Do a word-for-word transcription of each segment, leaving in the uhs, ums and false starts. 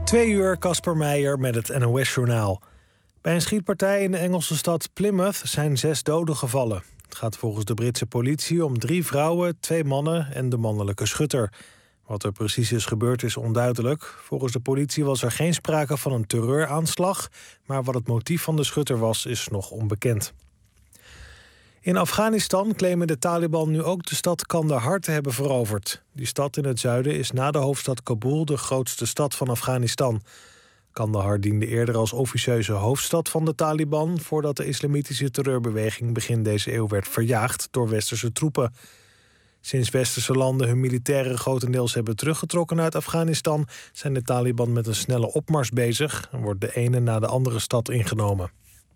Twee uur, Casper Meijer met het N O S-journaal. Bij een schietpartij in de Engelse stad Plymouth zijn zes doden gevallen. Het gaat volgens de Britse politie om drie vrouwen, twee mannen en de mannelijke schutter. Wat er precies is gebeurd is onduidelijk. Volgens de politie was er geen sprake van een terreuraanslag, maar wat het motief van de schutter was, is nog onbekend. In Afghanistan claimen de Taliban nu ook de stad Kandahar te hebben veroverd. Die stad in het zuiden is na de hoofdstad Kabul de grootste stad van Afghanistan. Kandahar diende eerder als officieuze hoofdstad van de Taliban, voordat de islamitische terreurbeweging begin deze eeuw werd verjaagd door westerse troepen. Sinds westerse landen hun militairen grotendeels hebben teruggetrokken uit Afghanistan, zijn de Taliban met een snelle opmars bezig en wordt de ene na de andere stad ingenomen.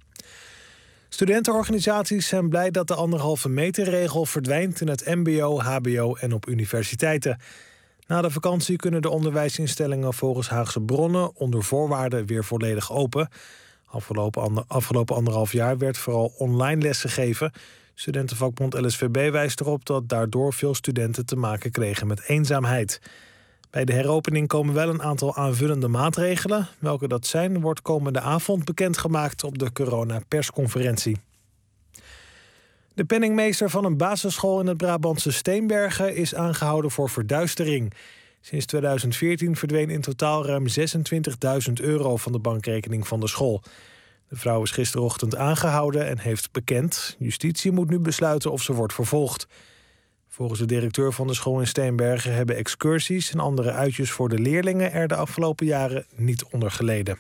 Studentenorganisaties zijn blij dat de anderhalve meter regel verdwijnt in het mbo, hbo en op universiteiten. Na de vakantie kunnen de onderwijsinstellingen volgens Haagse bronnen onder voorwaarden weer volledig open. Afgelopen, ander, afgelopen anderhalf jaar werd vooral online les gegeven. Studentenvakbond L S V B wijst erop dat daardoor veel studenten te maken kregen met eenzaamheid. Bij de heropening komen wel een aantal aanvullende maatregelen. Welke dat zijn, wordt komende avond bekendgemaakt op de coronapersconferentie. De penningmeester van een basisschool in het Brabantse Steenbergen is aangehouden voor verduistering. Sinds tweeduizend veertien verdween in totaal ruim zesentwintigduizend euro van de bankrekening van de school. De vrouw is gisterochtend aangehouden en heeft bekend. Justitie moet nu besluiten of ze wordt vervolgd. Volgens de directeur van de school in Steenbergen hebben excursies en andere uitjes voor de leerlingen er de afgelopen jaren niet onder geleden.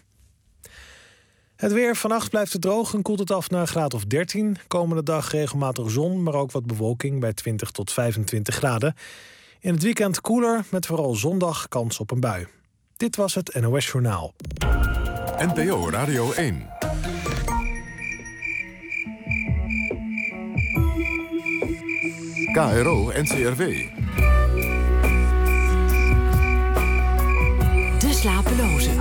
Het weer. Vannacht blijft het droog en koelt het af naar een graad of dertien. Komende dag regelmatig zon, maar ook wat bewolking bij twintig tot vijfentwintig graden. In het weekend koeler, met vooral zondag kans op een bui. Dit was het N O S-journaal. N P O Radio één. K R O N C R W. De slapeloze.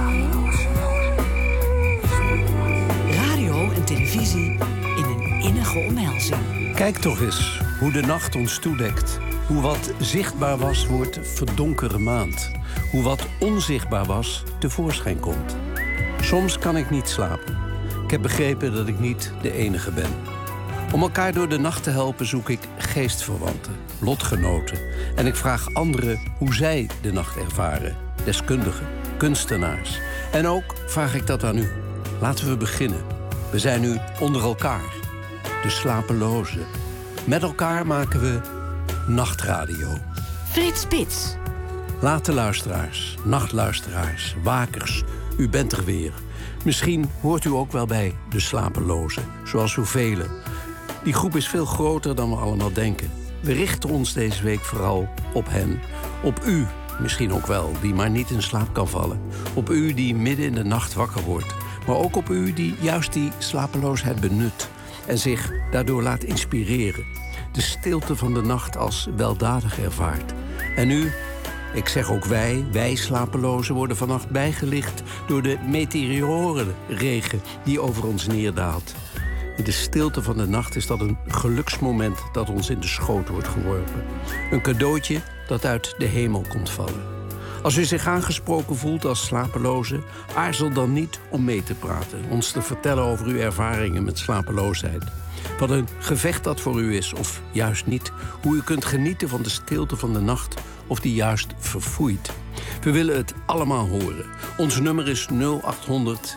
Radio en televisie in een innige omhelzing. Kijk toch eens hoe de nacht ons toedekt. Hoe wat zichtbaar was, wordt verdonkere maand. Hoe wat onzichtbaar was, tevoorschijn komt. Soms kan ik niet slapen. Ik heb begrepen dat ik niet de enige ben. Om elkaar door de nacht te helpen zoek ik geestverwanten, lotgenoten. En ik vraag anderen hoe zij de nacht ervaren. Deskundigen, kunstenaars. En ook vraag ik dat aan u. Laten we beginnen. We zijn nu onder elkaar. De slapelozen. Met elkaar maken we nachtradio. Frits Spits. Late luisteraars, nachtluisteraars, wakers. U bent er weer. Misschien hoort u ook wel bij de slapelozen, zoals zoveel. Die groep is veel groter dan we allemaal denken. We richten ons deze week vooral op hen. Op u misschien ook wel, die maar niet in slaap kan vallen. Op u die midden in de nacht wakker wordt. Maar ook op u die juist die slapeloosheid benut en zich daardoor laat inspireren. De stilte van de nacht als weldadig ervaart. En u, ik zeg ook wij, wij slapelozen worden vannacht bijgelicht door de meteorenregen die over ons neerdaalt. In de stilte van de nacht is dat een geluksmoment dat ons in de schoot wordt geworpen. Een cadeautje dat uit de hemel komt vallen. Als u zich aangesproken voelt als slapeloze, aarzel dan niet om mee te praten. Ons te vertellen over uw ervaringen met slapeloosheid. Wat een gevecht dat voor u is, of juist niet. Hoe u kunt genieten van de stilte van de nacht, of die juist verfoeit. We willen het allemaal horen. Ons nummer is nul acht honderd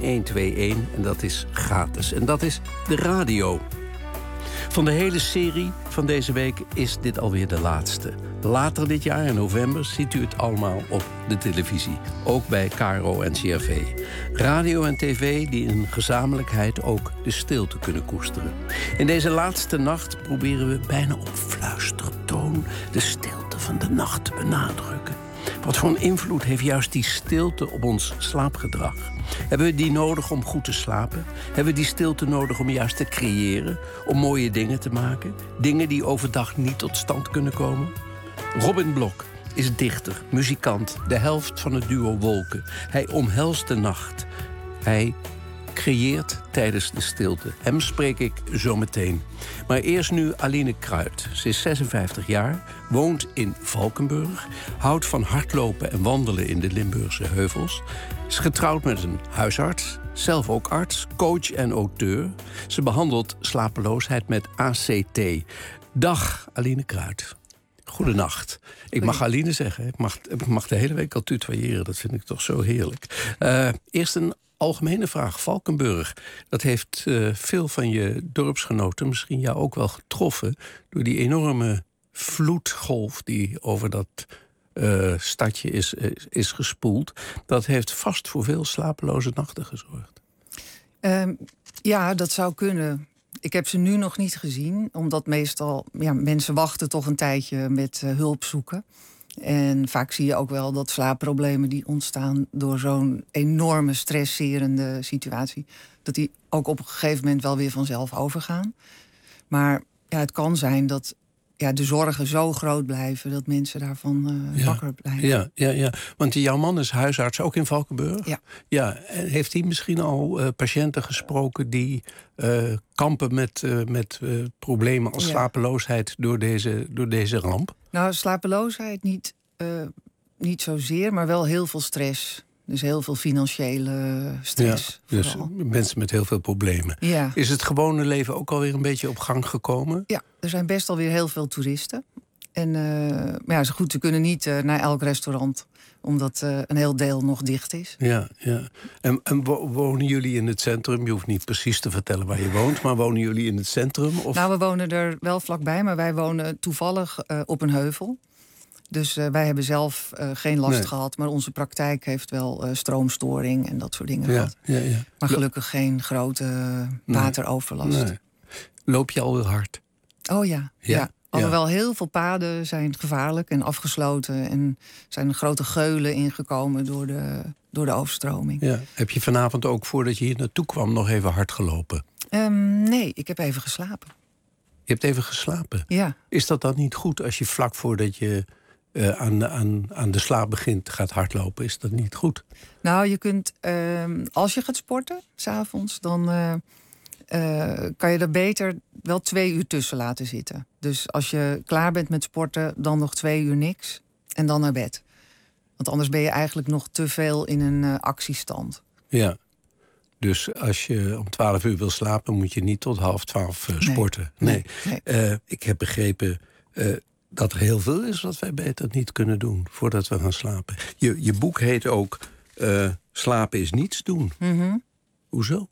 elf tweeënentwintig en dat is gratis. En dat is de radio. Van de hele serie van deze week is dit alweer de laatste. Later dit jaar, in november, ziet u het allemaal op de televisie. Ook bij K R O N C R V. Radio en tv die in gezamenlijkheid ook de stilte kunnen koesteren. In deze laatste nacht proberen we bijna op fluistertoon de stilte van de nacht te benadrukken. Wat voor een invloed heeft juist die stilte op ons slaapgedrag? Hebben we die nodig om goed te slapen? Hebben we die stilte nodig om juist te creëren? Om mooie dingen te maken? Dingen die overdag niet tot stand kunnen komen? Robin Blok is dichter, muzikant, de helft van het duo Wolken. Hij omhelst de nacht. Hij creëert tijdens de stilte. Hem spreek ik zo meteen. Maar eerst nu Aline Kruid. Ze is zesenvijftig jaar, woont in Valkenburg... houdt van hardlopen en wandelen in de Limburgse heuvels... is getrouwd met een huisarts, zelf ook arts, coach en auteur. Ze behandelt slapeloosheid met A C T. Dag, Aline Kruid. Goedenacht. Ik mag Aline zeggen. Ik mag, ik mag de hele week al tutoyeren. Dat vind ik toch zo heerlijk. Uh, eerst een algemene vraag. Valkenburg. Dat heeft uh, veel van je dorpsgenoten misschien jou ook wel getroffen... door die enorme vloedgolf die over dat uh, stadje is, is, is gespoeld. Dat heeft vast voor veel slapeloze nachten gezorgd. Um, ja, dat zou kunnen. Ik heb ze nu nog niet gezien, omdat meestal ja, mensen wachten toch een tijdje met uh, hulp zoeken. En vaak zie je ook wel dat slaapproblemen die ontstaan door zo'n enorme stresserende situatie, dat die ook op een gegeven moment wel weer vanzelf overgaan. Maar ja, het kan zijn dat ja, de zorgen zo groot blijven dat mensen daarvan uh, ja, wakker blijven. Ja, ja, ja, want jouw man is huisarts, ook in Valkenburg. Ja. Ja, en heeft hij misschien al uh, patiënten gesproken die uh, kampen met, uh, met uh, problemen als ja. slapeloosheid door deze, door deze ramp? Nou, slapeloosheid niet, uh, niet zozeer, maar wel heel veel stress. Dus heel veel financiële stress. Ja, dus mensen met heel veel problemen. Ja. Is het gewone leven ook alweer een beetje op gang gekomen? Ja, er zijn best alweer heel veel toeristen. En uh, maar ja, ze goed, ze kunnen niet uh, naar elk restaurant, omdat uh, een heel deel nog dicht is. Ja, ja. En, en wonen jullie in het centrum? Je hoeft niet precies te vertellen waar je woont, maar wonen jullie in het centrum? Of? Nou, we wonen er wel vlakbij, maar wij wonen toevallig uh, op een heuvel. Dus uh, wij hebben zelf uh, geen last nee. gehad, maar onze praktijk heeft wel uh, stroomstoring en dat soort dingen ja, gehad. Ja, ja. Maar gelukkig geen grote uh, wateroverlast. Nee. Loop je alweer hard? Oh ja, ja. ja. Alhoewel heel veel paden zijn gevaarlijk en afgesloten en zijn grote geulen ingekomen door de, door de overstroming. Ja. Heb je vanavond ook, voordat je hier naartoe kwam, nog even hard gelopen? Um, nee, ik heb even geslapen. Je hebt even geslapen? Ja. Is dat dan niet goed als je vlak voordat je uh, aan, aan, aan de slaap begint gaat hardlopen? Is dat niet goed? Nou, je kunt, uh, als je gaat sporten, 's avonds, dan uh, uh, kan je er beter wel twee uur tussen laten zitten. Dus als je klaar bent met sporten, dan nog twee uur niks en dan naar bed. Want anders ben je eigenlijk nog te veel in een uh, actiestand. Ja. Dus als je om twaalf uur wil slapen, moet je niet tot half twaalf uh, sporten. Nee. nee. nee. Uh, ik heb begrepen uh, dat er heel veel is wat wij beter niet kunnen doen voordat we gaan slapen. Je, je boek heet ook uh, Slapen is niets doen. Mm-hmm. Hoezo?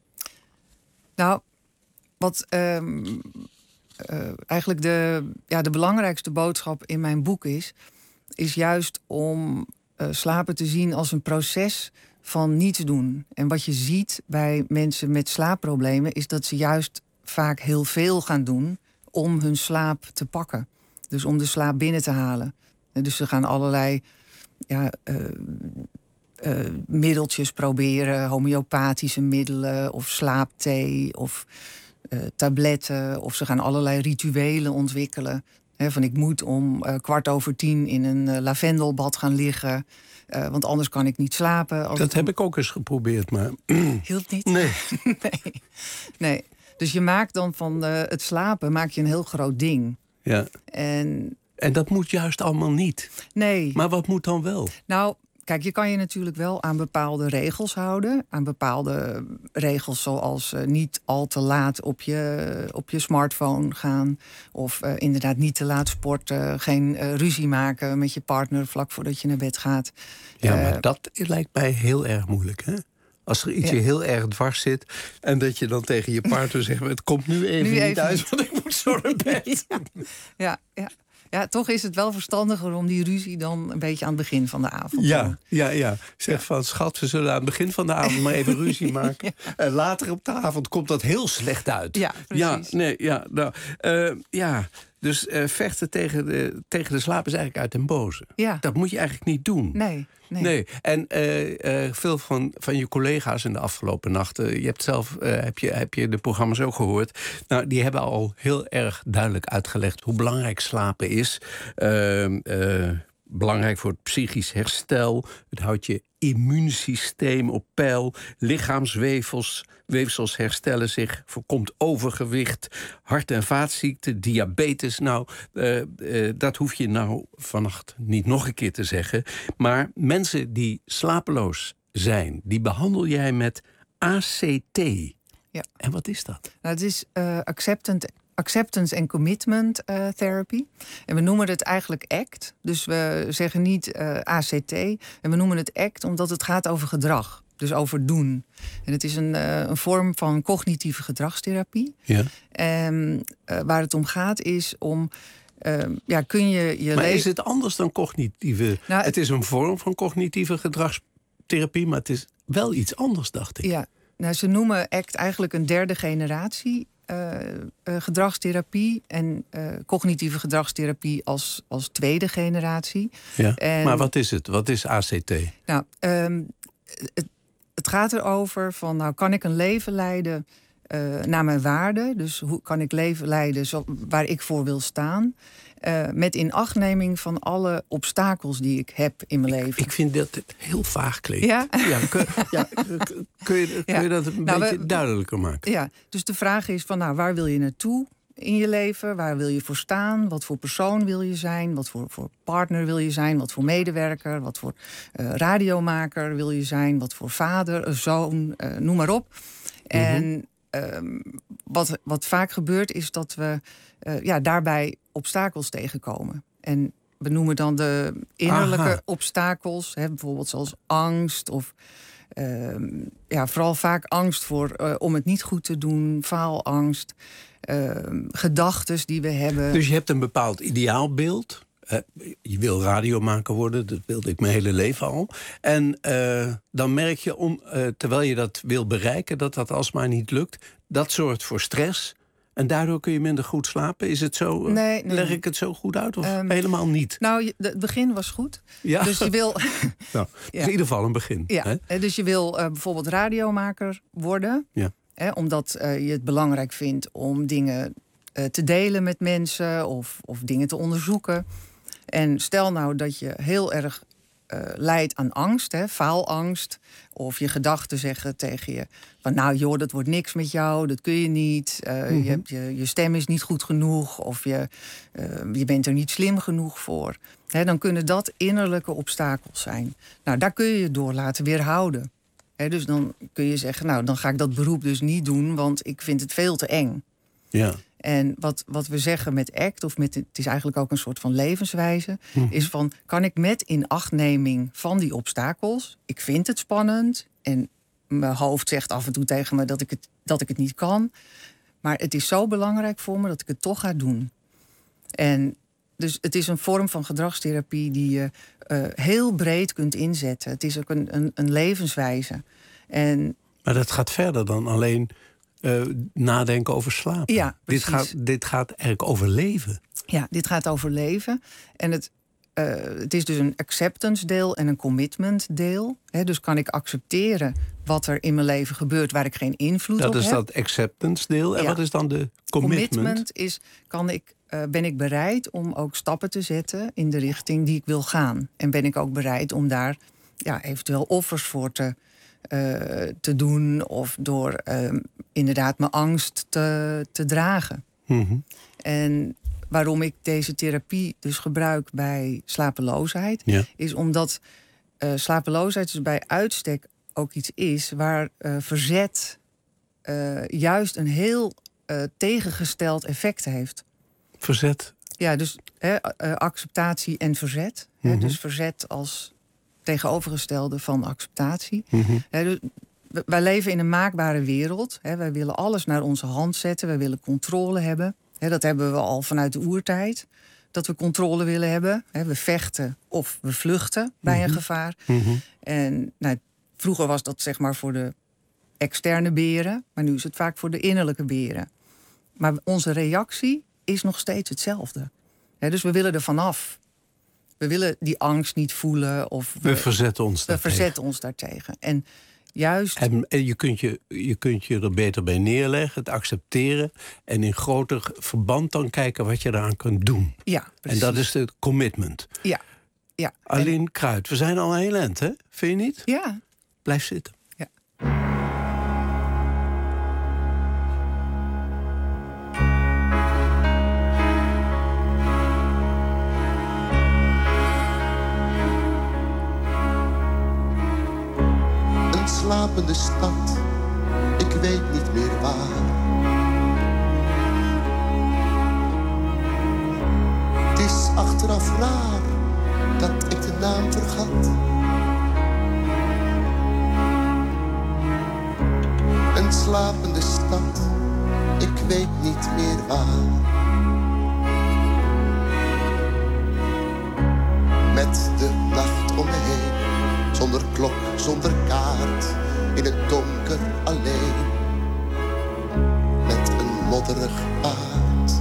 Nou, wat uh, uh, eigenlijk de, ja, de belangrijkste boodschap in mijn boek is, is juist om uh, slapen te zien als een proces van niets doen. En wat je ziet bij mensen met slaapproblemen is dat ze juist vaak heel veel gaan doen om hun slaap te pakken. Dus om de slaap binnen te halen. En dus ze gaan allerlei ja, uh, uh, middeltjes proberen, homeopathische middelen of slaapthee of uh, tabletten. Of ze gaan allerlei rituelen ontwikkelen. He, van ik moet om uh, kwart over tien in een uh, lavendelbad gaan liggen. Uh, want anders kan ik niet slapen. Als dat ik... heb ik ook eens geprobeerd, maar... Hielp niet? Nee. nee. nee. Dus je maakt dan van uh, het slapen maak je een heel groot ding. Ja. En... en dat moet juist allemaal niet. Nee. Maar wat moet dan wel? Nou, kijk, je kan je natuurlijk wel aan bepaalde regels houden. Aan bepaalde regels zoals uh, niet al te laat op je, op je smartphone gaan. Of uh, inderdaad niet te laat sporten. Geen uh, ruzie maken met je partner vlak voordat je naar bed gaat. Ja, uh, maar dat lijkt mij heel erg moeilijk, hè? Als er ietsje ja. heel erg dwars zit en dat je dan tegen je partner zegt, het komt nu even, nu even niet uit, want ik moet zo naar bed. Ja, ja, ja. Ja, toch is het wel verstandiger om die ruzie dan een beetje aan het begin van de avond ja, te doen. Ja, ja. Zeg ja. van, schat, we zullen aan het begin van de avond maar even ruzie maken. ja. En later op de avond komt dat heel slecht uit. Ja, precies. Ja, nee, ja, nou, uh, ja. Dus uh, vechten tegen de, tegen de slaap is eigenlijk uit den boze. Ja. Dat moet je eigenlijk niet doen. Nee. Nee. nee. En uh, uh, veel van, van je collega's in de afgelopen nachten, je hebt zelf uh, heb je, heb je de programma's ook gehoord. Nou, die hebben al heel erg duidelijk uitgelegd hoe belangrijk slapen is. Uh, uh, belangrijk voor het psychisch herstel. Het houdt je immuunsysteem op peil. Lichaamsweefsels weefsels herstellen zich. Voorkomt overgewicht, hart- en vaatziekten, diabetes. Nou, uh, uh, dat hoef je nou vannacht niet nog een keer te zeggen. Maar mensen die slapeloos zijn, die behandel jij met A C T. Ja. En wat is dat? Nou, het is uh, acceptance, acceptance and commitment uh, therapy. En we noemen het eigenlijk A C T. Dus we zeggen niet uh, A C T. En we noemen het A C T omdat het gaat over gedrag. Dus over doen. En het is een, uh, een vorm van cognitieve gedragstherapie. Ja. En uh, waar het om gaat is om... Uh, ja, kun je je maar le- is het anders dan cognitieve... Nou, het is een vorm van cognitieve gedragstherapie, maar het is wel iets anders, dacht ik. Ja, nou, ze noemen A C T eigenlijk een derde generatie uh, uh, gedragstherapie. En uh, cognitieve gedragstherapie als, als tweede generatie. Ja. En, maar wat is het? Wat is A C T? Nou, um, het, het gaat erover van, nou, kan ik een leven leiden uh, naar mijn waarden? Dus hoe kan ik leven leiden zo, waar ik voor wil staan? Uh, met inachtneming van alle obstakels die ik heb in mijn ik, leven. Ik vind dat het heel vaag klinkt. Ja? Ja, kun, ja, kun, je, kun ja. je dat een nou, beetje we, duidelijker maken? Ja, dus de vraag is van, nou, waar wil je naartoe in je leven? Waar wil je voor staan? Wat voor persoon wil je zijn? Wat voor, voor partner wil je zijn? Wat voor medewerker? Wat voor uh, radiomaker wil je zijn? Wat voor vader, uh, zoon, uh, noem maar op. Mm-hmm. En um, wat, wat vaak gebeurt is dat we uh, ja, daarbij obstakels tegenkomen. En we noemen dan de innerlijke Aha. obstakels, hè, bijvoorbeeld zoals angst of uh, ja, vooral vaak angst voor uh, om het niet goed te doen, faalangst, uh, gedachtes die we hebben. Dus je hebt een bepaald ideaalbeeld. Uh, je wil radiomaker worden, dat wilde ik mijn hele leven al. En uh, dan merk je, om, uh, terwijl je dat wil bereiken, dat dat alsmaar niet lukt. Dat zorgt voor stress. En daardoor kun je minder goed slapen. Is het zo? Nee, nee, leg ik het zo goed uit of um, helemaal niet? Nou, het begin was goed. Ja. Dus je wil. nou, ja. in ieder geval een begin. Ja. Hè? Dus je wil uh, bijvoorbeeld radiomaker worden. Ja. Hè, omdat uh, je het belangrijk vindt om dingen uh, te delen met mensen of, of dingen te onderzoeken. En stel nou dat je heel erg uh, lijdt aan angst, hè, faalangst. Of je gedachten zeggen tegen je van, nou joh, dat wordt niks met jou, dat kun je niet. Uh, mm-hmm. je, hebt je, je stem is niet goed genoeg of je, uh, je bent er niet slim genoeg voor. Hè, dan kunnen dat innerlijke obstakels zijn. Nou, daar kun je je door laten weerhouden. Hè, dus dan kun je zeggen, nou, dan ga ik dat beroep dus niet doen, want ik vind het veel te eng. Ja. En wat, wat we zeggen met A C T, of met het is eigenlijk ook een soort van levenswijze, hm. is van, kan ik met inachtneming van die obstakels, ik vind het spannend en mijn hoofd zegt af en toe tegen me dat ik het, dat ik het niet kan, maar het is zo belangrijk voor me dat ik het toch ga doen. En dus het is een vorm van gedragstherapie die je uh, heel breed kunt inzetten. Het is ook een, een, een levenswijze. En, maar dat gaat verder dan alleen Uh, nadenken over slapen. Ja, dit, gaat, dit gaat eigenlijk over leven. Ja, dit gaat over leven. En het, uh, het is dus een acceptance deel en een commitment deel. He, dus kan ik accepteren wat er in mijn leven gebeurt waar ik geen invloed dat op heb. Dat is dat acceptance deel. En ja. Wat is dan de commitment? Commitment is, kan ik, uh, ben ik bereid om ook stappen te zetten in de richting die ik wil gaan. En ben ik ook bereid om daar ja, eventueel offers voor te Uh, te doen of door uh, inderdaad mijn angst te, te dragen. Mm-hmm. En waarom ik deze therapie dus gebruik bij slapeloosheid, ja. is omdat uh, slapeloosheid dus bij uitstek ook iets is waar uh, verzet uh, juist een heel uh, tegengesteld effect heeft. Verzet? Ja, dus hè, uh, acceptatie en verzet. Mm-hmm. Hè, dus verzet als tegenovergestelde van acceptatie. Mm-hmm. He, dus wij leven in een maakbare wereld. He, wij willen alles naar onze hand zetten. Wij willen controle hebben. He, dat hebben we al vanuit de oertijd. Dat we controle willen hebben. He, we vechten of we vluchten bij mm-hmm. een gevaar. Mm-hmm. En nou, vroeger was dat zeg maar voor de externe beren. Maar nu is het vaak voor de innerlijke beren. Maar onze reactie is nog steeds hetzelfde. He, dus we willen er vanaf. We willen die angst niet voelen. Of we, we verzetten ons we daartegen. verzetten ons daartegen. En juist. En, en je, kunt je, je kunt je er beter bij neerleggen, het accepteren. En in groter verband dan kijken wat je eraan kunt doen. Ja, precies. En dat is het commitment. Ja. Ja. Aline Kruid, we zijn al een heel eind, hè? Vind je niet? Ja. Blijf zitten. Ja. Een slapende stad, ik weet niet meer waar. Het is achteraf raar dat ik de naam vergat. Een slapende stad, ik weet niet meer waar. Met de nacht om me heen, zonder klok, zonder kaart, in het donker alleen, met een modderig paard.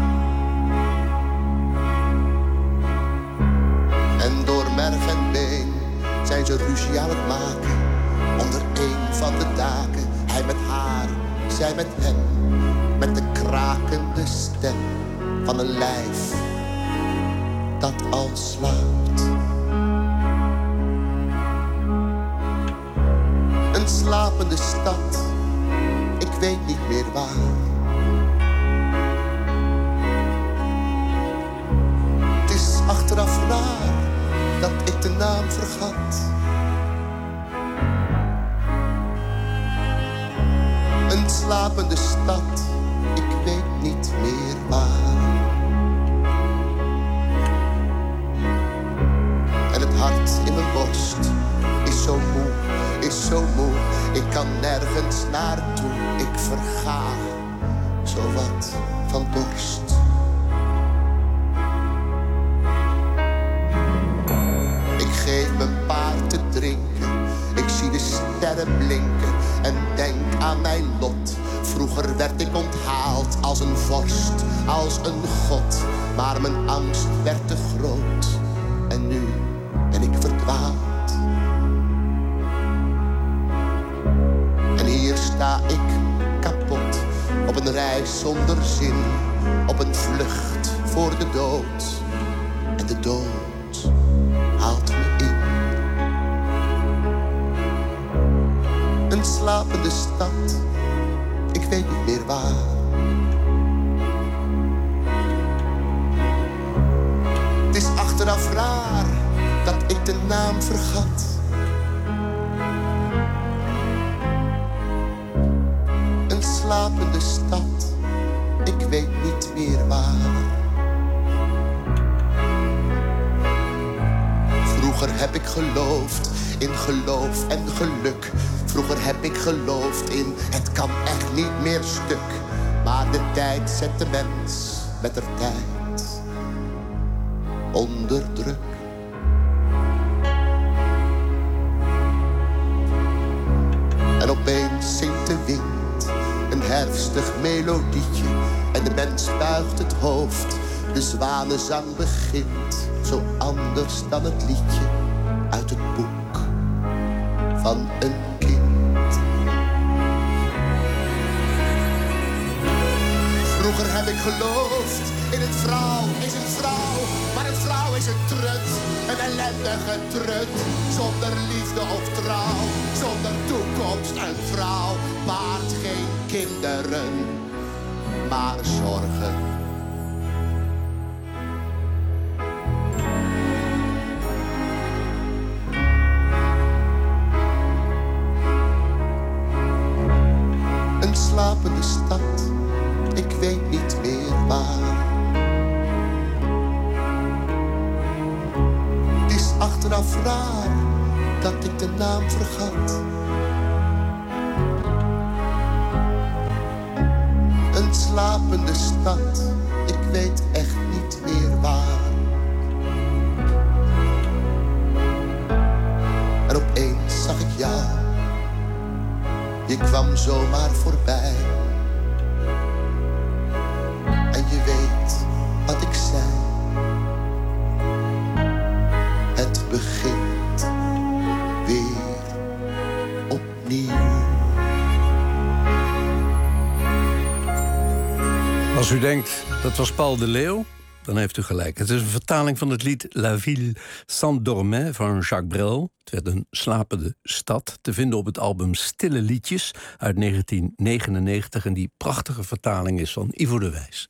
En door merg en been zijn ze ruzie aan het maken, onder een van de daken. Hij met haar, zij met hem, met de krakende stem van een lijf dat al slaapt. Een slapende stad, ik weet niet meer waar. Het is achteraf raar dat ik de naam vergat. Een slapende stad, ik weet niet meer waar. En het hart in mijn borst is zo moe, is zo moe. Ik kan nergens naartoe, ik verga zo wat van dorst. Ik geef mijn paard te drinken, ik zie de sterren blinken en denk aan mijn lot. Vroeger werd ik onthaald als een vorst, als een god. Maar mijn angst werd te groot en nu ben ik verdwaald. En hier sta ik kapot, op een reis zonder zin, op een vlucht voor de dood. En de dood haalt me in. Een slapende stad, ik weet niet meer waar. Het is achteraf raar dat ik de naam vergat. Een slapende stad, ik weet niet meer waar. Vroeger heb ik geloofd in geloof en geluk. Vroeger heb ik geloofd in het kan echt niet meer stuk. Maar de tijd zet de mens met de tijd onder druk. En opeens zingt de wind een herfstig melodietje. En de mens buigt het hoofd, de zwanenzang begint. Zo anders dan het liedje uit het boek van een kind. Vroeger heb ik geloofd in een vrouw is een vrouw, maar een vrouw is een trut, een ellendige trut. Zonder liefde of trouw, zonder toekomst een vrouw baart geen kinderen, maar zorgen. Een slapende stad, ik weet niet meer waar. Het is achteraf raar dat ik de naam vergat. Een slapende stad, ik weet echt niet meer waar. En opeens zag ik jou, je kwam zomaar voorbij. En je weet wat ik zei. Het begint weer opnieuw. Als u denkt, dat was Paul de Leeuw, dan heeft u gelijk. Het is een vertaling van het lied La Ville s'endormait van Jacques Brel. Het werd een slapende stad, te vinden op het album Stille Liedjes uit negentien negenennegentig. En die prachtige vertaling is van Ivo de Wijs.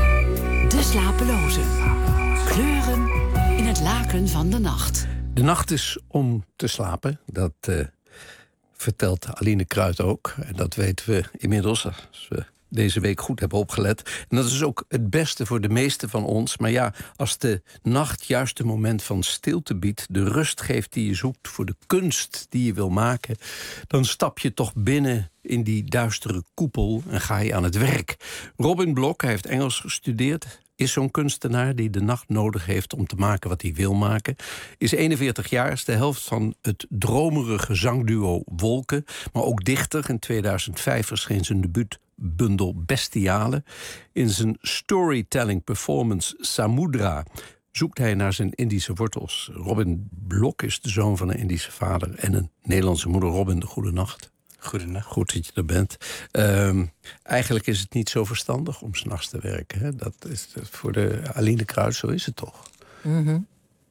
De slapelozen. Kleuren in het laken van de nacht. De nacht is om te slapen. Dat uh, vertelt Aline Kruijt ook. En dat weten we inmiddels, als we deze week goed hebben opgelet. En dat is ook het beste voor de meesten van ons. Maar ja, als de nacht juist een moment van stilte biedt, de rust geeft die je zoekt voor de kunst die je wil maken, dan stap je toch binnen in die duistere koepel en ga je aan het werk. Robin Blok, hij heeft Engels gestudeerd, is zo'n kunstenaar die de nacht nodig heeft om te maken wat hij wil maken. Is eenenveertig jaar, is de helft van het dromerige zangduo Wolken, maar ook dichter. In tweeduizend vijf verscheen zijn debuutbundel Bestiale. In zijn storytelling performance Samudra zoekt hij naar zijn Indische wortels. Robin Blok is de zoon van een Indische vader en een Nederlandse moeder. Robin, de goede nacht. Goedenacht. Goed dat je er bent. Um, eigenlijk is het niet zo verstandig om 's nachts te werken. Hè? Dat is voor de Aline Kruijt, zo is het toch? Mm-hmm.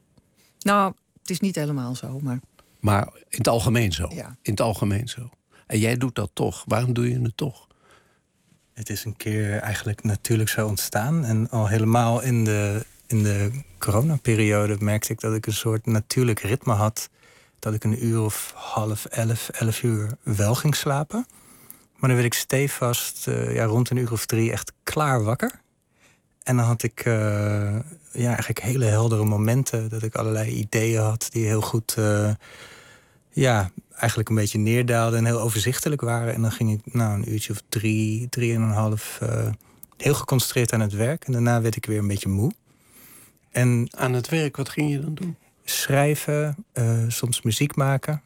Nou, het is niet helemaal zo, maar... Maar in het algemeen zo. Ja. In het algemeen zo. En jij doet dat toch. Waarom doe je het toch? Het is een keer eigenlijk natuurlijk zo ontstaan. En al helemaal in de, in de coronaperiode merkte ik dat ik een soort natuurlijk ritme had. Dat ik een uur of half elf, elf uur wel ging slapen. Maar dan werd ik stevast uh, ja, rond een uur of drie echt klaar wakker. En dan had ik uh, ja, eigenlijk hele heldere momenten. Dat ik allerlei ideeën had die heel goed uh, ja, eigenlijk een beetje neerdaalden en heel overzichtelijk waren. En dan ging ik nou, een uurtje of drie, drie en een half uh, heel geconcentreerd aan het werk. En daarna werd ik weer een beetje moe. En aan het werk, wat ging je dan doen? Schrijven, uh, soms muziek maken.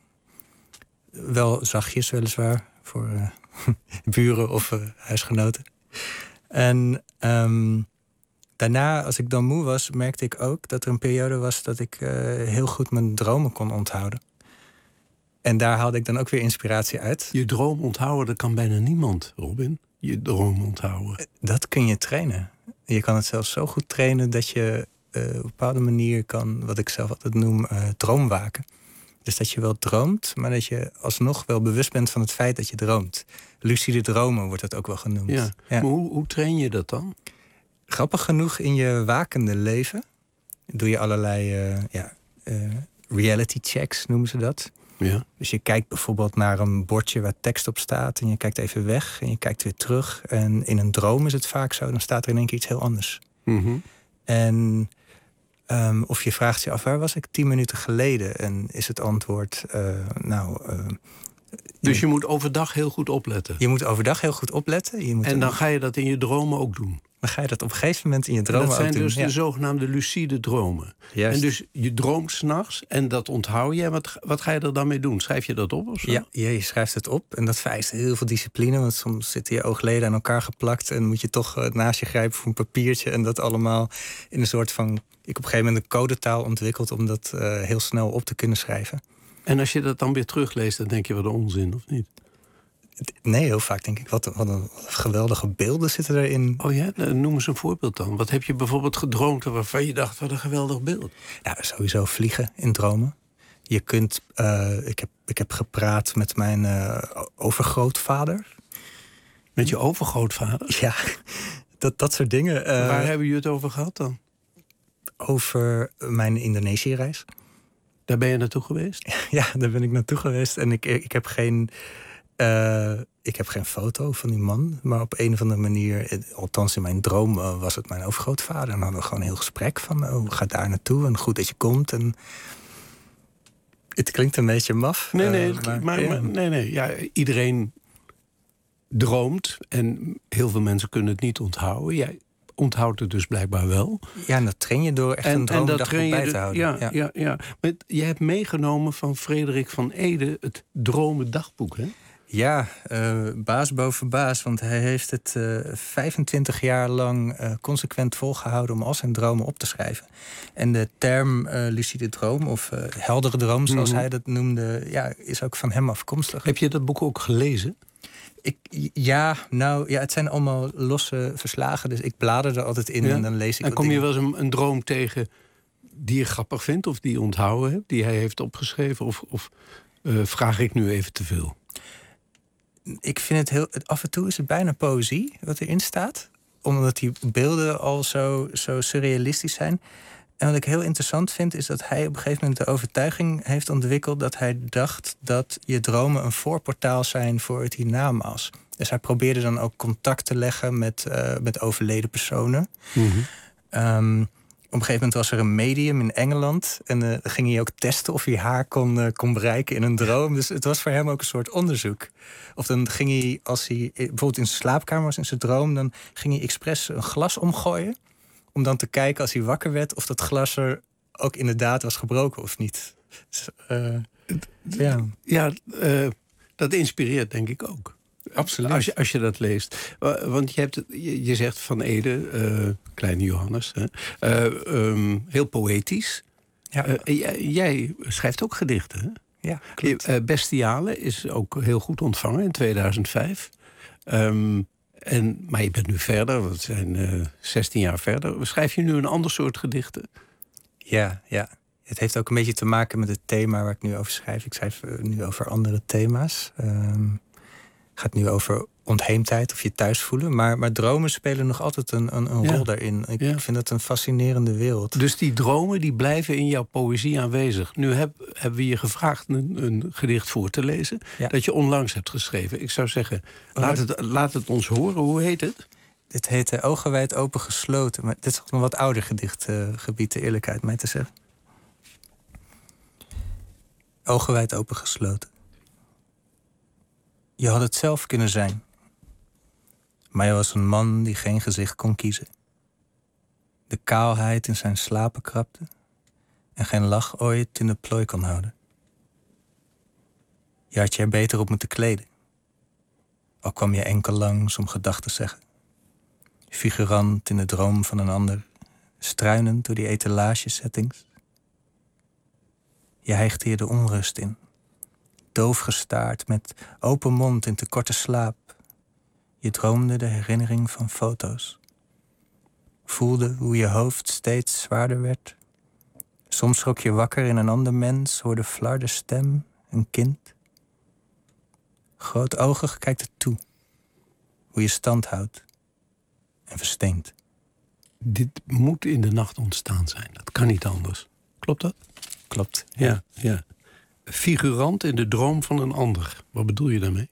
Wel zachtjes weliswaar, voor uh, buren of uh, huisgenoten. En um, daarna, als ik dan moe was, merkte ik ook dat er een periode was dat ik uh, heel goed mijn dromen kon onthouden. En daar haalde ik dan ook weer inspiratie uit. Je droom onthouden, dat kan bijna niemand, Robin. Je droom onthouden. Dat kun je trainen. Je kan het zelfs zo goed trainen dat je uh, op een bepaalde manier kan, wat ik zelf altijd noem, uh, droomwaken. Dus dat je wel droomt, maar dat je alsnog wel bewust bent van het feit dat je droomt. Lucide dromen wordt dat ook wel genoemd. Ja. Ja. Maar hoe, hoe train je dat dan? Grappig genoeg, in je wakende leven doe je allerlei uh, ja, uh, reality checks, noemen ze dat. Ja. Dus je kijkt bijvoorbeeld naar een bordje waar tekst op staat en je kijkt even weg en je kijkt weer terug. En in een droom is het vaak zo, dan staat er in één keer iets heel anders. Mm-hmm. En um, of je vraagt je af, waar was ik tien minuten geleden? En is het antwoord, uh, nou... Uh, dus je moet overdag heel goed opletten? Je moet overdag heel goed opletten. Je moet en dan een... ga je dat in je dromen ook doen? Dan ga je dat op een gegeven moment in je dromen ook doen. Dat zijn dus ja. de zogenaamde lucide dromen. Juist. En dus je droomt 's nachts en dat onthoud je. Wat, wat ga je er dan mee doen? Schrijf je dat op of zo? Ja, je schrijft het op. En dat vereist heel veel discipline. Want soms zitten je oogleden aan elkaar geplakt. En moet je toch naast je grijpen voor een papiertje. En dat allemaal in een soort van... Ik op een gegeven moment een codetaal ontwikkeld om dat uh, heel snel op te kunnen schrijven. En als je dat dan weer terugleest, dan denk je wat een onzin, of niet? Nee, heel vaak denk ik, wat, wat een geweldige beelden zitten erin. Oh ja, noem eens een voorbeeld dan. Wat heb je bijvoorbeeld gedroomd waarvan je dacht, wat een geweldig beeld? Nou, sowieso vliegen in dromen. Je kunt, uh, ik, heb, ik heb gepraat met mijn uh, overgrootvader. Met je overgrootvader? Ja, dat, dat soort dingen. Uh, Waar hebben jullie het over gehad dan? Over mijn Indonesië-reis. Daar ben je naartoe geweest? Ja, daar ben ik naartoe geweest. En ik, ik heb geen... Uh, ik heb geen foto van die man, maar op een of andere manier, althans in mijn droom, uh, was het mijn overgrootvader. En hadden we gewoon een heel gesprek van, uh, hoe ga daar naartoe en goed dat je komt. En het klinkt een beetje maf. Nee, nee, uh, maar, maar, ja. maar, nee, nee. Ja, iedereen droomt en heel veel mensen kunnen het niet onthouden. Jij onthoudt het dus blijkbaar wel. Ja, en dat train je door echt en, een droomdagboek bij de, te houden. Ja, ja. ja. ja. Maar je hebt meegenomen van Frederik van Eede het Dromen dagboek, hè? Ja, uh, baas boven baas. Want hij heeft het uh, vijfentwintig jaar lang uh, consequent volgehouden om al zijn dromen op te schrijven. En de term uh, lucide droom, of uh, heldere droom, zoals mm-hmm. hij dat noemde, ja, is ook van hem afkomstig. Heb je dat boek ook gelezen? Ik, ja, nou, ja, het zijn allemaal losse verslagen. Dus ik blader er altijd in ja. en dan lees ik. En kom je wel eens een, een droom tegen die je grappig vindt of die je onthouden hebt, die hij heeft opgeschreven? Of, of uh, vraag ik nu even te veel? Ik vind het heel. Af en toe is het bijna poëzie wat erin staat, omdat die beelden al zo, zo surrealistisch zijn. En wat ik heel interessant vind, is dat hij op een gegeven moment de overtuiging heeft ontwikkeld dat hij dacht dat je dromen een voorportaal zijn voor het hiernamaals. Dus hij probeerde dan ook contact te leggen met, uh, met overleden personen. Mm-hmm. Um, op een gegeven moment was er een medium in Engeland. En uh, dan ging hij ook testen of hij haar kon, uh, kon bereiken in een droom. Dus het was voor hem ook een soort onderzoek. Of dan ging hij, als hij bijvoorbeeld in zijn slaapkamer was in zijn droom, dan ging hij expres een glas omgooien. Om dan te kijken als hij wakker werd of dat glas er ook inderdaad was gebroken of niet. Dus, uh, ja, ja uh, dat inspireert denk ik ook. Absoluut. Als je, als je dat leest. Want je, hebt, je, je zegt Van Ede, uh, Kleine Johannes, hè, uh, um, heel poëtisch. Ja. Uh, jij, jij schrijft ook gedichten, hè? Ja, klopt. Uh, Bestiale is ook heel goed ontvangen in tweeduizend vijf. Um, en, maar je bent nu verder, we zijn uh, zestien jaar verder. Schrijf je nu een ander soort gedichten? Ja, ja. Het heeft ook een beetje te maken met het thema waar ik nu over schrijf. Ik schrijf uh, nu over andere thema's. Um, Het gaat nu over ontheemdheid of je thuis voelen. Maar, maar dromen spelen nog altijd een, een, een ja. rol daarin. Ik ja. vind dat een fascinerende wereld. Dus die dromen die blijven in jouw poëzie aanwezig. Nu heb, hebben we je gevraagd een, een gedicht voor te lezen. Ja. Dat je onlangs hebt geschreven. Ik zou zeggen, laat het, laat het ons horen. Hoe heet het? Dit heet uh, Ogenwijd open gesloten. Maar dit is nog een wat ouder gedichtgebied, uh, de eerlijkheid mij te zeggen. Ogenwijd open gesloten. Je had het zelf kunnen zijn. Maar je was een man die geen gezicht kon kiezen. De kaalheid in zijn slapen krabde en geen lach ooit in de plooi kon houden. Je had je er beter op moeten kleden. Al kwam je enkel langs om gedachten te zeggen. Figurant in de droom van een ander, struinend door die etalagesettings. Je hijgde je de onrust in. Doof gestaard, met open mond in te korte slaap. Je droomde de herinnering van foto's. Voelde hoe je hoofd steeds zwaarder werd. Soms schrok je wakker in een ander mens, hoorde flarde stem, een kind. Grootoogig kijkt het toe. Hoe je stand houdt. En versteent. Dit moet in de nacht ontstaan zijn. Dat kan niet anders. Klopt dat? Klopt. Ja, ja. Figurant in de droom van een ander. Wat bedoel je daarmee?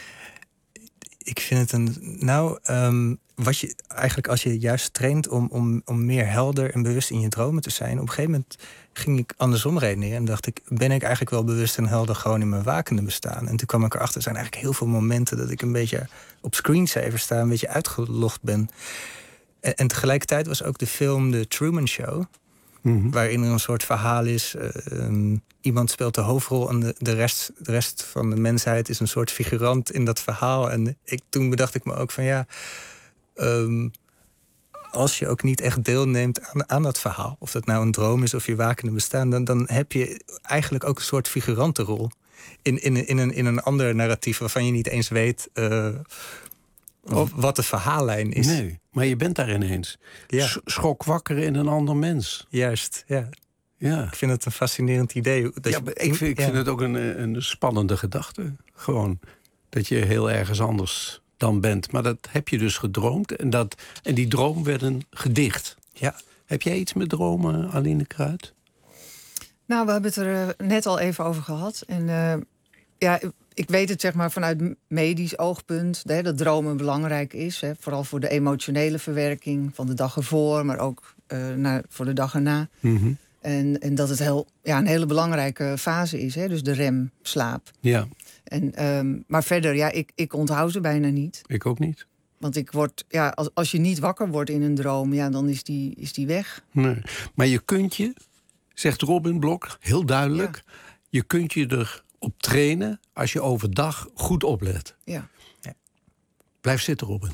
Ik vind het een... Nou, um, wat je eigenlijk als je juist traint om, om, om meer helder en bewust in je dromen te zijn. Op een gegeven moment ging ik andersom redeneren en dacht ik, ben ik eigenlijk wel bewust en helder gewoon in mijn wakende bestaan? En toen kwam ik erachter, er zijn eigenlijk heel veel momenten dat ik een beetje op screensaver sta, een beetje uitgelogd ben. En, en tegelijkertijd was ook de film The Truman Show. Mm-hmm. Waarin er een soort verhaal is. Uh, um, iemand speelt de hoofdrol en de, de, rest, de rest van de mensheid is een soort figurant in dat verhaal. En ik, toen bedacht ik me ook van ja, um, als je ook niet echt deelneemt aan, aan dat verhaal, of dat nou een droom is of je wakende bestaan, dan, dan heb je eigenlijk ook een soort figurantenrol in, in, in, een, in een ander narratief waarvan je niet eens weet uh, of wat de verhaallijn is. Nee, maar je bent daar ineens. Ja. Schok wakker in een ander mens. Juist, ja. Ja. Ik vind het een fascinerend idee. Dat ja, je, ik vind, ik ja. vind het ook een, een spannende gedachte. Gewoon dat je heel ergens anders dan bent. Maar dat heb je dus gedroomd. En, dat, en die droom werd een gedicht. Ja. Heb jij iets met dromen, Aline Kruid? Nou, we hebben het er net al even over gehad. En uh, ja, ik weet het zeg maar vanuit medisch oogpunt, hè, dat dromen belangrijk is. Hè, vooral voor de emotionele verwerking van de dag ervoor, maar ook uh, naar, voor de dag erna. Mm-hmm. En, en dat het heel, ja, een hele belangrijke fase is, hè, dus de remslaap. Ja. En, um, maar verder, ja, ik, ik onthoud ze bijna niet. Ik ook niet. Want ik word, ja, als, als je niet wakker wordt in een droom, ja, dan is die, is die weg. Nee. Maar je kunt je, zegt Robin Blok, heel duidelijk, ja. je kunt je erop trainen als je overdag goed oplet. Ja. Ja. Blijf zitten, Robin.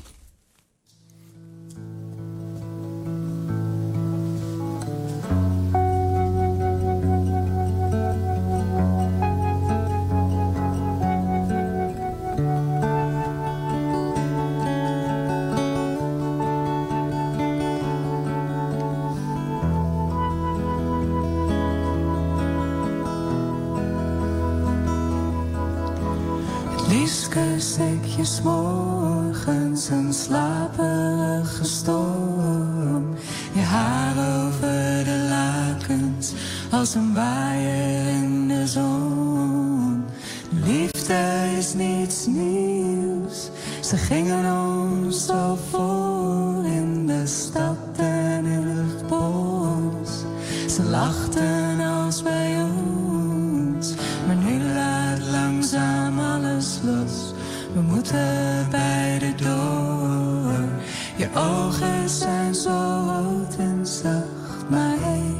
Liefst kus ik je 's morgens een slaperige storm. Je haar over de lakens als een waaier in de zon. Liefde is niets nieuws, ze gingen ons zo voor in de stad en in het bos. Ze lachten als bij ons, maar nu laat langzaam alles los. We moeten beide door. Je ogen zijn zo rood en zacht, maar hey.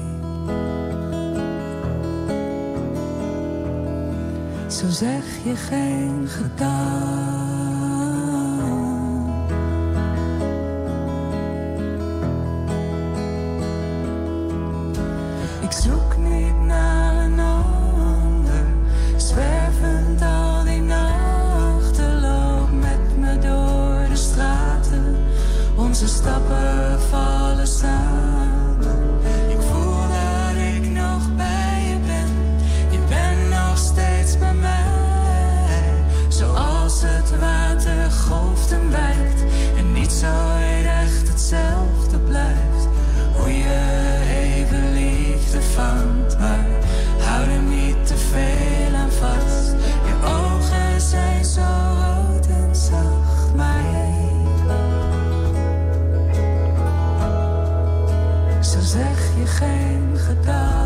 Zo zeg je geen gedag. Ik zoek niet naar een ander, zwervend al die nachten. Loop met me door de straten, onze stappen vallen samen. Ik voel dat ik nog bij je ben, je bent nog steeds bij mij. Zoals het water golft en wijkt en niet zo echt hetzelfde blijft. Hoe je even liefde vangt, maar hou er niet te veel aan vast. Je ogen zijn zo rood en zacht, maar hey. Zo zeg je geen gedag.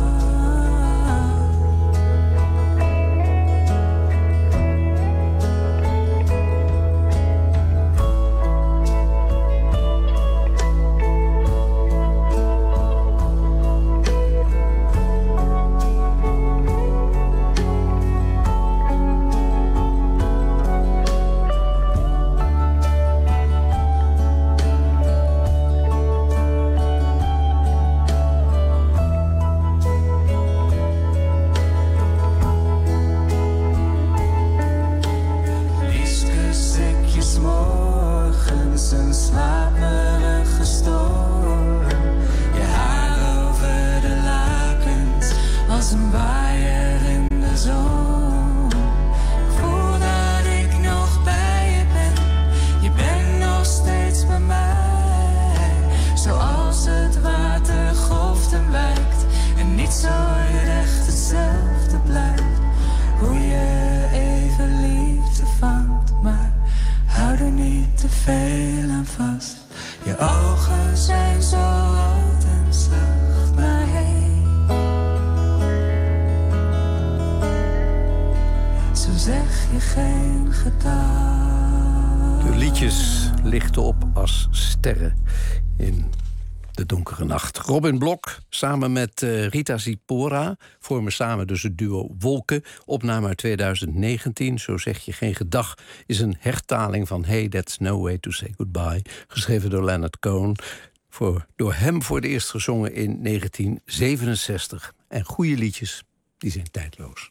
Robin Blok samen met uh, Rita Zipora vormen samen dus het duo Wolken. Opname uit tweeduizend negentien, Zo zeg je geen gedag, is een hertaling van Hey, That's No Way to Say Goodbye, geschreven door Leonard Cohen. Voor, door hem voor het eerst gezongen in negentien zevenenzestig. En goede liedjes, die zijn tijdloos.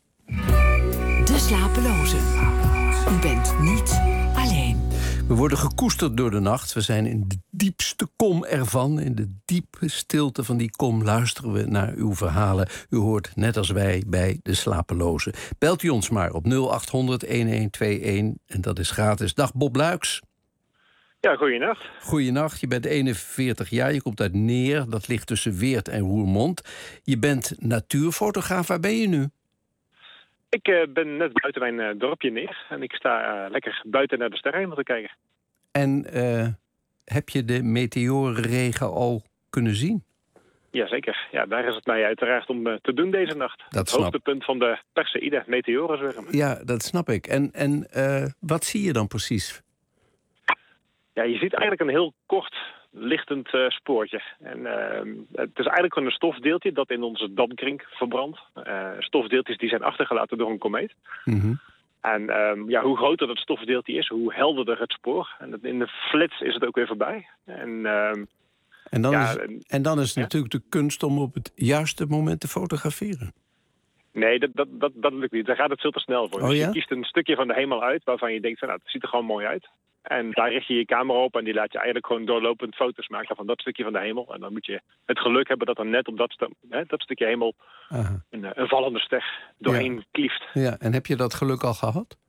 De Slapelozen. U bent niet alleen. We worden gekoesterd door de nacht. We zijn in de diepste kom ervan. In de diepe stilte van die kom luisteren we naar uw verhalen. U hoort net als wij bij De Slapelozen. Belt u ons maar op nul acht honderd elf tweeëntwintig en dat is gratis. Dag Bob Luiks. Ja, goeienacht. Goeienacht, je bent eenenveertig jaar, je komt uit Neer. Dat ligt tussen Weert en Roermond. Je bent natuurfotograaf. Waar ben je nu? Ik uh, ben net buiten mijn uh, dorpje Neer. En ik sta uh, lekker buiten naar de sterrenhemel te kijken. En uh, heb je de meteorenregen al kunnen zien? Jazeker. Ja, daar is het mij uiteraard om uh, te doen deze nacht. Dat het hoogtepunt van de Perseïde meteorenzwerm. Ja, dat snap ik. En, en uh, wat zie je dan precies? Ja, je ziet eigenlijk een heel kort lichtend uh, spoortje. En uh, het is eigenlijk gewoon een stofdeeltje dat in onze dampkring verbrandt. Uh, stofdeeltjes die zijn achtergelaten door een komeet. Mm-hmm. En um, ja, hoe groter dat stofdeeltje is, hoe helderder het spoor. En in de flits is het ook weer voorbij. En, um, en dan ja, is, en dan is het ja? natuurlijk de kunst om op het juiste moment te fotograferen. Nee, dat, dat, dat, dat lukt niet. Daar gaat het veel te snel voor. Oh, dus ja? je kiest een stukje van de hemel uit waarvan je denkt van, nou, het ziet er gewoon mooi uit. En daar richt je je camera op en die laat je eigenlijk gewoon doorlopend foto's maken van dat stukje van de hemel. En dan moet je het geluk hebben dat er net op dat, stu- hè, dat stukje hemel een, een vallende ster doorheen ja. klieft. Ja, en heb je dat geluk al gehad?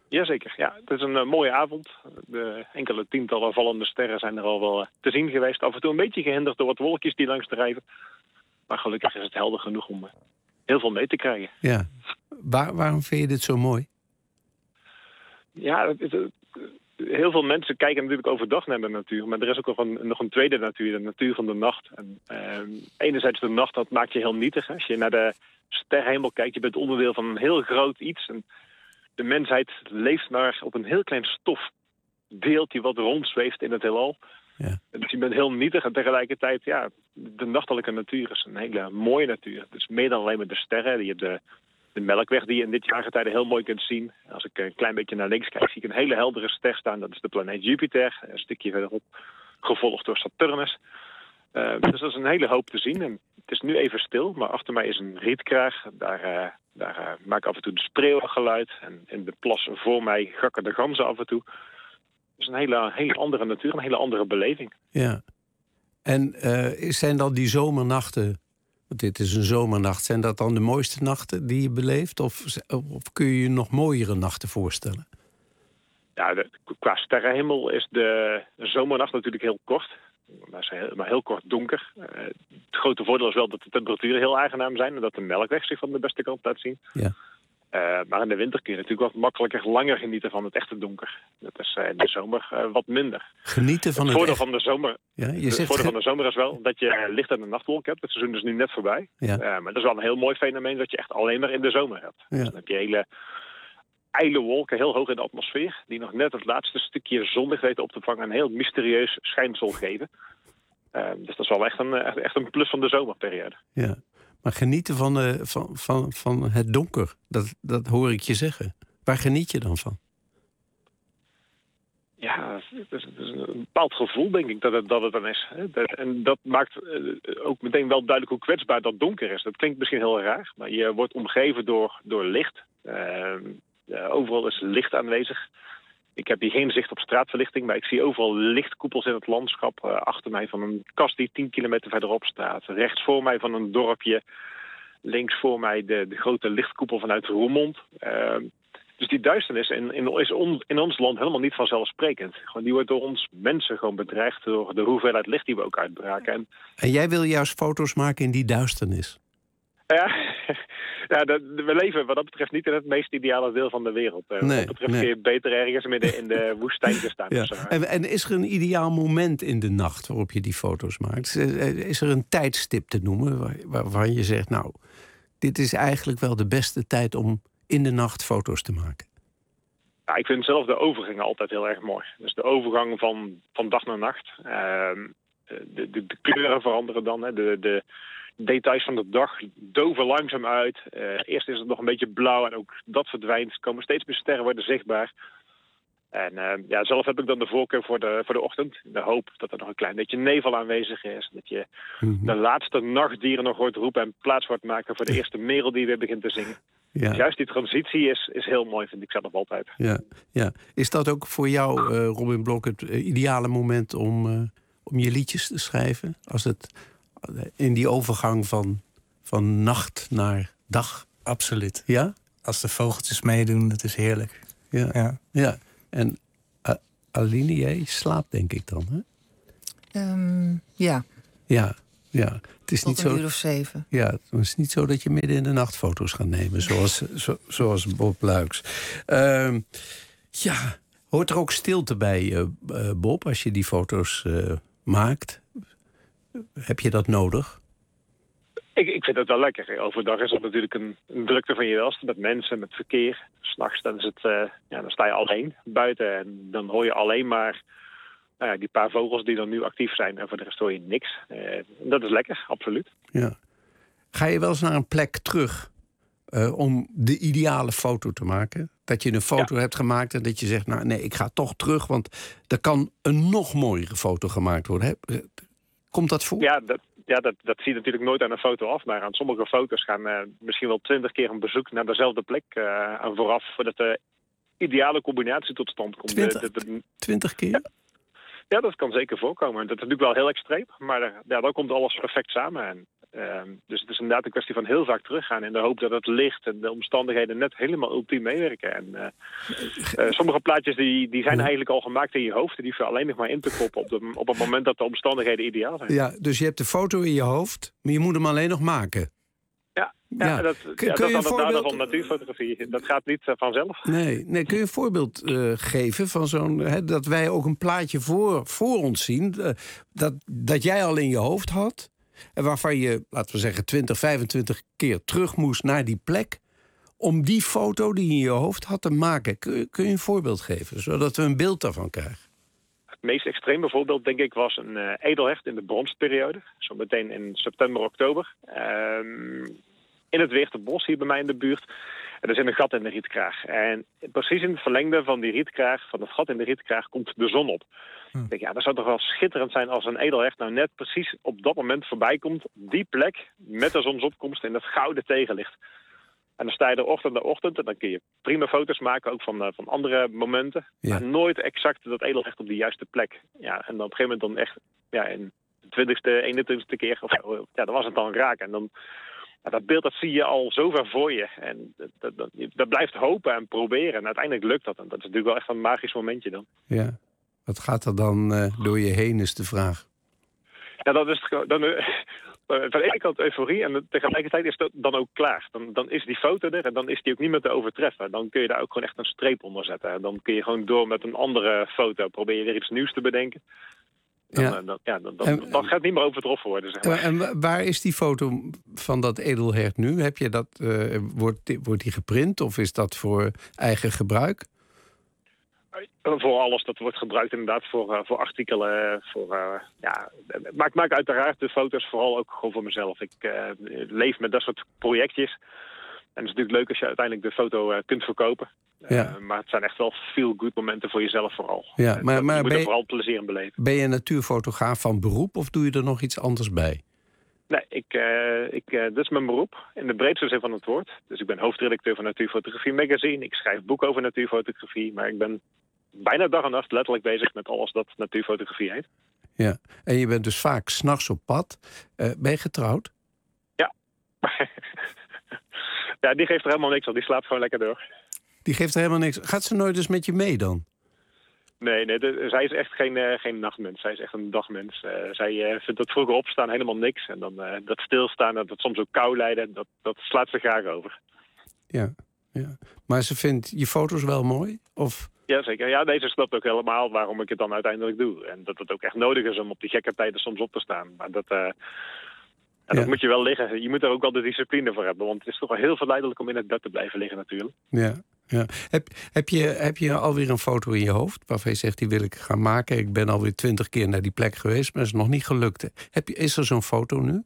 Jazeker, ja. Het is een uh, mooie avond. De enkele tientallen vallende sterren zijn er al wel uh, te zien geweest. Af en toe een beetje gehinderd door wat wolkjes die langs drijven. Maar gelukkig is het helder genoeg om uh, heel veel mee te krijgen. Ja. Waar, waarom vind je dit zo mooi? Ja, het, het, het, heel veel mensen kijken natuurlijk overdag naar de natuur. Maar er is ook nog een, nog een tweede natuur, de natuur van de nacht. En, uh, enerzijds de nacht, dat maakt je heel nietig. Als je naar de sterrenhemel kijkt, je bent onderdeel van een heel groot iets. En de mensheid leeft maar op een heel klein stofdeeltje wat rondzweeft in het heelal. Ja. Dus je bent heel nietig en tegelijkertijd, ja, de nachtelijke natuur is een hele mooie natuur. Het is meer dan alleen maar de sterren. Je hebt de, de melkweg die je in dit jaargetijde heel mooi kunt zien. Als ik een klein beetje naar links kijk, zie ik een hele heldere ster staan. Dat is de planeet Jupiter. Een stukje verderop, gevolgd door Saturnus. Uh, dus dat is een hele hoop te zien. En het is nu even stil, maar achter mij is een rietkraag. Daar, uh, daar uh, maak ik af en toe de spreeuwen geluid. En in de plas voor mij gakken de ganzen af en toe. Het is een hele, hele andere natuur, een hele andere beleving. Ja. En uh, zijn dan die zomernachten, want dit is een zomernacht, zijn dat dan de mooiste nachten die je beleeft? Of, of kun je je nog mooiere nachten voorstellen? Ja, de, qua sterrenhemel is de zomernacht natuurlijk heel kort. Maar is heel, maar heel kort donker. Uh, het grote voordeel is wel dat de temperaturen heel aangenaam zijn en dat de melkweg zich van de beste kant laat zien. Ja. Uh, maar in de winter kun je natuurlijk wat makkelijker langer genieten van het echte donker. Dat is uh, in de zomer uh, wat minder. Genieten van het, het voordeel echt... van de zomer. Ja, je het zegt voordeel ge... van de zomer is wel dat je uh, licht aan de nachtwolk hebt. Het seizoen is nu net voorbij. Ja. Uh, maar dat is wel een heel mooi fenomeen dat je echt alleen maar in de zomer hebt. Ja. Dus dan heb je hele ijle wolken heel hoog in de atmosfeer, die nog net het laatste stukje zonlicht weten op te vangen en een heel mysterieus schijnsel geven. Uh, dus dat is wel echt een, echt een plus van de zomerperiode. Ja, maar genieten van, uh, van, van, van het donker, dat, dat hoor ik je zeggen. Waar geniet je dan van? Ja, het is, het is een bepaald gevoel, denk ik, dat het, dat het dan is. En dat maakt ook meteen wel duidelijk hoe kwetsbaar dat donker is. Dat klinkt misschien heel raar, maar je wordt omgeven door, door licht. Uh, overal is licht aanwezig. Ik heb hier geen zicht op straatverlichting, maar ik zie overal lichtkoepels in het landschap. Uh, achter mij van een kast die tien kilometer verderop staat. Rechts voor mij van een dorpje. Links voor mij de, de grote lichtkoepel vanuit Roermond. Uh, dus die duisternis in, in, is on, in ons land helemaal niet vanzelfsprekend. Gewoon, die wordt door ons mensen gewoon bedreigd door de hoeveelheid licht die we ook uitbraken. En, en jij wil juist foto's maken in die duisternis? Ja, ja dat, we leven wat dat betreft niet in het meest ideale deel van de wereld. Uh, nee, wat dat betreft nee. kun je beter ergens midden in de woestijn te staan. Ja. Zo, en, en is er een ideaal moment in de nacht waarop je die foto's maakt? Is er een tijdstip te noemen waar, waarvan je zegt, nou, dit is eigenlijk wel de beste tijd om in de nacht foto's te maken? Ja, ik vind zelf de overgang altijd heel erg mooi. Dus de overgang van, van dag naar nacht. Uh, de, de, de kleuren veranderen dan. Hè. De... de details van de dag doven langzaam uit. Uh, eerst is het nog een beetje blauw en ook dat verdwijnt. Er komen steeds meer sterren worden zichtbaar. En uh, ja, zelf heb ik dan de voorkeur voor de, voor de ochtend. De hoop dat er nog een klein beetje nevel aanwezig is. Dat je mm-hmm. de laatste nachtdieren nog hoort roepen en plaats wordt maken voor de eerste merel die weer begint te zingen. Ja. Juist die transitie is, is heel mooi, vind ik zelf altijd. Ja, ja. Is dat ook voor jou, uh, Robin Blok, het uh, ideale moment om, uh, om je liedjes te schrijven? Als het in die overgang van, van nacht naar dag? Absoluut. Ja? Als de vogeltjes meedoen, dat is heerlijk. Ja. Ja. ja. En uh, Aline, jij slaapt denk ik dan, hè? Um, ja. Ja, ja. Het is Tot niet een zo, uur of zeven. Ja, het is niet zo dat je midden in de nacht foto's gaat nemen, zoals, zo, zoals Bob Luijks. Uh, ja, hoort er ook stilte bij, uh, uh, Bob, als je die foto's uh, maakt? Heb je dat nodig? Ik, ik vind het wel lekker. Overdag is het natuurlijk een, een drukte van je welste met mensen, met verkeer. 'S'nachts dan, is het, uh, ja, dan sta je alleen buiten en dan hoor je alleen maar nou ja, die paar vogels die dan nu actief zijn. En voor de rest hoor je niks. Uh, dat is lekker, absoluut. Ja. Ga je wel eens naar een plek terug uh, om de ideale foto te maken? Dat je een foto ja. hebt gemaakt en dat je zegt, nou nee, ik ga toch terug, want er kan een nog mooiere foto gemaakt worden. Hè? Komt dat voor? Ja, dat, ja dat, dat zie je natuurlijk nooit aan een foto af. Maar aan sommige foto's gaan uh, misschien wel twintig keer een bezoek naar dezelfde plek uh, aan vooraf, voordat de ideale combinatie tot stand komt. Twintig, de, de, de, twintig keer? Ja. ja, dat kan zeker voorkomen. Dat is natuurlijk wel heel extreem. Maar uh, ja, dan komt alles perfect samen. En Uh, dus het is inderdaad een kwestie van heel vaak teruggaan in de hoop dat het licht en de omstandigheden net helemaal ultiem meewerken. En uh, uh, sommige plaatjes die, die zijn eigenlijk al gemaakt in je hoofd. Die hoeven alleen nog maar in te kloppen op, de, op het moment dat de omstandigheden ideaal zijn. Ja, dus je hebt de foto in je hoofd, maar je moet hem alleen nog maken. Ja, ja, Ja. dat, Kun- ja, kun dat je is dan een het nadeel voorbeeld- van natuurfotografie. Dat gaat niet uh, vanzelf. Nee, nee, kun je een voorbeeld uh, geven van zo'n... Hè, dat wij ook een plaatje voor, voor ons zien... Uh, dat, dat jij al in je hoofd had... en waarvan je, laten we zeggen, twintig, vijfentwintig keer terug moest naar die plek... om die foto die je in je hoofd had te maken. Kun, je- kun je een voorbeeld geven, zodat we een beeld daarvan krijgen? Het meest extreme voorbeeld, denk ik, was een uh, edelhecht in de bronstperiode. Zo meteen in september, oktober. Um, in het Weerterbos, hier bij mij in de buurt. En er zit een gat in de rietkraag. En precies in het verlengde van die rietkraag, van het gat in de rietkraag, komt de zon op. Hm. Ik denk, ja, dat zou toch wel schitterend zijn als een edelhecht nou net precies op dat moment voorbij komt. Die plek, met de zonsopkomst in dat gouden tegenlicht. En dan sta je er ochtend na ochtend en dan kun je prima foto's maken, ook van, uh, van andere momenten. Ja. Maar nooit exact dat edelhecht op de juiste plek. Ja, en dan op een gegeven moment dan echt, ja, in de twintigste, eenentwintigste keer, of, ja, dan was het dan raak. En dan, ja, dat beeld dat zie je al zo ver voor je. En dat, dat, dat, dat blijft hopen en proberen. En uiteindelijk lukt dat. En dat is natuurlijk wel echt een magisch momentje dan. Ja. Wat gaat er dan uh, door je heen, is de vraag. Ja, dat is het, dan, uh, van de ene kant euforie en tegelijkertijd is het dan ook klaar. Dan, dan is die foto er en dan is die ook niet meer te overtreffen. Dan kun je daar ook gewoon echt een streep onder zetten. En dan kun je gewoon door met een andere foto. Probeer je weer iets nieuws te bedenken. Dan, Ja. uh, dan, ja, dan, dan, En- dan gaat het niet meer overtroffen worden, zeg maar. En wa- waar is die foto van dat edelhert nu? Heb je dat, uh, wordt, die, wordt die geprint of is dat voor eigen gebruik? Voor alles dat wordt gebruikt inderdaad voor, uh, voor artikelen. Voor, uh, ja, maar ik maak uiteraard de foto's vooral ook gewoon voor mezelf. Ik uh, leef met dat soort projectjes. En het is natuurlijk leuk als je uiteindelijk de foto uh, kunt verkopen. Uh, Ja. Maar het zijn echt wel feel-good momenten voor jezelf vooral. Ja, Uh, maar- dat- maar je moet ben er je- vooral plezier in beleven. Ben je natuurfotograaf van beroep of doe je er nog iets anders bij? Nee, ik, uh, ik, uh, dit is mijn beroep in de breedste zin van het woord. Dus ik ben hoofdredacteur van Natuurfotografie Magazine. Ik schrijf boeken over natuurfotografie. Maar ik ben bijna dag en nacht letterlijk bezig met alles dat natuurfotografie heet. Ja, en je bent dus vaak 's nachts op pad. Uh, ben je getrouwd? Ja, die geeft er helemaal niks aan. Die slaapt gewoon lekker door. Die geeft er helemaal niks. Gaat ze nooit eens met je mee dan? Nee, nee de, zij is echt geen, uh, geen nachtmens. Zij is echt een dagmens. Uh, zij uh, vindt dat vroeger opstaan helemaal niks. En dan uh, dat stilstaan, dat, dat soms ook kou lijden, dat, dat slaat ze graag over. Ja, ja. Maar ze vindt je foto's wel mooi? Of... Jazeker. Ja, deze snapt ook helemaal waarom ik het dan uiteindelijk doe. En dat het ook echt nodig is om op die gekke tijden soms op te staan. Maar dat... Uh, En dat Ja. moet je wel liggen. Je moet er ook wel de discipline voor hebben. Want het is toch wel heel verleidelijk om in het bed te blijven liggen natuurlijk. Ja, ja. Heb, heb, je, heb je alweer een foto in je hoofd waarvan je zegt die wil ik gaan maken? Ik ben alweer twintig keer naar die plek geweest, maar het is nog niet gelukt. Heb je, is er zo'n foto nu?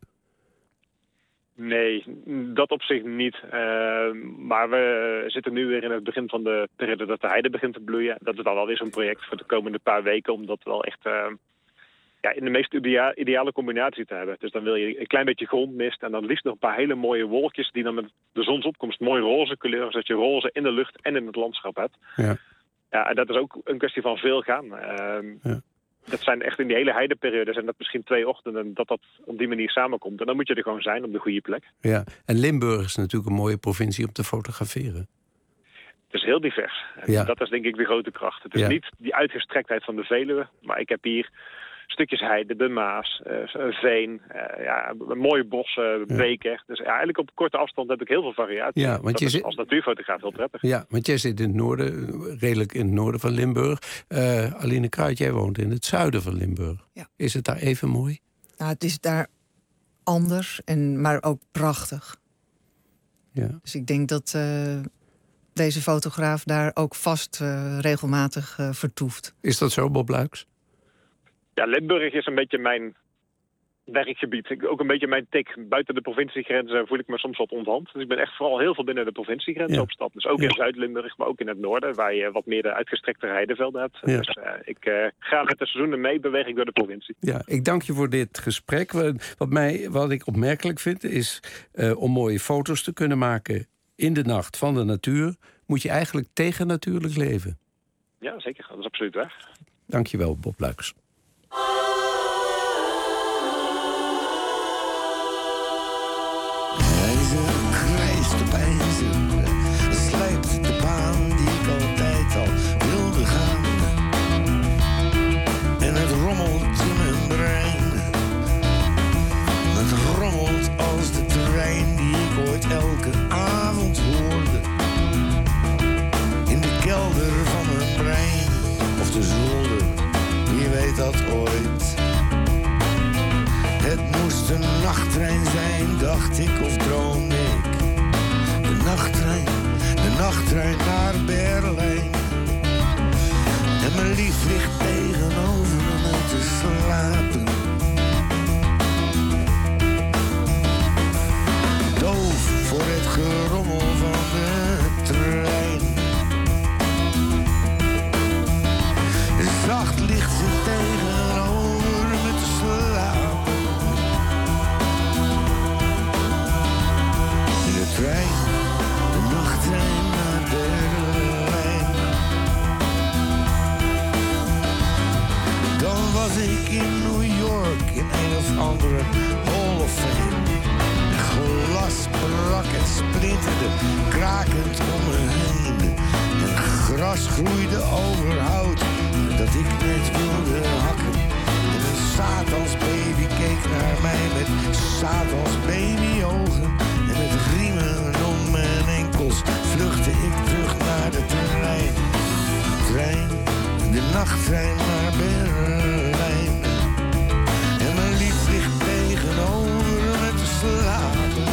Nee, dat op zich niet. Uh, maar we zitten nu weer in het begin van de periode dat de heide begint te bloeien. Dat is dan wel weer zo'n project voor de komende paar weken. Om dat wel echt uh, ja, in de meest idea- ideale combinatie te hebben. Dus dan wil je een klein beetje grondmist. En dan liefst nog een paar hele mooie wolkjes die dan met de zonsopkomst mooi roze kleuren. Zodat je roze in de lucht en in het landschap hebt. Ja. Ja, en dat is ook een kwestie van veel gaan. Uh, Ja. Dat zijn echt in die hele heideperiode zijn dat misschien twee ochtenden dat dat op die manier samenkomt. En dan moet je er gewoon zijn op de goede plek. Ja. En Limburg is natuurlijk een mooie provincie om te fotograferen. Het is heel divers. En Ja. dat is denk ik de grote kracht. Het is Ja. niet die uitgestrektheid van de Veluwe, maar ik heb hier stukjes heide, de Maas, uh, veen, uh, ja, mooie bossen, Ja. beken. Dus ja, eigenlijk op korte afstand heb ik heel veel variatie. Ja, want dat je is zit- als natuurfotograaf heel prettig. Ja, want jij zit in het noorden, redelijk in het noorden van Limburg. Uh, Aline Kruijt, jij woont in het zuiden van Limburg. Ja. Is het daar even mooi? Nou, het is daar anders, en, maar ook prachtig. Ja. Dus ik denk dat uh, deze fotograaf daar ook vast uh, regelmatig uh, vertoeft. Is dat zo, Bob Luijks? Ja, Limburg is een beetje mijn werkgebied. Ik- Ook een beetje mijn tik. Buiten de provinciegrenzen voel ik me soms wat onthand. Dus ik ben echt vooral heel veel binnen de provinciegrenzen Ja. op stap. Dus ook Ja. in Zuid-Limburg, maar ook in het noorden, waar je wat meer de uitgestrekte heidevelden hebt. Ja. Dus uh, ik uh, ga met de seizoenen mee, beweeg ik door de provincie. Ja, ik dank je voor dit gesprek. Wat, wat, mij, wat ik opmerkelijk vind, is uh, om mooie foto's te kunnen maken in de nacht van de natuur, moet je eigenlijk tegennatuurlijk leven. Ja, zeker. Dat is absoluut waar. Dank je wel, Bob Luijks. de zolder, wie weet dat ooit. Het moest een nachttrein zijn, dacht ik of droomde ik. De nachttrein, de nachttrein naar Berlijn. En mijn lief ligt tegenover me te slapen. Doof voor het gerommel van de trein. Zacht ligt ze tegenover me te slapen. De trein, de nachttrein naar Berlijn. Dan was ik in New York in een of andere Hall of Fame. Glas brak en splinterde, krakend om me heen. En gras groeide over hout, dat ik net wilde hakken. En een Satans baby keek naar mij met Satans babyogen. En met riemen om mijn enkels vluchtte ik terug naar de trein. Trein, de nachttrein naar Berlijn. En mijn lief ligt tegenover me te slapen.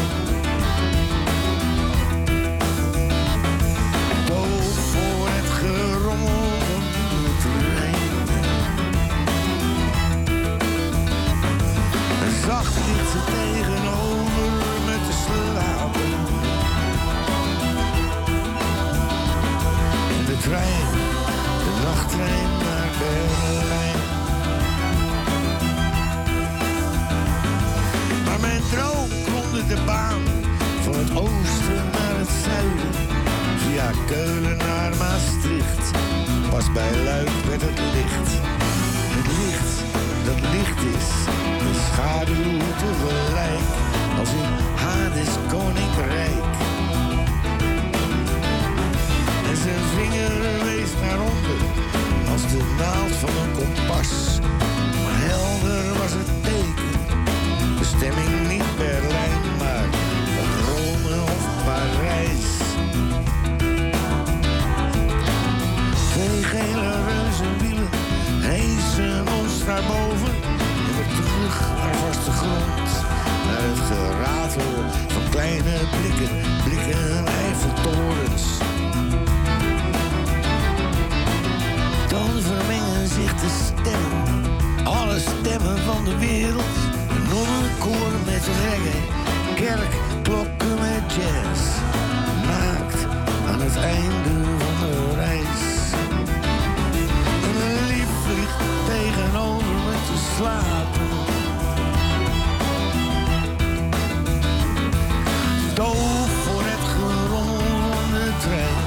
Doof voor het gerommel van de trein. En zacht ligt ze tegenover me te slapen. En de trein, de nachttrein naar Berlijn. Maar mijn droom klonde de baan van het oosten naar het zuiden. Via Keulen naar Maastricht. Pas bij Luik werd het licht. Het licht, dat licht is. Een schaduw tegelijk. Als in Hades koninkrijk. En zijn vinger wees naar onder. Als de naald van een kompas. Maar helder was het teken. Bestemming niet Berlijn, maar Rome of Parijs. Twee gele reuzenwielen heesen ons naar boven. En weer terug naar vaste grond. Naar het geratel van kleine blikken, blikken Eiffeltorens. Dan vermengen zich de stemmen, alle stemmen van de wereld. Nonnenkoor met reggae, kerkklokken met jazz. Naakt aan het einde van de reis. En mijn lief ligt tegenover me te slapen. Doof voor het gerommel van de trein.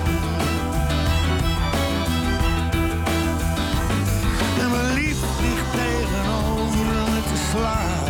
En mijn lief ligt tegenover me te slapen.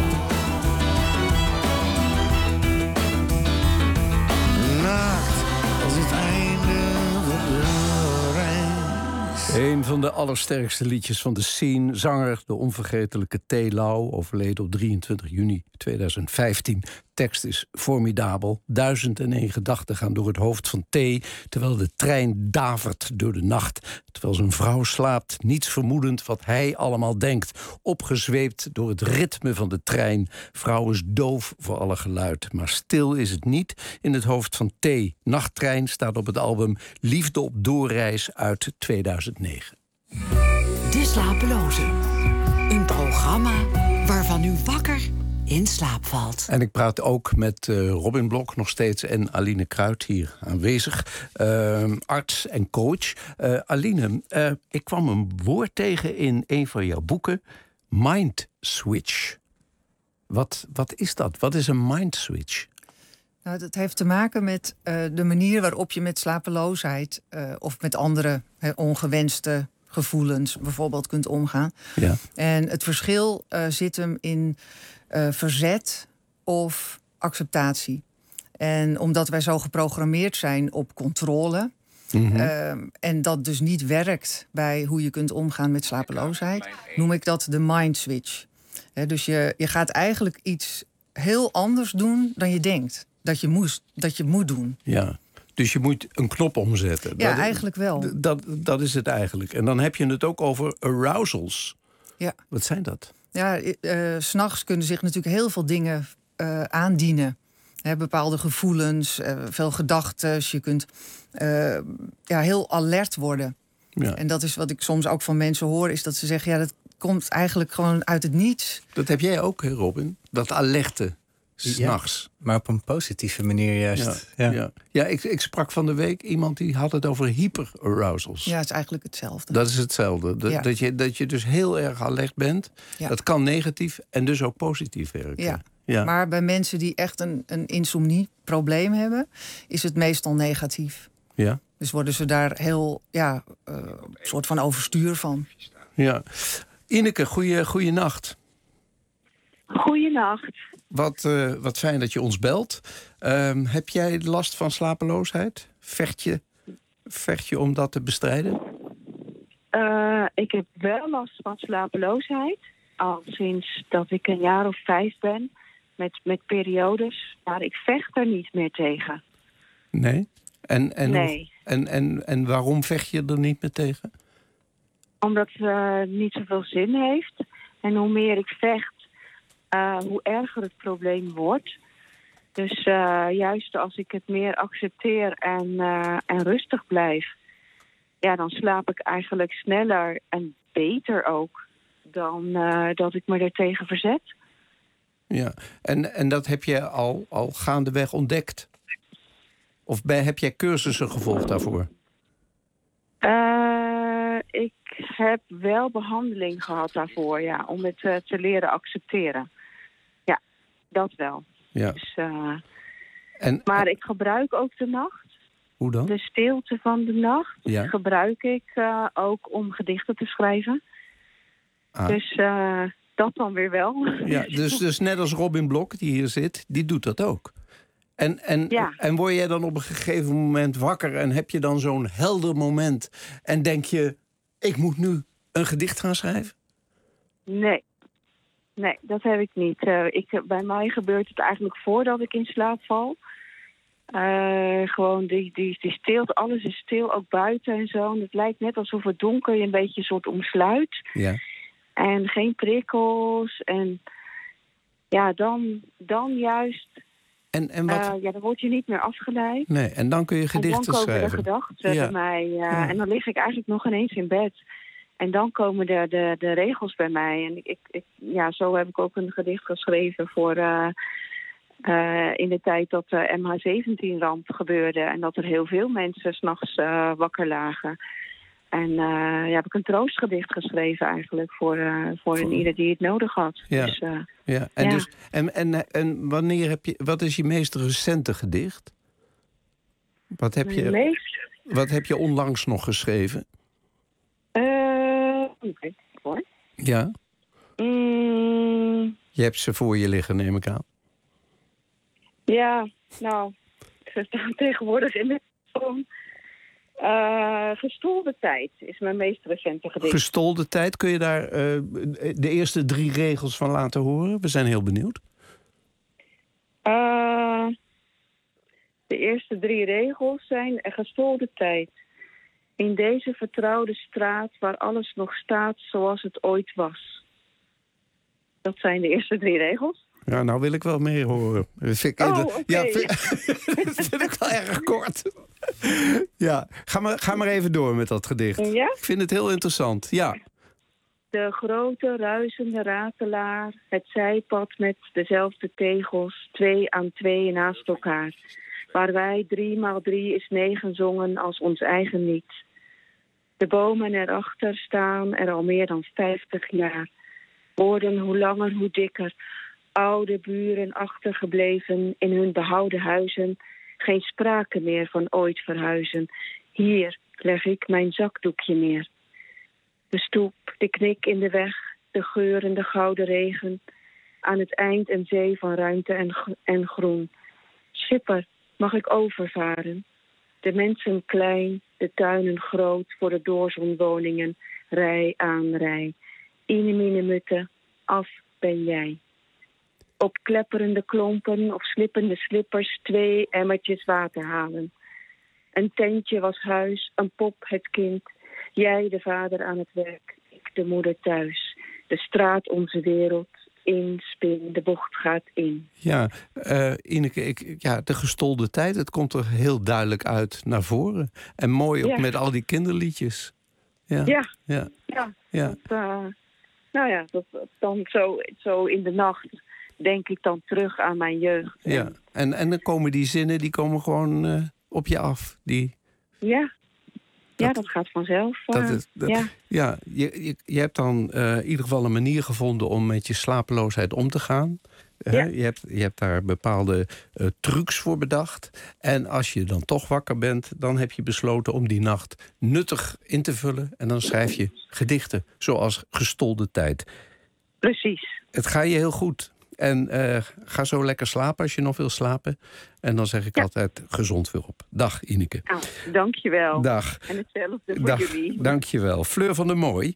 Naakt als het einde van de reis. Een van de allersterkste liedjes van de scene. Zanger, de onvergetelijke T. Lau, overleden op drieëntwintig juni tweeduizend vijftien. Tekst is formidabel. Duizend en één gedachten gaan door het hoofd van T. Terwijl de trein davert door de nacht. Terwijl zijn vrouw slaapt, niets vermoedend wat hij allemaal denkt. Opgezweept door het ritme van de trein. Vrouw is doof voor alle geluid. Maar stil is het niet in het hoofd van T. Nachttrein staat op het album Liefde op doorreis uit tweeduizend negen. De Slapelozen. Een programma waarvan u wakker in slaap valt. En ik praat ook met uh, Robin Blok nog steeds en Aline Kruid hier aanwezig. Uh, arts en coach. Uh, Aline, uh, ik kwam een woord tegen in een van jouw boeken. Mind switch. Wat, wat is dat? Wat is een mind switch? Nou, dat heeft te maken met uh, de manier waarop je met slapeloosheid uh, of met andere uh, ongewenste gevoelens bijvoorbeeld kunt omgaan. Ja. En het verschil uh, zit hem in uh, verzet of acceptatie. En omdat wij zo geprogrammeerd zijn op controle, mm-hmm. uh, en dat dus niet werkt bij hoe je kunt omgaan met slapeloosheid, noem ik dat de mind switch. He, dus je, je gaat eigenlijk iets heel anders doen dan je denkt dat je, moest, dat je moet doen. Ja. Dus je moet een knop omzetten. Ja, dat, eigenlijk wel. Dat, dat is het eigenlijk. En dan heb je het ook over arousals. Ja. Wat zijn dat? Ja, uh, 's nachts kunnen zich natuurlijk heel veel dingen uh, aandienen. He, bepaalde gevoelens, uh, veel gedachten. Je kunt uh, ja, heel alert worden. Ja. En dat is wat ik soms ook van mensen hoor, is dat ze zeggen, ja, dat komt eigenlijk gewoon uit het niets. Dat heb jij ook, hè, Robin? Dat alerte, 's nachts. Ja, maar op een positieve manier juist. Ja, Ja. ja. ja ik, ik sprak van de week iemand die had het over hyperarousals. Ja, het is eigenlijk hetzelfde. Dat is hetzelfde. Dat, Ja. dat, je, dat je dus heel erg alert bent. Ja. Dat kan negatief en dus ook positief werken. Ja. Ja. Maar bij mensen die echt een, een insomnieprobleem hebben, is het meestal negatief. Ja. Dus worden ze daar heel, ja, uh, soort van overstuur van. Ja. Ineke, goeie, goeie nacht. Goeienacht. Wat, uh, wat fijn dat je ons belt. Um, heb jij last van slapeloosheid? Vecht je, vecht je om dat te bestrijden? Uh, ik heb wel last van slapeloosheid. Al sinds dat ik een jaar of vijf ben. Met, met periodes. Maar ik vecht er niet meer tegen. Nee? En, en, nee. En, en, en waarom vecht je er niet meer tegen? Omdat het uh, niet zoveel zin heeft. En hoe meer ik vecht, uh, hoe erger het probleem wordt. Dus uh, juist als ik het meer accepteer en, uh, en rustig blijf, ja, dan slaap ik eigenlijk sneller en beter ook dan uh, dat ik me ertegen verzet. Ja, en, en dat heb je al, al gaandeweg ontdekt? Of bij, heb jij cursussen gevolgd daarvoor? Uh, ik heb wel behandeling gehad daarvoor, ja, om het uh, te leren accepteren. Ja, dat wel. Ja. Dus, uh, en, maar ik gebruik ook de nacht. Hoe dan? De stilte van de nacht ja. gebruik ik uh, ook om gedichten te schrijven. Ah. Dus uh, dat dan weer wel. Ja, dus, dus net als Robin Blok, die hier zit, die doet dat ook. En, en, ja. en word jij dan op een gegeven moment wakker en heb je dan zo'n helder moment en denk je, ik moet nu een gedicht gaan schrijven? Nee, nee, dat heb ik niet. Uh, ik, bij mij gebeurt het eigenlijk voordat ik in slaap val. Uh, gewoon die, die, die stilte, alles is stil, ook buiten en zo. En het lijkt net alsof het donker je een beetje een soort omsluit. Ja. En geen prikkels. En ja, dan, dan juist... En, en wat? Uh, ja, dan word je niet meer afgeleid. Nee, en dan kun je gedichten schrijven. En dan komen de gedachten ja. bij mij. Uh, ja. En dan lig ik eigenlijk nog ineens in bed. En dan komen de, de, de regels bij mij. En ik, ik, ja, zo heb ik ook een gedicht geschreven voor... Uh, uh, in de tijd dat de M H zeventien-ramp gebeurde. En dat er heel veel mensen 's nachts uh, wakker lagen. En uh, ja, heb ik een troostgedicht geschreven eigenlijk voor, uh, voor, voor... een ieder die het nodig had. Ja. Dus, uh, ja. En, ja. Dus, en, en, en wanneer heb je, wat is je meest recente gedicht? Wat heb je, meest... wat heb je onlangs nog geschreven? Uh, Oké, okay. hoor. Ja? Mm. Je hebt ze voor je liggen, neem ik aan. Ja, nou, ze staan tegenwoordig in de telefoon. Uh, Gestolde tijd is mijn meest recente gedicht. Gestolde tijd, kun je daar uh, de eerste drie regels van laten horen? We zijn heel benieuwd. Uh, de eerste drie regels zijn gestolde tijd. In deze vertrouwde straat waar alles nog staat zoals het ooit was. Dat zijn de eerste drie regels. Ja, nou wil ik wel meer horen. Dat vind ik, oh, even, okay. ja, vind, vind ik wel erg kort. Ja, ga maar, ga maar even door met dat gedicht. Ja? Ik vind het heel interessant, ja. De grote, ruisende ratelaar, het zijpad met dezelfde tegels, twee aan twee naast elkaar. Waar wij drie maal drie is negen zongen als ons eigen lied. De bomen erachter staan er al meer dan vijftig jaar. Woorden hoe langer hoe dikker. Oude buren achtergebleven in hun behouden huizen. Geen sprake meer van ooit verhuizen. Hier leg ik mijn zakdoekje neer. De stoep, de knik in de weg, de geurende gouden regen. Aan het eind een zee van ruimte en, en groen. Schipper, mag ik overvaren? De mensen klein, de tuinen groot voor de doorzonwoningen. Rij aan rij. Ine mine mutte, af ben jij. Op klepperende klompen of slippende slippers twee emmertjes water halen. Een tentje was huis, een pop het kind. Jij de vader aan het werk, ik de moeder thuis. De straat onze wereld, in, spin, de bocht gaat in. Ja, uh, Ineke, ik, ja, de gestolde tijd, het komt er heel duidelijk uit naar voren. En mooi ook ja. met al die kinderliedjes. Ja, ja. ja. ja. ja. Dat, uh, nou ja, dat, dan zo, zo in de nacht denk ik dan terug aan mijn jeugd. Ja, en, en dan komen die zinnen, die komen gewoon uh, op je af. Die... Ja. Dat, ja, dat gaat vanzelf. Uh, dat is, dat, ja, ja je, je, je hebt dan uh, in ieder geval een manier gevonden om met je slapeloosheid om te gaan. Uh, ja. je, hebt, je hebt daar bepaalde uh, trucs voor bedacht. En als je dan toch wakker bent, dan heb je besloten om die nacht nuttig in te vullen. En dan schrijf je gedichten, zoals Gestolde tijd. Precies. Het gaat je heel goed. En uh, ga zo lekker slapen als je nog wil slapen. En dan zeg ik ja. altijd gezond weer op. Dag, Ineke. Ah, dank je wel. Dag. En hetzelfde voor Dag. jullie. Dank je wel. Fleur van der Mooi.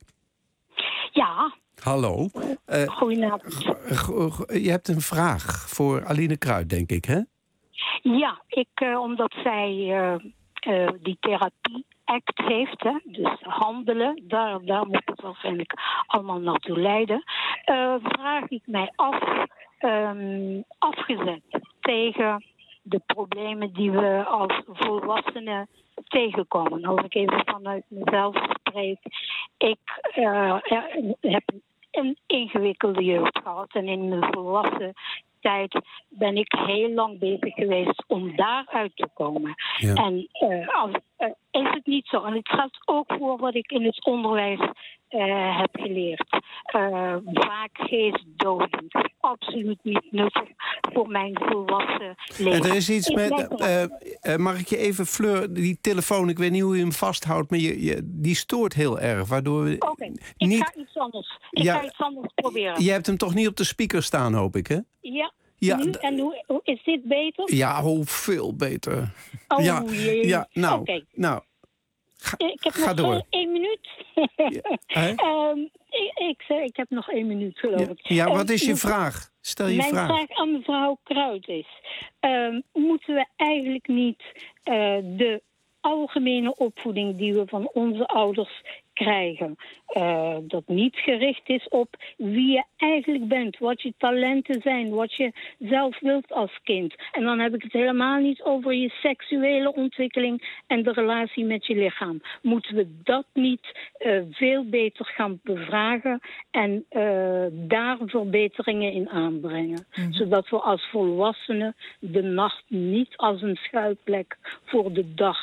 Ja. Hallo. Uh, Goedenavond. Je hebt een vraag voor Aline Kruid, denk ik, hè? Ja, ik, uh, omdat zij uh, uh, die therapie act heeft, hè, dus handelen, daar, daar moet het waarschijnlijk allemaal naartoe leiden, uh, vraag ik mij af, um, afgezet tegen de problemen die we als volwassenen tegenkomen. Als ik even vanuit mezelf spreek, ik uh, heb een ingewikkelde jeugd gehad en in mijn volwassen tijd ben ik heel lang bezig geweest om daaruit te komen. Ja. En uh, als, uh, is het niet zo. En het geldt ook voor wat ik in het onderwijs uh, heb geleerd. Uh, vaak geestdodend. Absoluut niet nuttig voor mijn volwassen leven. En er is iets ik met... Uh, uh, mag ik je even, Fleur, die telefoon, ik weet niet hoe je hem vasthoudt, maar je, je, die stoort heel erg, waardoor we Oké, okay. ik niet... ga iets anders. Ik ja, ga iets anders proberen. Je hebt hem toch niet op de speaker staan, hoop ik, hè? Ja. Ja, nu, en hoe, is dit beter? Ja, hoe veel beter. Oh, ja, jee. ja, nou, okay. nou ga, ik heb ga nog door. één minuut. Ja, um, ik, ik, zeg, ik heb nog één minuut, geloof ja. ik. Ja, wat is je uh, vraag? Stel je mijn vraag. Mijn vraag aan mevrouw Kruid is... Um, moeten we eigenlijk niet uh, de algemene opvoeding die we van onze ouders krijgen, uh, dat niet gericht is op wie je eigenlijk bent, wat je talenten zijn, wat je zelf wilt als kind. En dan heb ik het helemaal niet over je seksuele ontwikkeling en de relatie met je lichaam. Moeten we dat niet uh, veel beter gaan bevragen en uh, daar verbeteringen in aanbrengen? Mm-hmm. Zodat we als volwassenen de nacht niet als een schuilplek voor de dag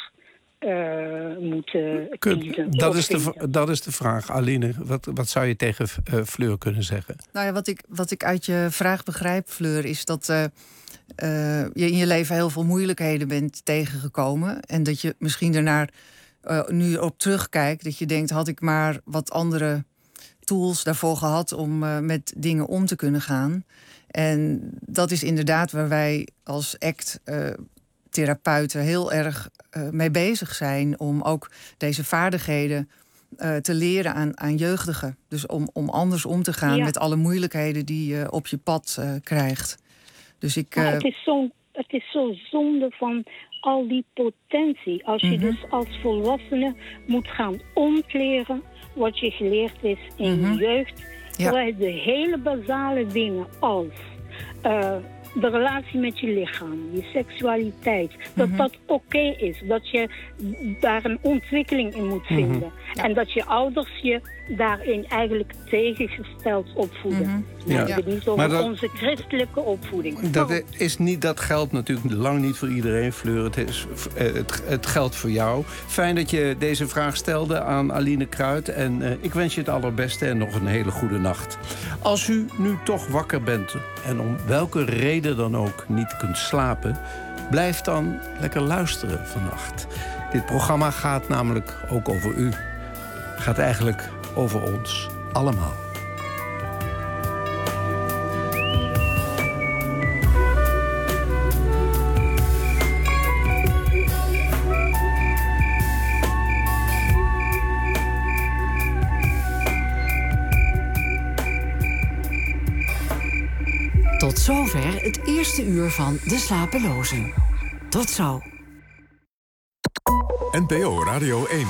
Uh, moeten kiezen. Dat is, de, dat is de vraag, Aline. Wat, wat zou je tegen uh, Fleur kunnen zeggen? Nou ja, wat ik, wat ik uit je vraag begrijp, Fleur, is dat uh, uh, je in je leven heel veel moeilijkheden bent tegengekomen. En dat je misschien ernaar uh, nu op terugkijkt. Dat je denkt, had ik maar wat andere tools daarvoor gehad om uh, met dingen om te kunnen gaan. En dat is inderdaad waar wij als ACT... Uh, therapeuten heel erg uh, mee bezig zijn om ook deze vaardigheden uh, te leren aan, aan jeugdigen. Dus om, om anders om te gaan ja. met alle moeilijkheden die je op je pad uh, krijgt. Dus ik, uh... het, is zo, het is zo zonde van al die potentie. Als je mm-hmm. dus als volwassene moet gaan omkleren wat je geleerd is in mm-hmm. je jeugd. Ja. Terwijl de hele basale dingen als... Uh, de relatie met je lichaam, je seksualiteit, dat mm-hmm. dat oké okay is. Dat je daar een ontwikkeling in moet vinden. Mm-hmm. Ja. En dat je ouders je daarin eigenlijk tegengesteld opvoeden. Mm-hmm. Ja. Ja. Het niet over dat, onze christelijke opvoeding. Dat, is niet, dat geldt natuurlijk lang niet voor iedereen, Fleur. Het, is, het, het geldt voor jou. Fijn dat je deze vraag stelde aan Aline Kruid. En uh, ik wens je het allerbeste en nog een hele goede nacht. Als u nu toch wakker bent en om welke reden dan ook niet kunt slapen, blijf dan lekker luisteren vannacht. Dit programma gaat namelijk ook over u. Gaat eigenlijk over ons allemaal. Tot zover het eerste uur van De Slapelozen. Tot zo. N P O Radio één.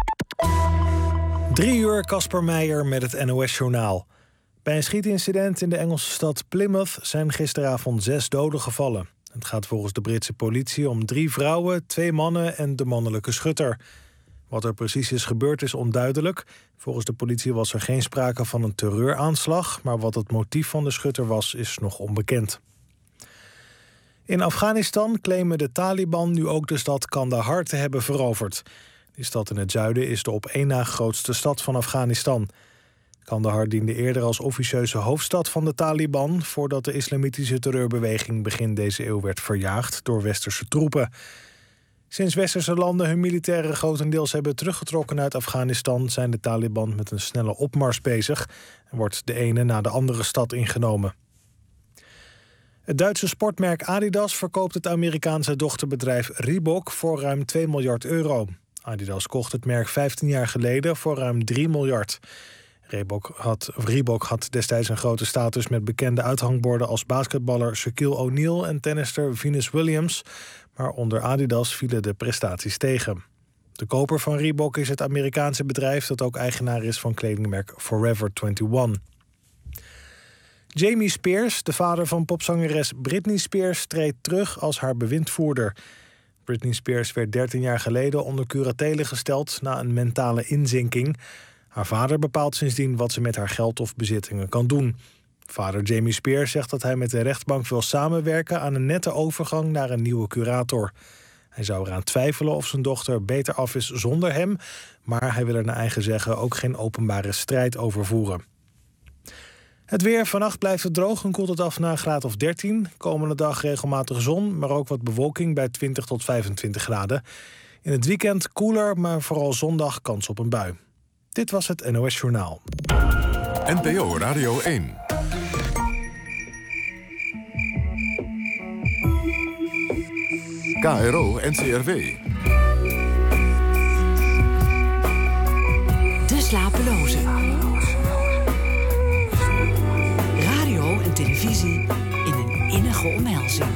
Drie uur, Casper Meijer met het N O S-journaal. Bij een schietincident in de Engelse stad Plymouth zijn gisteravond zes doden gevallen. Het gaat volgens de Britse politie om drie vrouwen, twee mannen en de mannelijke schutter. Wat er precies is gebeurd is onduidelijk. Volgens de politie was er geen sprake van een terreuraanslag, maar wat het motief van de schutter was, is nog onbekend. In Afghanistan claimen de Taliban nu ook de stad Kandahar te hebben veroverd. Die stad in het zuiden is de op één na grootste stad van Afghanistan. Kandahar diende eerder als officieuze hoofdstad van de Taliban, voordat de islamitische terreurbeweging begin deze eeuw werd verjaagd door westerse troepen. Sinds westerse landen hun militairen grotendeels hebben teruggetrokken uit Afghanistan, zijn de Taliban met een snelle opmars bezig en wordt de ene na de andere stad ingenomen. Het Duitse sportmerk Adidas verkoopt het Amerikaanse dochterbedrijf Reebok voor ruim twee miljard euro. Adidas kocht het merk vijftien jaar geleden voor ruim drie miljard. Reebok had, Reebok had destijds een grote status met bekende uithangborden als basketballer Shaquille O'Neal en tennister Venus Williams, maar onder Adidas vielen de prestaties tegen. De koper van Reebok is het Amerikaanse bedrijf dat ook eigenaar is van kledingmerk Forever eenentwintig. Jamie Spears, de vader van popzangeres Britney Spears, treedt terug als haar bewindvoerder. Britney Spears werd dertien jaar geleden onder curatele gesteld na een mentale inzinking. Haar vader bepaalt sindsdien wat ze met haar geld of bezittingen kan doen. Vader Jamie Spears zegt dat hij met de rechtbank wil samenwerken aan een nette overgang naar een nieuwe curator. Hij zou eraan twijfelen of zijn dochter beter af is zonder hem, maar hij wil er naar eigen zeggen ook geen openbare strijd over voeren. Het weer, vannacht blijft het droog en koelt het af naar een graad of dertien. Komende dag regelmatig zon, maar ook wat bewolking bij twintig tot vijfentwintig graden. In het weekend koeler, maar vooral zondag kans op een bui. Dit was het N O S-journaal. N P O Radio één. K R O N C R W. De slapelozen. Radio en televisie in een innige omhelzing.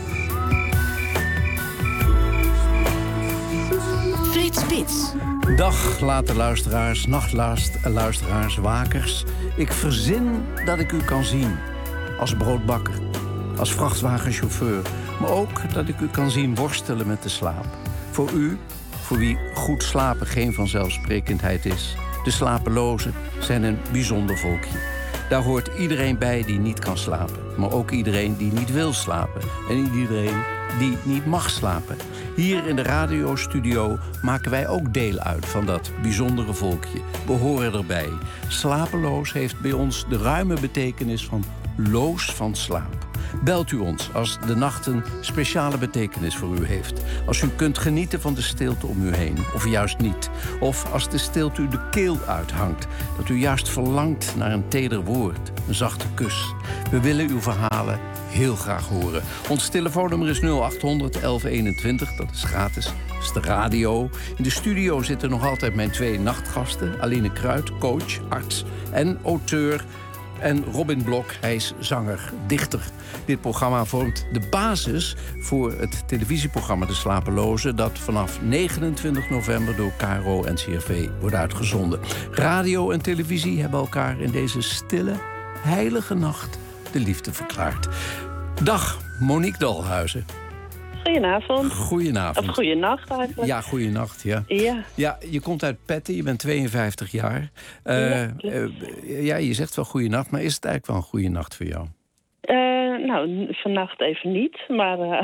Frits Spits. Dag, late luisteraars, nachtluisteraars, wakers. Ik verzin dat ik u kan zien. Als broodbakker, als vrachtwagenchauffeur. Maar ook dat ik u kan zien worstelen met de slaap. Voor u, voor wie goed slapen geen vanzelfsprekendheid is. De slapelozen zijn een bijzonder volkje. Daar hoort iedereen bij die niet kan slapen. Maar ook iedereen die niet wil slapen. En iedereen die niet mag slapen. Hier in de radiostudio maken wij ook deel uit van dat bijzondere volkje. We horen erbij. Slapeloos heeft bij ons de ruime betekenis van loos van slaap. Belt u ons als de nacht een speciale betekenis voor u heeft. Als u kunt genieten van de stilte om u heen, of juist niet. Of als de stilte u de keel uithangt. Dat u juist verlangt naar een teder woord, een zachte kus. We willen uw verhalen heel graag horen. Ons telefoonnummer is nul acht honderd elf eenentwintig, dat is gratis. Dat is de radio. In de studio zitten nog altijd mijn twee nachtgasten. Aline Kruid, coach, arts en auteur. En Robin Blok, hij is zanger, dichter. Dit programma vormt de basis voor het televisieprogramma De Slapelozen, dat vanaf negenentwintig november door K R O en C R V wordt uitgezonden. Radio en televisie hebben elkaar in deze stille, heilige nacht de liefde verklaard. Dag, Monique Dalhuizen. Goedenavond. Goedenavond. Of goeienacht eigenlijk. Ja, goeienacht, ja. Ja. Ja, je komt uit Petten, je bent tweeënvijftig jaar. Uh, ja, uh, ja, je zegt wel goeienacht, maar is het eigenlijk wel een goeie nacht voor jou? Uh, nou, vannacht even niet, maar uh,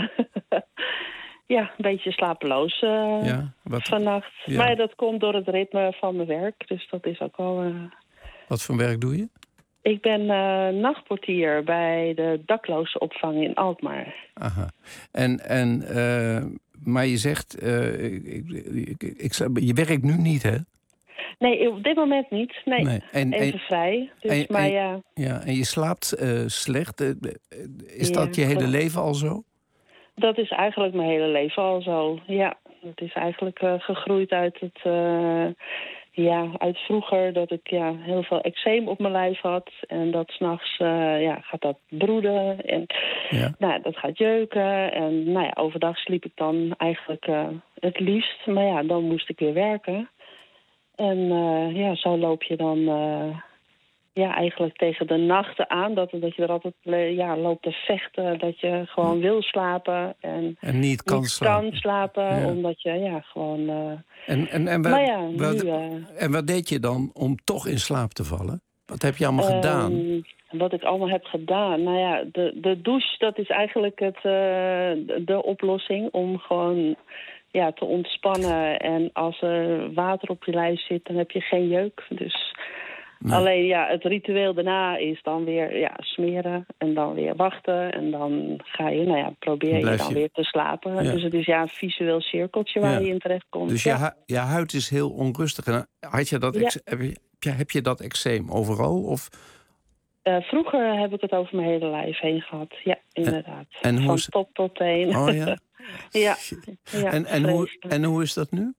ja, een beetje slapeloos uh, ja, wat, vannacht. Ja. Maar dat komt door het ritme van mijn werk, dus dat is ook wel... Uh... Wat voor werk doe je? Ik ben uh, nachtportier bij de daklozenopvang in Alkmaar. Aha. En, en, uh, maar je zegt, uh, ik, ik, ik, je werkt nu niet, hè? Nee, op dit moment niet. Nee, nee. En, even en, vrij. Dus, en, maar en, ja. ja. En je slaapt uh, slecht. Uh, is ja, dat je hele klopt. leven al zo? Dat is eigenlijk mijn hele leven al zo, ja. Het is eigenlijk uh, gegroeid uit het... Uh, ja, uit vroeger dat ik ja, heel veel eczeem op mijn lijf had. En dat s'nachts uh, ja, gaat dat broeden. En Ja. nou, dat gaat jeuken. En nou ja, overdag sliep ik dan eigenlijk uh, het liefst. Maar ja, dan moest ik weer werken. En uh, ja, zo loop je dan uh, ja, eigenlijk tegen de nachten aan. Dat, dat je er altijd ja, loopt te vechten. Dat je gewoon wil slapen. En, En niet kan niet slapen. kan slapen. Ja. Omdat je ja, gewoon... Uh, En, en, en, wat, maar ja, nu, wat, uh, en wat deed je dan om toch in slaap te vallen? Wat heb je allemaal Um, gedaan? Wat ik allemaal heb gedaan? Nou ja, de, de douche, dat is eigenlijk het, uh, de, de oplossing om gewoon ja, te ontspannen. En als er water op je lijf zit, dan heb je geen jeuk. Dus nee. Alleen ja, het ritueel daarna is dan weer ja, smeren en dan weer wachten. En dan ga je, nou ja, probeer je dan je... weer te slapen. Ja. Dus het is ja een visueel cirkeltje waar Ja. je in terecht komt. Dus ja. je, hu- je huid is heel onrustig. En had je dat Ja. ex- heb, je, heb je- heb je dat eczeem overal? Of... Uh, vroeger heb ik het over mijn hele lijf heen gehad. Ja, inderdaad. En hoe Van is... top tot teen. Oh ja? ja. ja en, en, hoe, vreselijk. en hoe is dat nu?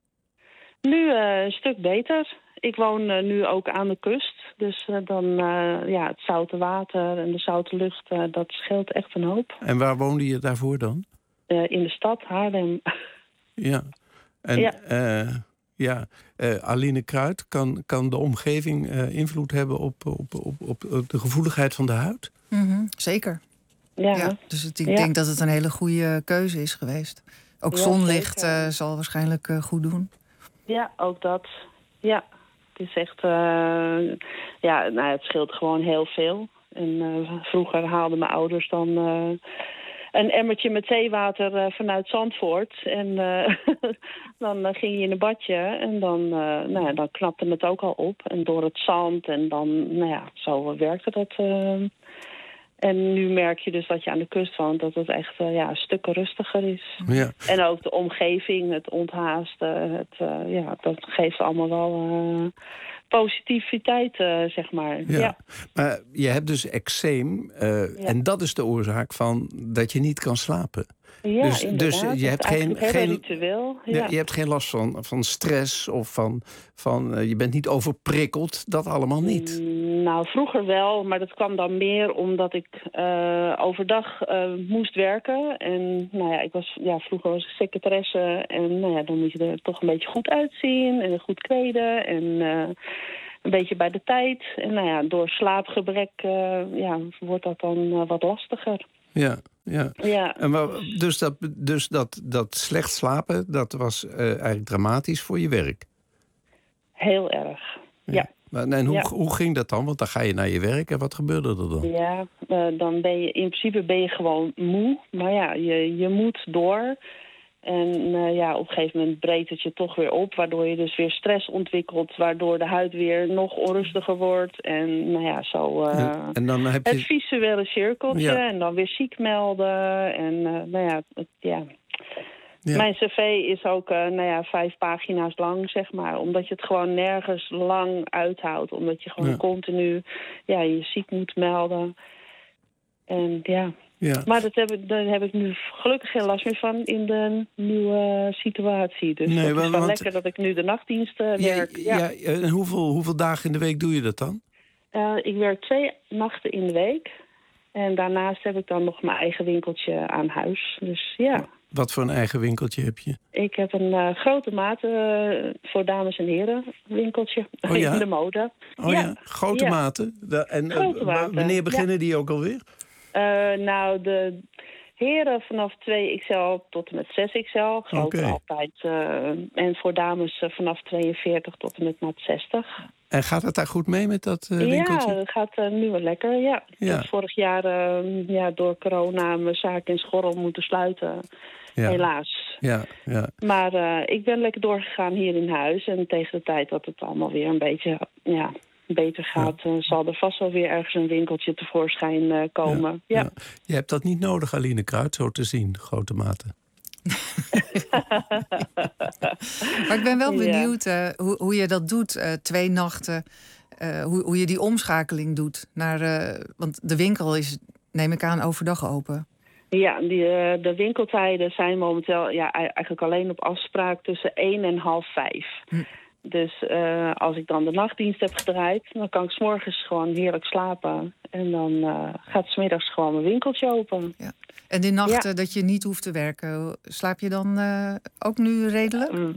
Nu uh, een stuk beter. Ik woon uh, nu ook aan de kust. Dus uh, dan uh, ja, het zoute water en de zoute lucht, uh, dat scheelt echt een hoop. En waar woonde je daarvoor dan? Uh, in de stad, Haarlem. Ja. En ja, uh, ja. Uh, Aline Kruid, kan, kan de omgeving uh, invloed hebben op, op, op, op, op de gevoeligheid van de huid? Mm-hmm, zeker. Ja. Ja, dus het, ik ja. denk dat het een hele goede keuze is geweest. Ook Ja, zonlicht zeker. uh, zal waarschijnlijk uh, goed doen. Ja, ook dat. Ja, het is echt... Uh, ja, nou, het scheelt gewoon heel veel. En uh, vroeger haalden mijn ouders dan... Uh, een emmertje met zeewater uh, vanuit Zandvoort. En uh, dan uh, ging je in een badje en dan, uh, nou ja, dan knapte het ook al op. En door het zand en dan, nou ja, zo werkte dat. Uh. En nu merk je dus dat je aan de kust woont, dat het echt uh, ja, stukken rustiger is. Ja. En ook de omgeving, het onthaasten, het, uh, ja, dat geeft allemaal wel... Uh, positiviteit, uh, zeg maar. Ja. Ja. Maar je hebt dus eczeem. Uh, ja. En dat is de oorzaak van dat je niet kan slapen. Ja, dus, dus je hebt geen, geen, ritueel. Ja. Je hebt geen last van, van stress of van... van uh, je bent niet overprikkeld. Dat allemaal niet. Mm, nou, vroeger wel. Maar dat kwam dan meer omdat ik uh, overdag uh, moest werken. En nou ja, ik was, ja, vroeger was ik secretaresse. En nou ja, dan moet je er toch een beetje goed uitzien. En goed kleden. En... Uh, een beetje bij de tijd. En nou ja, door slaapgebrek uh, ja, wordt dat dan uh, wat lastiger. Ja, ja. ja. En waar, dus dat, dus dat, dat slecht slapen, dat was uh, eigenlijk dramatisch voor je werk? Heel erg, ja. ja. En hoe, ja. hoe ging dat dan? Want dan ga je naar je werk en wat gebeurde er dan? Ja, uh, dan ben je in principe ben je gewoon moe. Maar ja, je, je moet door... En uh, ja, op een gegeven moment breekt het je toch weer op... waardoor je dus weer stress ontwikkelt... waardoor de huid weer nog onrustiger wordt. En nou ja, zo uh, en, en dan heb je... het visuele cirkeltje... Ja. en dan weer ziek melden. En uh, nou ja, het, ja. ja, mijn cv is ook uh, nou ja, vijf pagina's lang, zeg maar. Omdat je het gewoon nergens lang uithoudt. Omdat je gewoon ja. continu ja, je ziek moet melden. En ja... Ja. Maar dat heb ik, daar heb ik nu gelukkig geen last meer van in de nieuwe situatie. Dus nee, het is want, wel want, lekker dat ik nu de nachtdienst uh, ja, werk. Ja. Ja, en hoeveel, hoeveel dagen in de week doe je dat dan? Uh, ik werk twee nachten in de week. En daarnaast heb ik dan nog mijn eigen winkeltje aan huis. Dus ja. Wat voor een eigen winkeltje heb je? Ik heb een uh, grote maat uh, voor dames en heren winkeltje oh, ja? in de mode. Oh ja, ja. Grote ja. maten? De, en grote uh, maten. Wanneer beginnen ja. die ook alweer? Uh, nou, de heren vanaf twee X L tot en met zes X L. Groter okay. altijd. Uh, en voor dames uh, vanaf tweeënveertig tot en met maat zestig. En gaat het daar goed mee met dat uh, winkeltje? Ja, dat gaat uh, nu wel lekker, ja. ja. Ik heb vorig jaar uh, ja, door corona mijn zaak in Schorrel moeten sluiten. Ja. Helaas. Ja, ja. Maar uh, ik ben lekker doorgegaan hier in huis. En tegen de tijd dat het allemaal weer een beetje... ja. beter gaat, ja. uh, zal er vast wel weer ergens een winkeltje tevoorschijn uh, komen. Ja, ja. Ja. Je hebt dat niet nodig, Aline Kruid, zo te zien, grote maten. Maar ik ben wel benieuwd uh, hoe, hoe je dat doet, uh, twee nachten. Uh, hoe, hoe je die omschakeling doet. Naar, uh, want de winkel is, neem ik aan, overdag open. Ja, die, uh, de winkeltijden zijn momenteel ja, eigenlijk alleen op afspraak tussen één en half vijf. Hm. Dus uh, als ik dan de nachtdienst heb gedraaid, dan kan ik 's morgens gewoon heerlijk slapen. En dan uh, gaat 's middags gewoon mijn winkeltje open. Ja. En die nachten Ja. dat je niet hoeft te werken, slaap je dan uh, ook nu redelijk? Uh,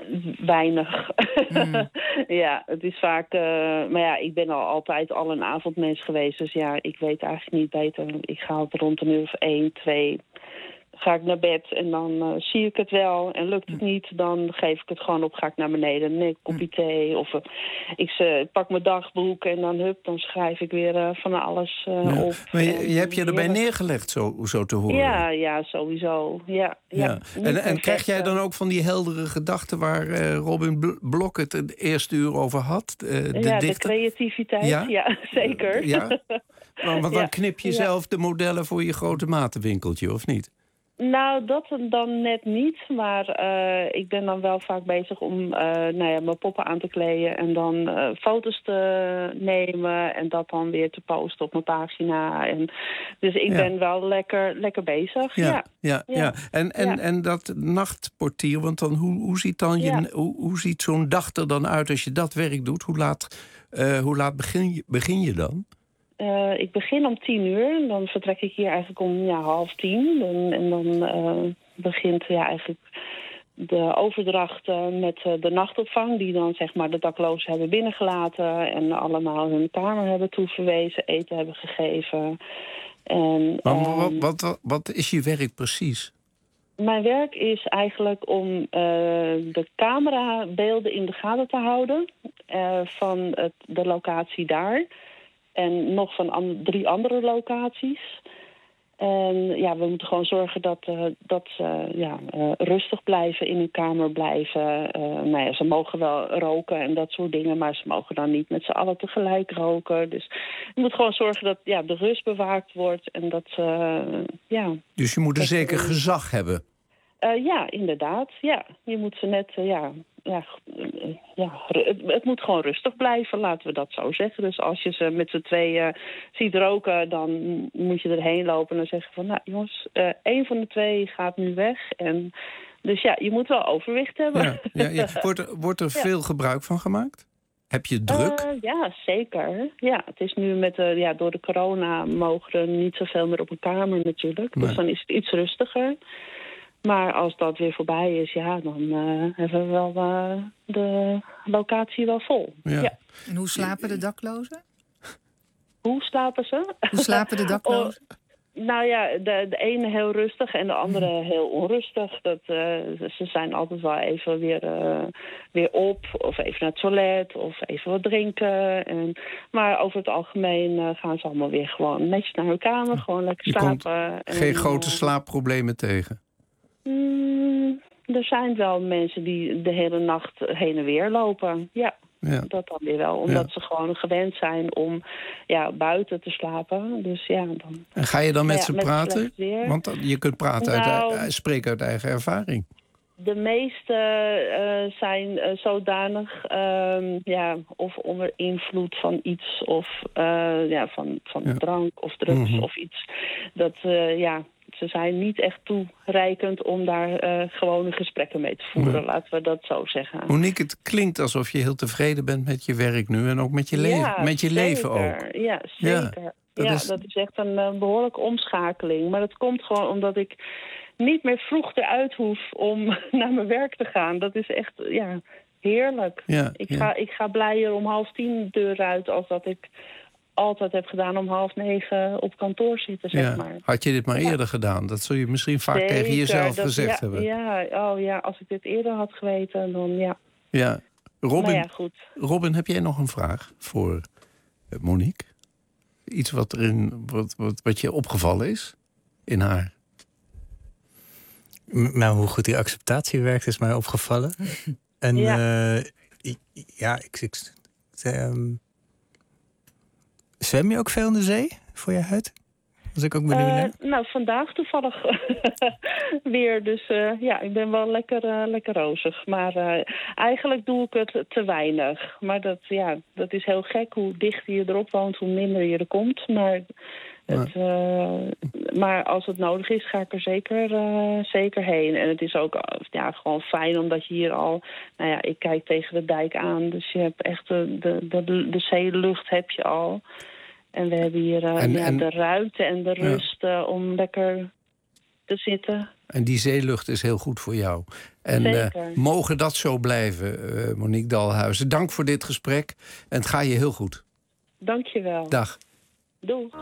weinig. Mm. Ja, het is vaak... Uh, maar ja, ik ben al altijd al een avondmens geweest. Dus ja, ik weet eigenlijk niet beter. Ik ga altijd rond een uur of één, twee... ga ik naar bed en dan uh, zie ik het wel. En lukt het niet, dan geef ik het gewoon op. Ga ik naar beneden, neem ik een kopje thee. Of uh, ik uh, pak mijn dagboek en dan, hup, dan schrijf ik weer uh, van alles uh, Ja. op. Maar je, En je hebt je erbij heerlijk. neergelegd, zo, zo te horen. Ja, ja, sowieso. Ja, ja. Ja. Niet En, en krijg perfect, jij dan uh, ook van die heldere gedachten waar uh, Robin Bl- Blok het het eerste uur over had? Uh, de ja, de dichter? creativiteit. Ja? Ja, zeker. Ja? Want dan Ja. knip je Ja. zelf de modellen voor je grote matenwinkeltje, of niet? Nou, dat dan net niet. Maar uh, ik ben dan wel vaak bezig om uh, nou ja, mijn poppen aan te kleden... en dan uh, foto's te nemen en dat dan weer te posten op mijn pagina. En, dus ik Ja. ben wel lekker, lekker bezig. Ja, Ja. ja, ja. Ja. En, en, Ja. en dat nachtportier, want dan hoe, hoe ziet, dan je, Ja. hoe, hoe ziet zo'n dag er dan uit als je dat werk doet? Hoe laat, uh, hoe laat begin, je, begin je dan? Uh, ik begin om tien uur. Dan vertrek ik hier eigenlijk om ja, half tien. En, en dan uh, begint ja, eigenlijk de overdracht uh, met uh, de nachtopvang... die dan zeg maar de daklozen hebben binnengelaten... en allemaal hun kamer hebben toeverwezen, eten hebben gegeven. En, Maar um, wat, wat, wat, wat is je werk precies? Mijn werk is eigenlijk om uh, de camerabeelden in de gaten te houden... Uh, van het, de locatie daar... En nog van an- drie andere locaties. En ja, we moeten gewoon zorgen dat, uh, dat ze ja, uh, rustig blijven, in hun kamer blijven. Uh, nou ja, ze mogen wel roken en dat soort dingen, maar ze mogen dan niet met z'n allen tegelijk roken. Dus je moet gewoon zorgen dat ja, de rust bewaakt wordt en dat ze... Uh, ja, Dus je moet een zeker gezag hebben. Uh, ja, inderdaad. Ja. Je moet ze net... Uh, ja, ja, uh, ja, het, het moet gewoon rustig blijven, laten we dat zo zeggen. Dus als je ze met z'n tweeën uh, ziet roken, dan moet je erheen lopen en dan zeggen van... nou jongens, uh, één van de twee gaat nu weg. En, dus ja, je moet wel overwicht hebben. Ja, ja, ja. Wordt er, wordt er Ja. veel gebruik van gemaakt? Heb je druk? Uh, ja, zeker. Ja, het is nu met de, ja, door de corona mogen er niet zoveel meer op een kamer natuurlijk. Nee. Dus dan is het iets rustiger. Maar als dat weer voorbij is, ja, dan uh, hebben we wel uh, de locatie wel vol. Ja. Ja. En hoe slapen de daklozen? Hoe slapen ze? Hoe slapen de daklozen? Oh, nou ja, de, de ene heel rustig en de andere heel onrustig. Dat, uh, ze zijn altijd wel even weer, uh, weer op, of even naar het toilet, of even wat drinken. En, maar over het algemeen uh, gaan ze allemaal weer gewoon netjes naar hun kamer, gewoon lekker Je komt slapen. geen en, grote uh, slaapproblemen tegen? Mm, er zijn wel mensen die de hele nacht heen en weer lopen. Ja, Ja. dat dan weer wel. Omdat Ja. ze gewoon gewend zijn om ja, buiten te slapen. Dus ja, dan... En ga je dan met Ja, ze met praten? slecht weer. Want dan- je kunt praten Nou, uit, spreken uit eigen ervaring. De meeste uh, zijn uh, zodanig, um, ja, of onder invloed van iets, of uh, ja, van, van Ja. drank of drugs Mhm. of iets. Dat, uh, ja, ze zijn niet echt toereikend om daar uh, gewone gesprekken mee te voeren, Nee. laten we dat zo zeggen. Monique, het klinkt alsof je heel tevreden bent met je werk nu en ook met je, leven, Ja, met je zeker. leven ook. Ja, zeker. dat Ja, is- dat is echt een uh, behoorlijke omschakeling. Maar dat komt gewoon omdat ik niet meer vroeg eruit hoef om naar mijn werk te gaan. Dat is echt, ja, heerlijk. Ja, ik, ja. Ga, ik ga blijer om half tien de deur uit als dat ik altijd heb gedaan om half negen op kantoor zitten, zeg Ja. maar. Had je dit maar Ja. eerder gedaan? Dat zul je misschien vaak tegen Zeker, jezelf dat- gezegd ja, hebben. Ja, oh ja, als ik dit eerder had geweten, dan ja. Ja. Robin, Nou ja, goed. Robin, heb jij nog een vraag voor eh, Monique? Iets wat, erin, wat, wat, wat je opgevallen is in haar? M- Nou, hoe goed die acceptatie werkt, is mij opgevallen. En Ja. ja, ik, ja, ik, ik ehm, zwem je ook veel in de zee voor je huid? Was ik ook benieuwd Eh, naar. nou, vandaag toevallig weer. Dus uh, ja, ik ben wel lekker, uh, lekker rozig. Maar uh, eigenlijk doe ik het te weinig. Maar dat, ja, dat is heel gek. Hoe dichter je erop woont, hoe minder je er komt. Maar het, uh, maar als het nodig is, ga ik er zeker, uh, zeker heen. En het is ook uh, ja, gewoon fijn, omdat je hier al... Nou ja, ik kijk tegen de dijk aan, dus je hebt echt de, de, de, de zeelucht heb je al. En we hebben hier uh, en, ja, en, de ruimte en de rust ja. uh, om lekker te zitten. En die zeelucht is heel goed voor jou. En uh, mogen dat zo blijven, uh, Monique Dalhuizen. Dank voor dit gesprek en het gaat je heel goed. Dank je wel. Dag. Doeg.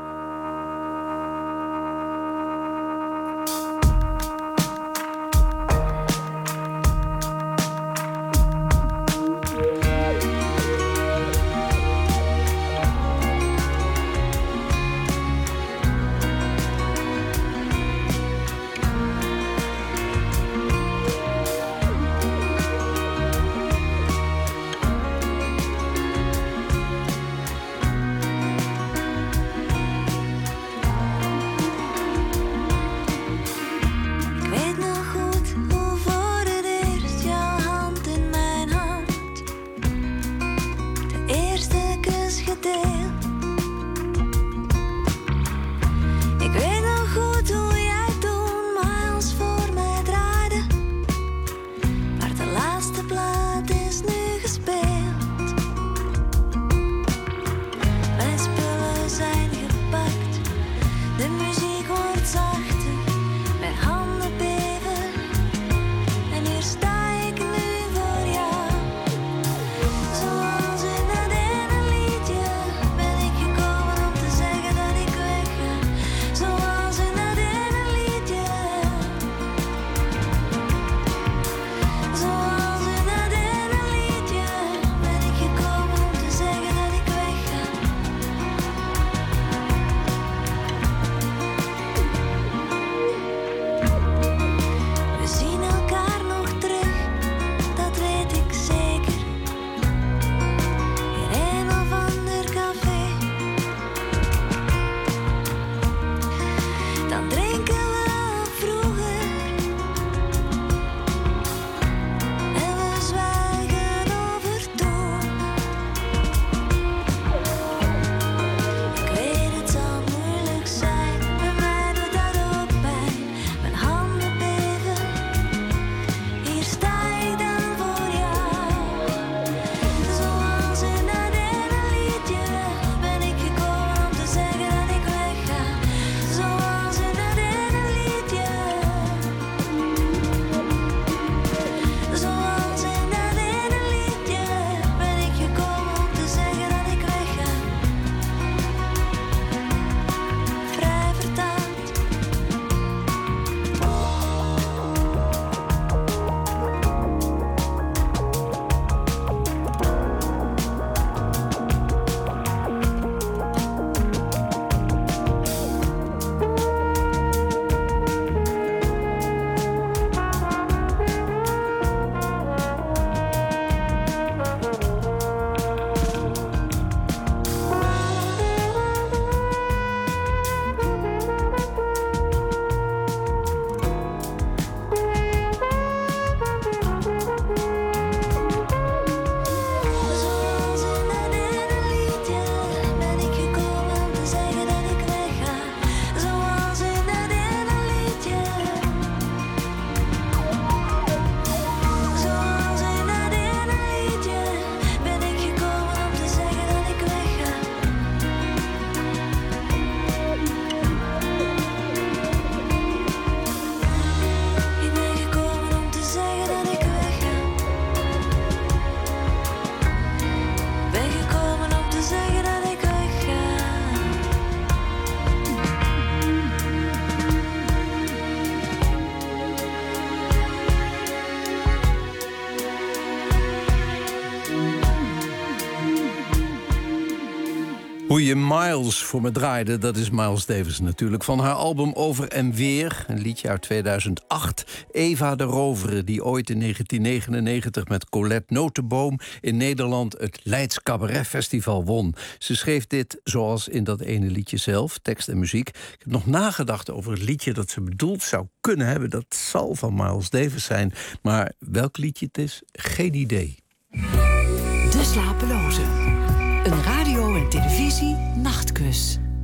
Hoe je Miles voor me draaide, dat is Miles Davis natuurlijk. Van haar album Over en Weer, een liedje uit tweeduizend acht. Eva de Rovere, die ooit in negentien negenennegentig met Colette Notenboom in Nederland het Leids Cabaret Festival won. Ze schreef dit zoals in dat ene liedje zelf, tekst en muziek. Ik heb nog nagedacht over het liedje dat ze bedoeld zou kunnen hebben. Dat zal van Miles Davis zijn. Maar welk liedje het is, geen idee. De Slapeloze. Een radio- en televisie-nachtkus.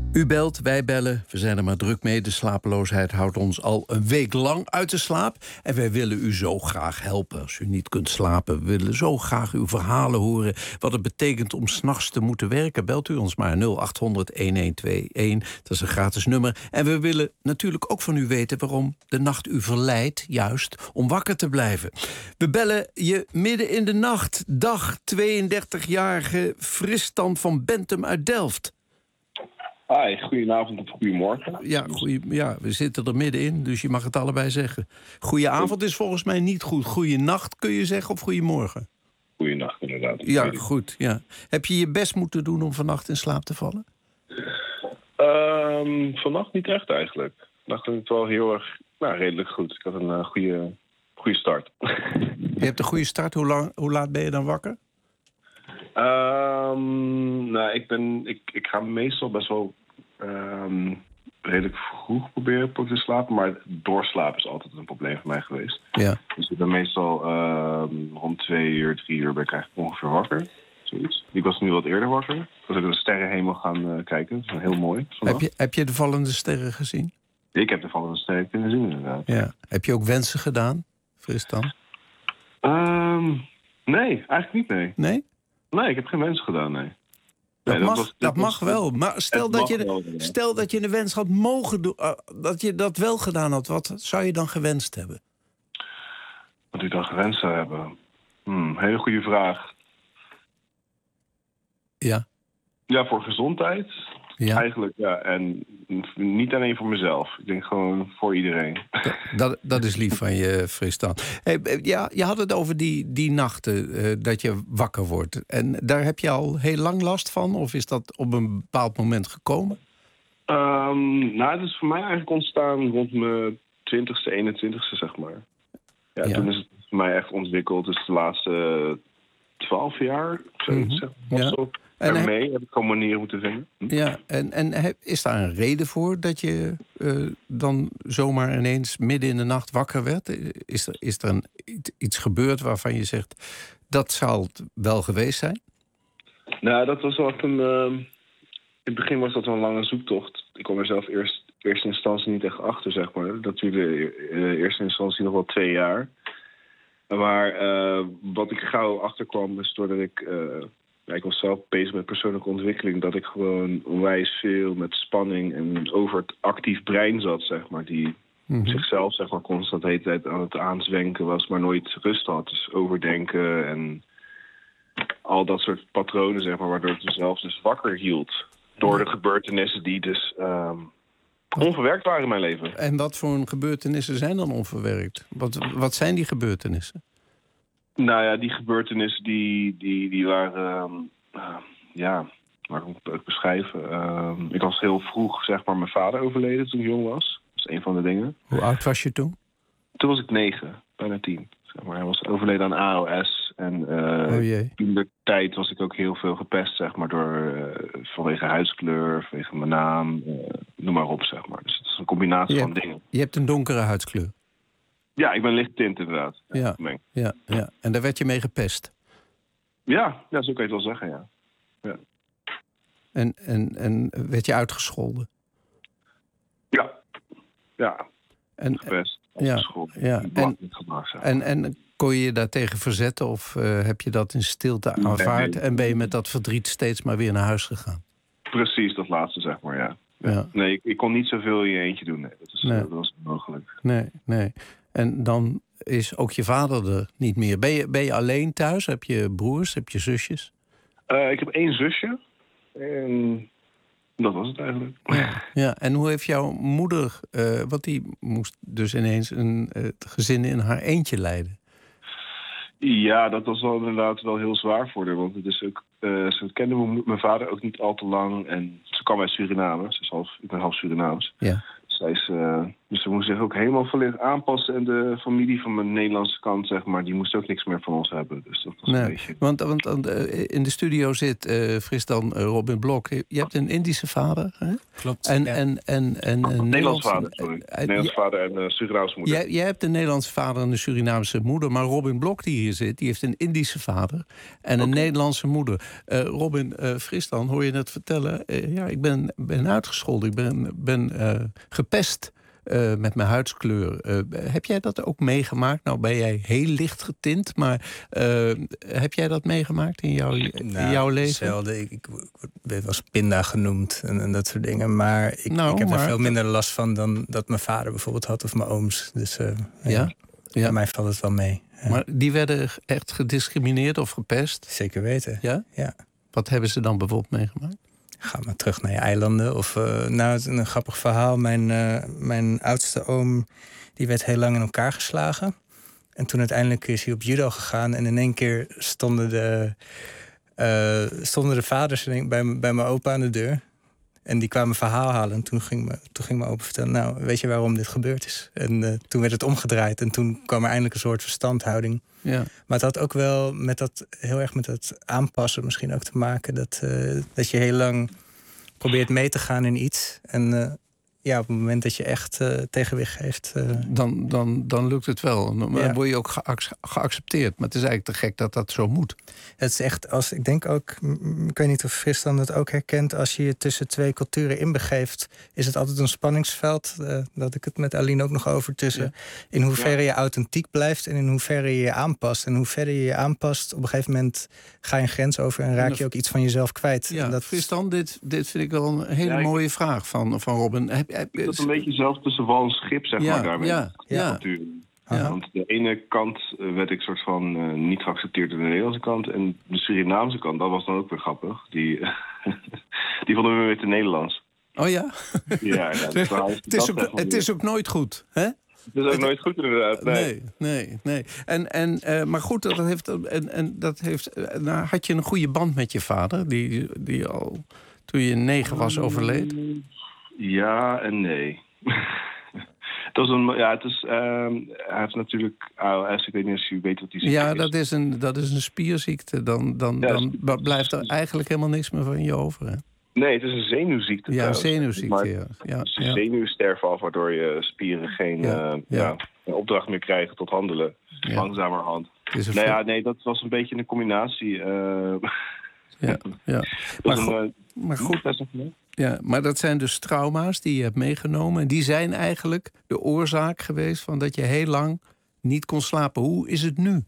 U belt, wij bellen, we zijn er maar druk mee. De slapeloosheid houdt ons al een week lang uit de slaap. En wij willen u zo graag helpen als u niet kunt slapen. We willen zo graag uw verhalen horen. Wat het betekent om 's nachts te moeten werken. Belt u ons maar nul acht honderd elfentwintig. Dat is een gratis nummer. En we willen natuurlijk ook van u weten waarom de nacht u verleidt, juist, om wakker te blijven. We bellen je midden in de nacht. Dag, tweeëndertigjarige Fristan van Bentum uit Delft. Hi, goedenavond of goedemorgen. Ja, goeie, ja, we zitten er middenin, dus je mag het allebei zeggen. Goedenavond is volgens mij niet goed. Goeienacht kun je zeggen of goeiemorgen? Goeienacht, inderdaad. Ja, goed. Ja. Heb je je best moeten doen om vannacht in slaap te vallen? Um, vannacht niet echt eigenlijk. Vannacht ging het wel heel erg, nou, redelijk goed. Ik had een uh, goede, goede start. Je hebt een goede start. Hoe, lang, hoe laat ben je dan wakker? Um, nou, ik, ben, ik, ik ga meestal best wel um, redelijk vroeg proberen te slapen. Maar doorslapen is altijd een probleem voor mij geweest. Ja. Dus ik ben meestal um, rond twee uur, drie uur ben ik eigenlijk ongeveer wakker. Zoiets. Ik was nu wat eerder wakker. Ik was ook naar de sterrenhemel gaan uh, kijken. Dat is heel mooi. Heb je, heb je de vallende sterren gezien? Ik heb de vallende sterren kunnen zien, inderdaad. Ja. Heb je ook wensen gedaan, Fristan? Um, nee, eigenlijk niet, nee. Nee? Nee, ik heb geen wens gedaan, nee. Dat, nee, mag, dat, was, dat dat mag was, wel. Maar stel dat, je, wel, stel dat je een wens had mogen doen, uh, dat je dat wel gedaan had. Wat zou je dan gewenst hebben? Wat ik dan gewenst zou hebben? Hmm, hele goede vraag. Ja. Ja, voor gezondheid. Ja. Eigenlijk, ja. En niet alleen voor mezelf. Ik denk gewoon voor iedereen. Dat, dat, dat is lief van je, Fristan. Hey, ja, je had het over die, die nachten uh, dat je wakker wordt. En daar heb je al heel lang last van? Of is dat op een bepaald moment gekomen? Um, nou, het is voor mij eigenlijk ontstaan rond mijn twintigste, eenentwintigste, zeg maar. Ja, ja. Toen is het voor mij echt ontwikkeld. Dus de laatste twaalf jaar, zoiets, zeg maar. Ja. Zo. En daarmee heb, heb ik gewoon manieren moeten vinden. Hm? Ja, en, en heb, is daar een reden voor dat je uh, dan zomaar ineens midden in de nacht wakker werd? Is er, is er een, iets gebeurd waarvan je zegt, dat zal het wel geweest zijn? Nou, dat was wel een... Uh, in het begin was dat wel een lange zoektocht. Ik kwam er zelf eerst eerste instantie niet echt achter, zeg maar. Dat duurde in eerste instantie nog wel twee jaar. Maar uh, wat ik gauw achterkwam is doordat ik... Uh, Ja, ik was zelf bezig met persoonlijke ontwikkeling. Dat ik gewoon onwijs veel met spanning en over het actief brein zat, zeg maar. Die mm-hmm. zichzelf, zeg maar, constant de hele tijd aan het aanzwenken was, maar nooit rust had. Dus overdenken en al dat soort patronen, zeg maar, waardoor het mezelf dus wakker hield. Door de gebeurtenissen die dus um, onverwerkt waren in mijn leven. En wat voor gebeurtenissen zijn dan onverwerkt? Wat, wat zijn die gebeurtenissen? Nou ja, die gebeurtenissen die, die, die waren... Uh, ja, waar kan ik het ook beschrijven? Uh, ik was heel vroeg, zeg maar, mijn vader overleden toen ik jong was. Dat is een van de dingen. Hoe oud was je toen? Toen was ik negen, bijna tien. Zeg maar. Hij was overleden aan A L S. En uh, oh jee. In de tijd was ik ook heel veel gepest, zeg maar, door, uh, vanwege huidskleur, vanwege mijn naam, uh, noem maar op, zeg maar. Dus het is een combinatie je van hebt, dingen. Je hebt een donkere huidskleur. Ja, ik ben lichttint inderdaad. Ja, ja, ja, ja. En daar werd je mee gepest? Ja, ja, zo kan je het wel zeggen, ja. ja. En, en, en werd je uitgescholden? Ja, ja. En, gepest, ja, uitgescholden. Ja. En, en, en kon je je daartegen verzetten of uh, heb je dat in stilte aanvaard... Nee, en ben je met dat verdriet steeds maar weer naar huis gegaan? Precies, dat laatste, zeg maar, ja. ja. ja. Nee, ik, ik kon niet zoveel in je eentje doen, nee. Dat, is, nee. dat was onmogelijk. Nee, nee. En dan is ook je vader er niet meer. Ben je, ben je alleen thuis? Heb je broers? Heb je zusjes? Uh, ik heb één zusje. En dat was het eigenlijk. Ja, ja. En hoe heeft jouw moeder... Uh, want die moest dus ineens een uh, gezin in haar eentje leiden. Ja, dat was wel inderdaad wel heel zwaar voor haar. Want het is ook, uh, ze kende mijn vader ook niet al te lang. En ze kwam uit Suriname. Ze is half, ik ben half Surinaams. Ja. Ze zij is, uh, dus ze moest zich ook helemaal volledig aanpassen. En de familie van mijn Nederlandse kant, zeg maar, die moest ook niks meer van ons hebben. Dus dat was nee, een beetje... Want, want uh, in de studio zit uh, Fristan uh, Robin Blok. Je hebt een Indische vader, hè? Klopt. En, ja. en, en, en een Nederlandse Nederlandse vader, sorry. Uh, Nederlandse ja, vader en uh, Surinaamse moeder. Jij, jij hebt een Nederlandse vader en een Surinaamse moeder. Maar Robin Blok, die hier zit, die heeft een Indische vader en een okay. Nederlandse moeder. Uh, Robin uh, Fristan, hoor je net vertellen? Uh, ja, ik ben, ben uitgescholden. Ik ben, ben uh, gepest. Uh, met mijn huidskleur. Uh, heb jij dat ook meegemaakt? Nou ben jij heel licht getint, maar uh, heb jij dat meegemaakt in jouw, in nou, jouw leven? Hetzelfde. Ik, ik werd wel pinda genoemd en, en dat soort dingen. Maar ik, nou, ik heb maar... er veel minder last van dan dat mijn vader bijvoorbeeld had of mijn ooms. Dus uh, ja, ja? Ja. Bij mij valt het wel mee. Ja. Maar die werden echt gediscrimineerd of gepest? Zeker weten. Ja? Ja. Wat hebben ze dan bijvoorbeeld meegemaakt? Ga maar terug naar je eilanden. Of, uh, nou, het is een grappig verhaal. Mijn, uh, mijn oudste oom die werd heel lang in elkaar geslagen. En toen uiteindelijk is hij op judo gegaan. En in één keer stonden de, uh, stonden de vaders bij, bij mijn opa aan de deur. En die kwamen verhaal halen. En toen ging, me, toen ging mijn opa vertellen, nou, weet je waarom dit gebeurd is? En uh, toen werd het omgedraaid. En toen kwam er eindelijk een soort verstandhouding. Ja. Maar het had ook wel met dat, heel erg met dat aanpassen misschien ook te maken. Dat, uh, dat je heel lang probeert mee te gaan in iets. En uh, ja, op het moment dat je echt uh, tegenwicht geeft... Uh... Dan, dan, dan lukt het wel. Dan ja. word je ook ge- geaccepteerd. Maar het is eigenlijk te gek dat dat zo moet. Het is echt, als ik denk ook... Ik weet niet of Fristan dat ook herkent. Als je je tussen twee culturen inbegeeft... is het altijd een spanningsveld. Uh, dat ik het met Aline ook nog over tussen. Ja. In hoeverre je authentiek blijft... en in hoeverre je je aanpast. En hoe verder je je aanpast... op een gegeven moment ga je een grens over... en raak je ook iets van jezelf kwijt. Ja, en dat... Fristan, dit, dit vind ik wel een hele ja, mooie ik... vraag van, van Robin. Heb, heb, dat is een beetje zelf tussen wal en schip, zeg ja, maar, daarmee. Ja, ja. Ja. Want de ene kant werd ik soort van uh, niet geaccepteerd aan de Nederlandse kant. En de Surinaamse kant, dat was dan ook weer grappig. Die, die vonden we weer te Nederlands. Oh ja? Ja, ja. Dus het is ook, het is ook nooit goed, hè? Het is ook het, nooit goed inderdaad. Nee, nee, nee. nee. En, en, uh, maar goed, dat heeft, en, en dat heeft, uh, nou, had je een goede band met je vader? Die, die al toen je negen was overleed? Ja en nee. Het was een, ja, het is, um, hij heeft natuurlijk A L S, ik weet niet of je weet wat die ziekte ja, is. Ja, dat is een, dat is een spierziekte. Dan, dan, ja, dan is, blijft er eigenlijk helemaal niks meer van je over, hè? Nee, het is een zenuwziekte. Ja, een zenuwziekte, ja. ja. Het is een ja. zenuwsterfval, waardoor je spieren geen ja, uh, ja. Ja, een opdracht meer krijgen tot handelen. Ja. Langzamerhand. Nou veel... ja, nee, dat was een beetje een combinatie. Uh, ja, ja. Maar, een, go- uh, maar goed. Ja, maar dat zijn dus trauma's die je hebt meegenomen. En die zijn eigenlijk de oorzaak geweest van dat je heel lang niet kon slapen. Hoe is het nu?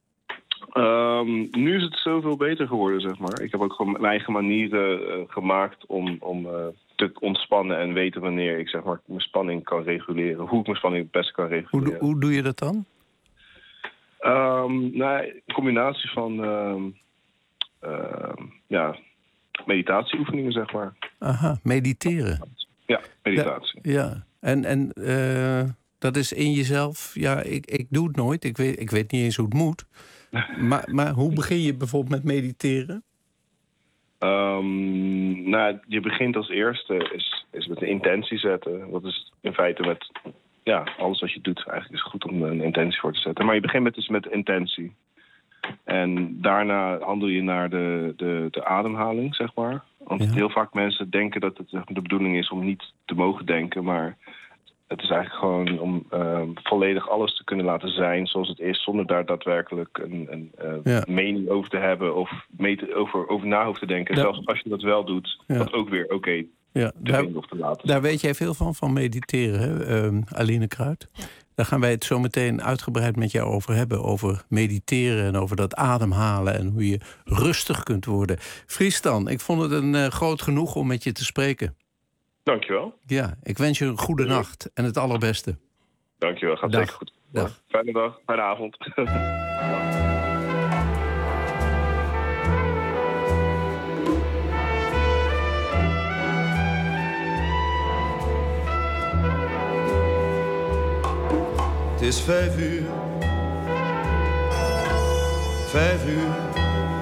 Um, nu is het zoveel beter geworden, zeg maar. Ik heb ook gewoon mijn eigen manieren uh, gemaakt om, om uh, te ontspannen en weten wanneer ik zeg maar mijn spanning kan reguleren. Hoe ik mijn spanning het beste kan reguleren. Hoe, hoe doe je dat dan? Um, nou, een combinatie van uh, uh, ja, meditatieoefeningen, zeg maar. Aha, mediteren. Ja, meditatie. Ja, ja. en, en uh, dat is in jezelf... Ja, ik, ik doe het nooit. Ik weet, ik weet niet eens hoe het moet. maar, maar hoe begin je bijvoorbeeld met mediteren? Um, nou, je begint als eerste is, is met een intentie zetten. Dat is in feite met... Ja, alles wat je doet, eigenlijk is het goed om een intentie voor te zetten. Maar je begint met, dus met intentie. En daarna handel je naar de, de, de ademhaling, zeg maar. Want ja. heel vaak mensen denken dat het de bedoeling is om niet te mogen denken. Maar het is eigenlijk gewoon om uh, volledig alles te kunnen laten zijn zoals het is. Zonder daar daadwerkelijk een, een uh, ja. mening over te hebben of mee te, over, over na hoeft te denken. Ja. Zelfs als je dat wel doet, ja. dat ook weer oké. Okay, Ja, daar, daar weet jij veel van, van mediteren, hè, uh, Aline Kruid. Ja. Daar gaan wij het zo meteen uitgebreid met jou over hebben. Over mediteren en over dat ademhalen en hoe je rustig kunt worden. Fristan, ik vond het een uh, groot genoeg om met je te spreken. Dankjewel. Ja, ik wens je een goede ja. nacht en het allerbeste. Dankjewel, gaat dag. zeker goed. Dag. Fijne dag, fijne avond. Het is vijf uur, vijf uur.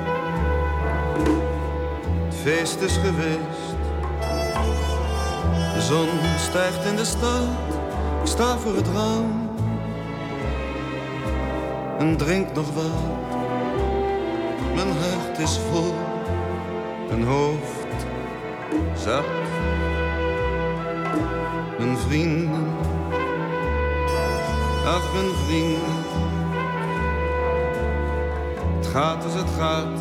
Het feest is geweest, De zon stijgt in de stad, ik sta voor het raam en drink nog wat. Mijn hart is vol, mijn hoofd zat. Mijn vrienden, ach mijn vrienden, het gaat als het gaat.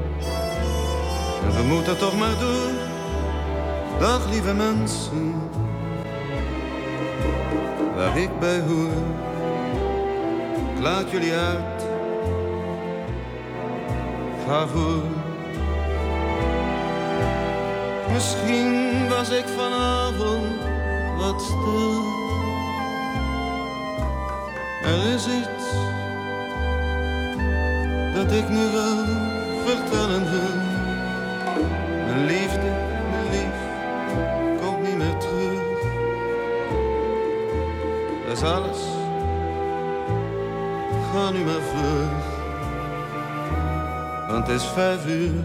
En we moeten toch maar door. Dag lieve mensen, waar ik bij hoor. Ik laat jullie uit, ga voor. Misschien was ik vanavond wat stil. Er is iets dat ik nu wel vertellen wil. Mijn liefde, mijn lief, komt niet meer terug. Dat is alles, ga nu maar vlug. Want het is vijf uur,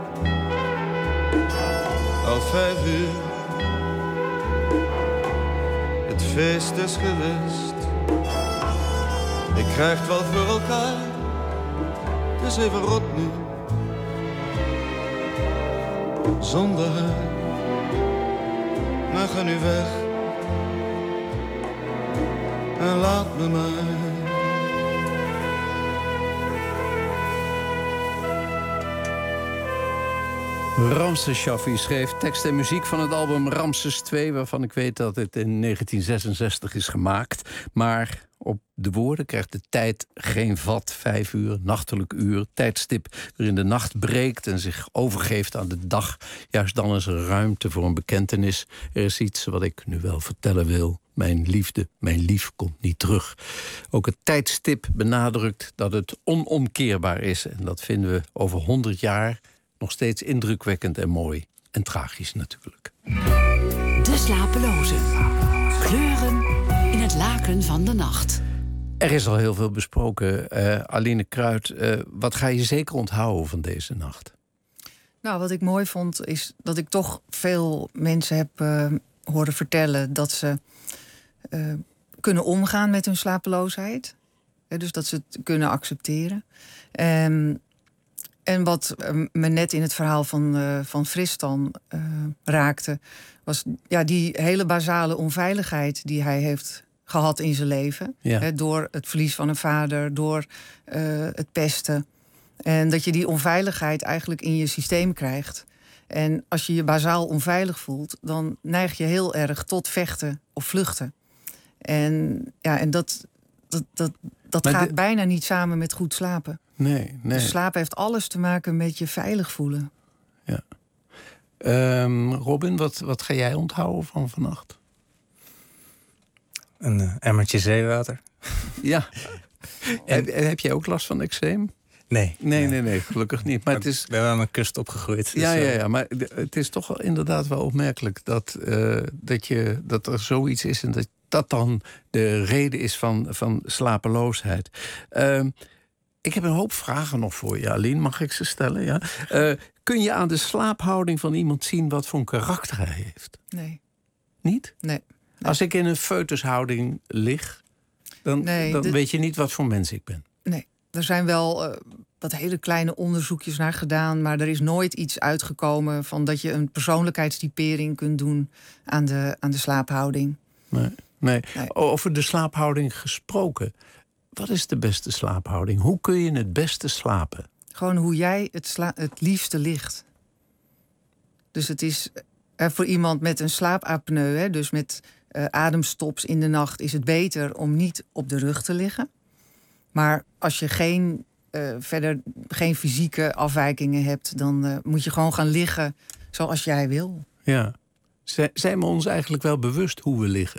al vijf uur. Het feest is geweest, ik krijg het wel voor elkaar. Het is even rot nu, zonder haar. Maar ga nu weg en laat me maar. Ramses Shaffi schreef tekst en muziek van het album Ramses twee... waarvan ik weet dat het in negentien zesenzestig is gemaakt. Maar op de woorden krijgt de tijd geen vat. Vijf uur, nachtelijk uur, tijdstip waarin de nacht breekt... en zich overgeeft aan de dag. Juist dan is er ruimte voor een bekentenis. Er is iets wat ik nu wel vertellen wil. Mijn liefde, mijn lief komt niet terug. Ook het tijdstip benadrukt dat het onomkeerbaar is. En dat vinden we over honderd jaar... nog steeds indrukwekkend en mooi. En tragisch natuurlijk. De slapelozen. Kleuren in het laken van de nacht. Er is al heel veel besproken. Uh, Aline Kruid, uh, wat ga je zeker onthouden van deze nacht? Nou, wat ik mooi vond is dat ik toch veel mensen heb uh, horen vertellen... dat ze uh, kunnen omgaan met hun slapeloosheid. Uh, dus dat ze het kunnen accepteren. Um, En wat uh, me net in het verhaal van, uh, van Fristan uh, raakte... was ja, die hele basale onveiligheid die hij heeft gehad in zijn leven. Ja. Hè, door het verlies van een vader, door uh, het pesten. En dat je die onveiligheid eigenlijk in je systeem krijgt. En als je je basaal onveilig voelt... dan neig je heel erg tot vechten of vluchten. En, ja, en dat, dat, dat, dat gaat de... bijna niet samen met goed slapen. Nee, nee. Dus slapen heeft alles te maken met je veilig voelen. Ja. Um, Robin, wat, wat ga jij onthouden van vannacht? Een uh, emmertje zeewater. Ja. En... heb, heb jij ook last van eczeem? Nee. Nee, nee, nee, nee, gelukkig niet. Maar het is... Ik ben wel aan mijn kust opgegroeid. Dus ja, ja, ja, maar het is toch wel inderdaad wel opmerkelijk... dat, uh, dat, je, dat er zoiets is en dat dat dan de reden is van, van slapeloosheid. Uh, Ik heb een hoop vragen nog voor je, Aline. Mag ik ze stellen? Ja? Uh, kun je aan de slaaphouding van iemand zien wat voor een karakter hij heeft? Nee. Niet? Nee. nee. Als ik in een foetushouding lig, dan, nee, dan dit... weet je niet wat voor mens ik ben. Nee, er zijn wel uh, wat hele kleine onderzoekjes naar gedaan... maar er is nooit iets uitgekomen van dat je een persoonlijkheidstypering kunt doen aan de, aan de slaaphouding. Nee, nee. nee. Over de slaaphouding gesproken... Wat is de beste slaaphouding? Hoe kun je het beste slapen? Gewoon hoe jij het, sla- het liefste ligt. Dus het is eh, voor iemand met een slaapapneu... Hè, dus met uh, ademstops in de nacht... is het beter om niet op de rug te liggen. Maar als je geen, uh, verder geen fysieke afwijkingen hebt... dan uh, moet je gewoon gaan liggen zoals jij wil. Ja. Z- zijn we ons eigenlijk wel bewust hoe we liggen?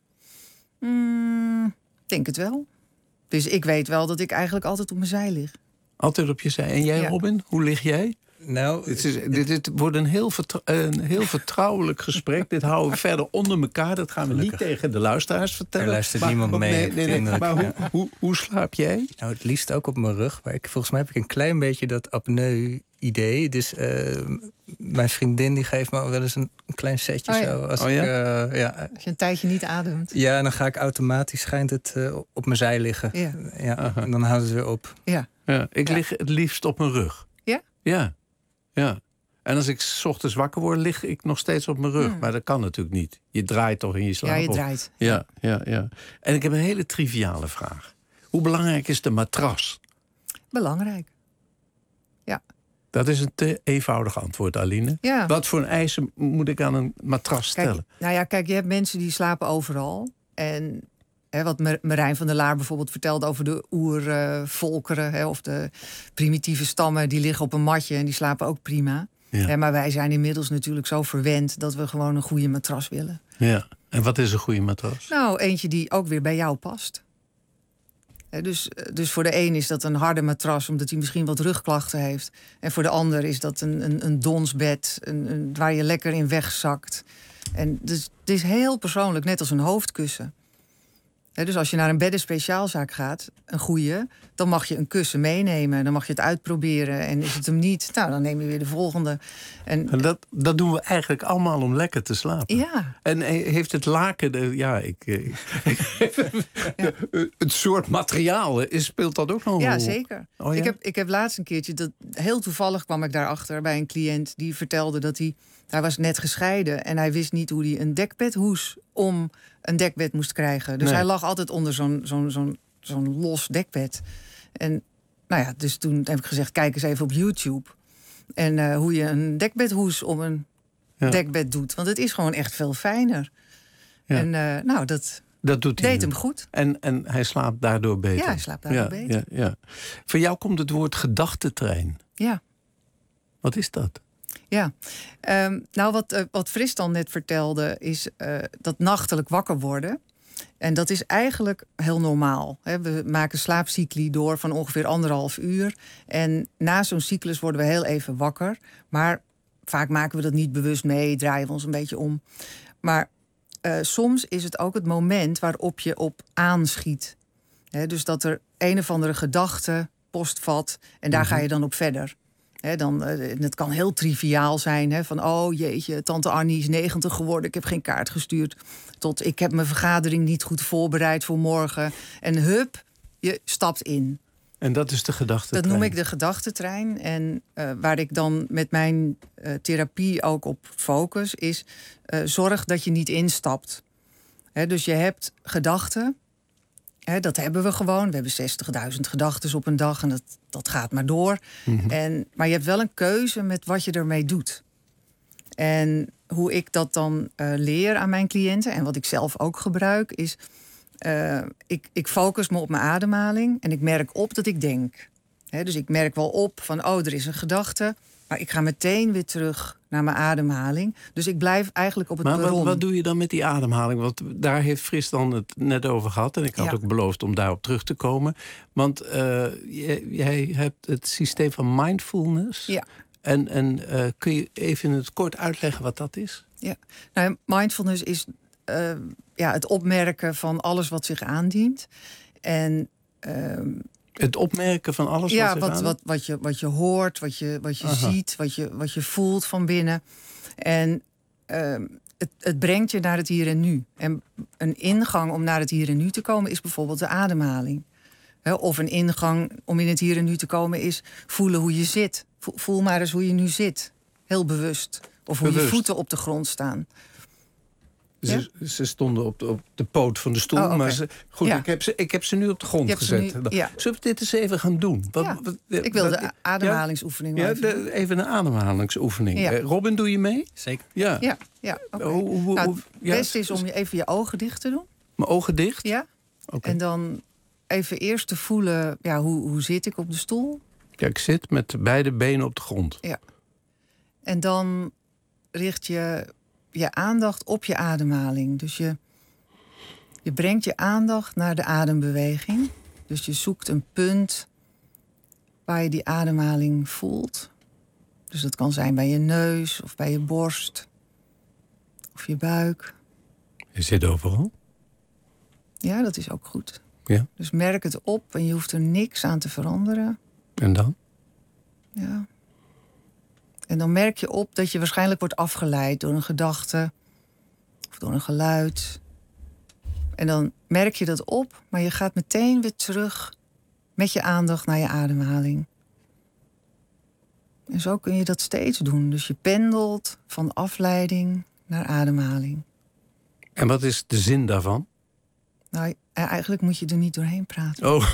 Mm, denk het wel. Dus ik weet wel dat ik eigenlijk altijd op mijn zij lig. Altijd op je zij. En jij, ja. Robin? Hoe lig jij? Nou, dit, is, dit, dit wordt een heel, vertrouw, een heel vertrouwelijk gesprek. Dit houden we verder onder elkaar. Dat gaan we Gelukkig. niet tegen de luisteraars vertellen. Er luistert maar, niemand mee. Nee, nee, nee, maar hoe, hoe, hoe slaap jij? Nou, het liefst ook op mijn rug. Maar ik, volgens mij heb ik een klein beetje dat apneu idee. Dus uh, mijn vriendin die geeft me wel eens een, een klein setje oh ja. zo. Als, oh ik, ja? uh, ja. als je een tijdje niet ademt. Ja, dan ga ik automatisch, schijnt het uh, op mijn zij liggen. Ja. Ja, en dan houdt het weer op. Ja. Ja, ik ja. lig het liefst op mijn rug. Ja? Ja. Ja. En als ik 's ochtends wakker word, lig ik nog steeds op mijn rug. Hmm. Maar dat kan natuurlijk niet. Je draait toch in je slaap? Ja, je of... draait. Ja, ja, ja. En ik heb een hele triviale vraag. Hoe belangrijk is de matras? Belangrijk. Ja. Dat is een te eenvoudig antwoord, Aline. Ja. Wat voor eisen moet ik aan een matras kijk, stellen? Nou ja, kijk, je hebt mensen die slapen overal. En hè, wat Marijn van der Laar bijvoorbeeld vertelde over de oervolkeren... Uh, of de primitieve stammen, die liggen op een matje en die slapen ook prima. Ja. Ja, maar wij zijn inmiddels natuurlijk zo verwend dat we gewoon een goede matras willen. Ja. En wat is een goede matras? Nou, eentje die ook weer bij jou past. He, dus, dus voor de een is dat een harde matras, omdat hij misschien wat rugklachten heeft. En voor de ander is dat een, een, een donsbed, een, een, waar je lekker in wegzakt. En dus, het is heel persoonlijk, net als een hoofdkussen. He, dus als je naar een beddenspeciaalzaak gaat, een goede, dan mag je een kussen meenemen. Dan mag je het uitproberen. En is het hem niet, nou, dan neem je weer de volgende. En, en dat, dat doen we eigenlijk allemaal om lekker te slapen. Ja. En heeft het laken, de, ja, ik, ja. het soort materiaal, is, speelt dat ook nog een ja, rol? Zeker. Oh, ja? Ik, heb, ik heb laatst een keertje, dat, heel toevallig kwam ik daarachter bij een cliënt die vertelde dat hij, hij was net gescheiden en hij wist niet hoe hij een dekbedhoes om een dekbed moest krijgen. Dus nee. hij lag altijd onder zo'n, zo'n, zo'n, zo'n los dekbed. En nou ja, dus toen heb ik gezegd, kijk eens even op YouTube. En uh, hoe je een dekbedhoes om een ja. dekbed doet. Want het is gewoon echt veel fijner. Ja. En uh, nou, dat, dat doet hij deed hem goed. En, en hij slaapt daardoor beter. Ja, hij slaapt daardoor ja, beter. Ja, ja. Voor jou komt het woord gedachtentrein. Ja. Wat is dat? Ja, um, nou wat, uh, wat Fris dan net vertelde is uh, dat nachtelijk wakker worden. En dat is eigenlijk heel normaal. Hè. We maken slaapcycli door van ongeveer anderhalf uur. En na zo'n cyclus worden we heel even wakker. Maar vaak maken we dat niet bewust mee, draaien we ons een beetje om. Maar uh, soms is het ook het moment waarop je op aanschiet. Hè, dus dat er een of andere gedachte postvat en daar mm-hmm. ga je dan op verder. He, dan, uh, het kan heel triviaal zijn. He, van, oh jeetje, tante Annie is negentig geworden. Ik heb geen kaart gestuurd. Tot, ik heb mijn vergadering niet goed voorbereid voor morgen. En hup, je stapt in. En dat is de gedachtentrein? Dat noem ik de gedachtentrein. En uh, waar ik dan met mijn uh, therapie ook op focus... is uh, zorg dat je niet instapt. He, dus je hebt gedachten... He, dat hebben we gewoon. We hebben zestigduizend gedachten op een dag en dat, dat gaat maar door. Mm-hmm. En, maar je hebt wel een keuze met wat je ermee doet. En hoe ik dat dan uh, leer aan mijn cliënten... en wat ik zelf ook gebruik, is... Uh, ik, ik focus me op mijn ademhaling en ik merk op dat ik denk. He, dus ik merk wel op van, oh, er is een gedachte... maar ik ga meteen weer terug naar mijn ademhaling. Dus ik blijf eigenlijk op het maar perron. Wat, wat doe je dan met die ademhaling? Want daar heeft Fris dan het net over gehad. En ik had ja. ook beloofd om daarop terug te komen. Want uh, jij, jij hebt het systeem van mindfulness. Ja. En, en uh, kun je even in het kort uitleggen wat dat is? Ja, nou, mindfulness is uh, ja, het opmerken van alles wat zich aandient. En... Uh, Het opmerken van alles ja, wat, wat, wat, wat, je, wat je hoort, wat je, wat je ziet, wat je, wat je voelt van binnen. En uh, het, het brengt je naar het hier en nu. En een ingang om naar het hier en nu te komen is bijvoorbeeld de ademhaling. He, of een ingang om in het hier en nu te komen is voelen hoe je zit. Voel maar eens hoe je nu zit. Heel bewust. Of hoe bewust. Je voeten op de grond staan. Ze, ja? ze stonden op de, op de poot van de stoel. Oh, okay. Maar ze, goed, ja. ik, heb ze, ik heb ze nu op de grond gezet. Nu, ja. Zullen we dit eens even gaan doen? Wat, ja. wat, ik wil de ademhalingsoefening. Ja, even, de, even een ademhalingsoefening. Ja. Robin, doe je mee? Zeker. Ja. ja, ja okay. hoe, hoe, nou, hoe, het ja, beste is om je even je ogen dicht te doen. Mijn ogen dicht? Ja. Okay. En dan even eerst te voelen, ja, hoe, hoe zit ik op de stoel? Ja, ik zit met beide benen op de grond. Ja. En dan richt je je aandacht op je ademhaling. Dus je, je brengt je aandacht naar de adembeweging. Dus je zoekt een punt waar je die ademhaling voelt. Dus dat kan zijn bij je neus of bij je borst. Of je buik. Je zit overal? Ja, dat is ook goed. Ja. Dus merk het op en je hoeft er niks aan te veranderen. En dan? Ja. En dan merk je op dat je waarschijnlijk wordt afgeleid door een gedachte of door een geluid. En dan merk je dat op, maar je gaat meteen weer terug met je aandacht naar je ademhaling. En zo kun je dat steeds doen. Dus je pendelt van afleiding naar ademhaling. En wat is de zin daarvan? Nou, eigenlijk moet je er niet doorheen praten. Oh.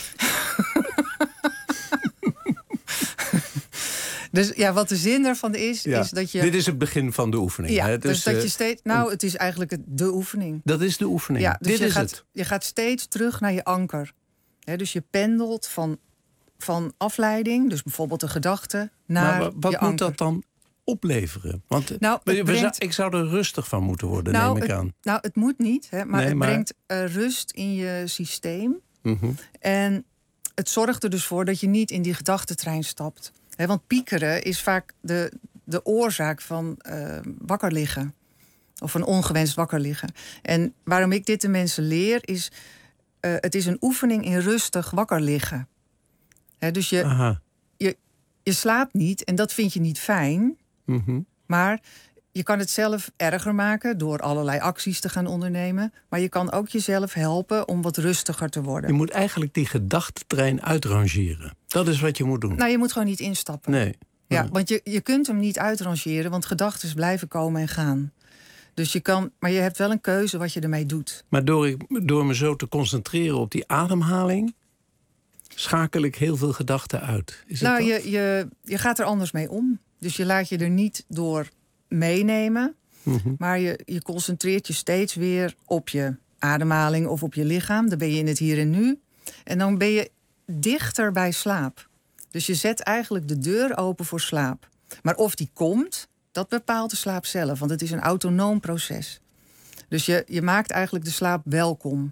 Dus ja, wat de zin daarvan is, Ja. is dat je... Dit is het begin van de oefening. Ja, hè? dus dat uh, je steeds... Nou, het is eigenlijk het, de oefening. Dat is de oefening. Ja, dus Dit je is gaat, het. Je gaat steeds terug naar je anker. He, dus je pendelt van, van afleiding, dus bijvoorbeeld een gedachte, naar maar wa- wat je moet anker. dat dan opleveren? Want Nou, we- het we brengt- zou- ik zou er rustig van moeten worden, nou, neem ik het, aan. nou, het moet niet, hè, maar Nee, het maar- brengt uh, rust in je systeem. Mhm. En het zorgt er dus voor dat je niet in die gedachtentrein stapt. He, want piekeren is vaak de, de oorzaak van uh, wakker liggen. Of van ongewenst wakker liggen. En waarom ik dit de mensen leer is... Uh, het is een oefening in rustig wakker liggen. He, dus je, Aha. je, je slaapt niet en dat vind je niet fijn. Mhm. Maar je kan het zelf erger maken door allerlei acties te gaan ondernemen. Maar je kan ook jezelf helpen om wat rustiger te worden. Je moet eigenlijk die gedachtentrein uitrangeren. Dat is wat je moet doen. Nou, je moet gewoon niet instappen. Nee. Ja, Nee. want je, je kunt hem niet uitrangeren, want gedachten blijven komen en gaan. Dus je kan, maar je hebt wel een keuze wat je ermee doet. Maar door, ik, door me zo te concentreren op die ademhaling, schakel ik heel veel gedachten uit. Is het Nou, dat? je, je, je gaat er anders mee om. Dus je laat je er niet door meenemen. Mhm. Maar je, je concentreert je steeds weer op je ademhaling of op je lichaam. Dan ben je in het hier en nu. En dan ben je dichter bij slaap. Dus je zet eigenlijk de deur open voor slaap. Maar of die komt, dat bepaalt de slaap zelf. Want het is een autonoom proces. Dus je, je maakt eigenlijk de slaap welkom.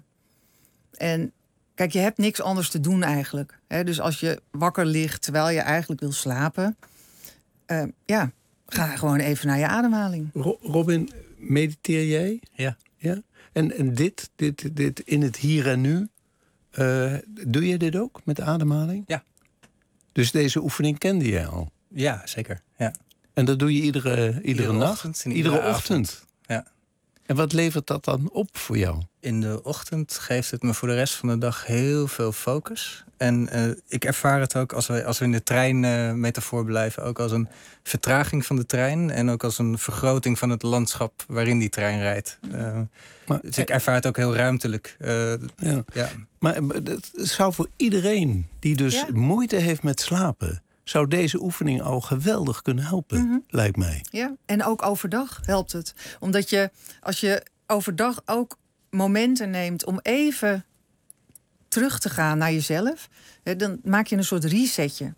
En kijk, je hebt niks anders te doen eigenlijk. Hè? Dus als je wakker ligt terwijl je eigenlijk wil slapen... Uh, ja, ga gewoon even naar je ademhaling. Ro- Robin, mediteer jij? Ja. Ja? En, en dit, dit, dit in het hier en nu, uh, doe je dit ook met ademhaling? Ja. Dus deze oefening kende jij al? Ja, zeker. Ja. En dat doe je iedere, iedere, Iedere nacht? ochtend en iedere iedere ochtend? avond. Ja. En wat levert dat dan op voor jou? In de ochtend geeft het me voor de rest van de dag heel veel focus. En uh, ik ervaar het ook als we, als we in de trein uh, metafoor blijven... ook als een vertraging van de trein... en ook als een vergroting van het landschap waarin die trein rijdt. Uh, maar, dus ik ervaar het ook heel ruimtelijk. Uh, ja. Ja. Maar het zou voor iedereen die dus Ja. moeite heeft met slapen... zou deze oefening al geweldig kunnen helpen, Mm-hmm. lijkt mij. Ja, en ook overdag helpt het. Omdat je, als je overdag ook momenten neemt om even terug te gaan naar jezelf... Hè, dan maak je een soort resetje.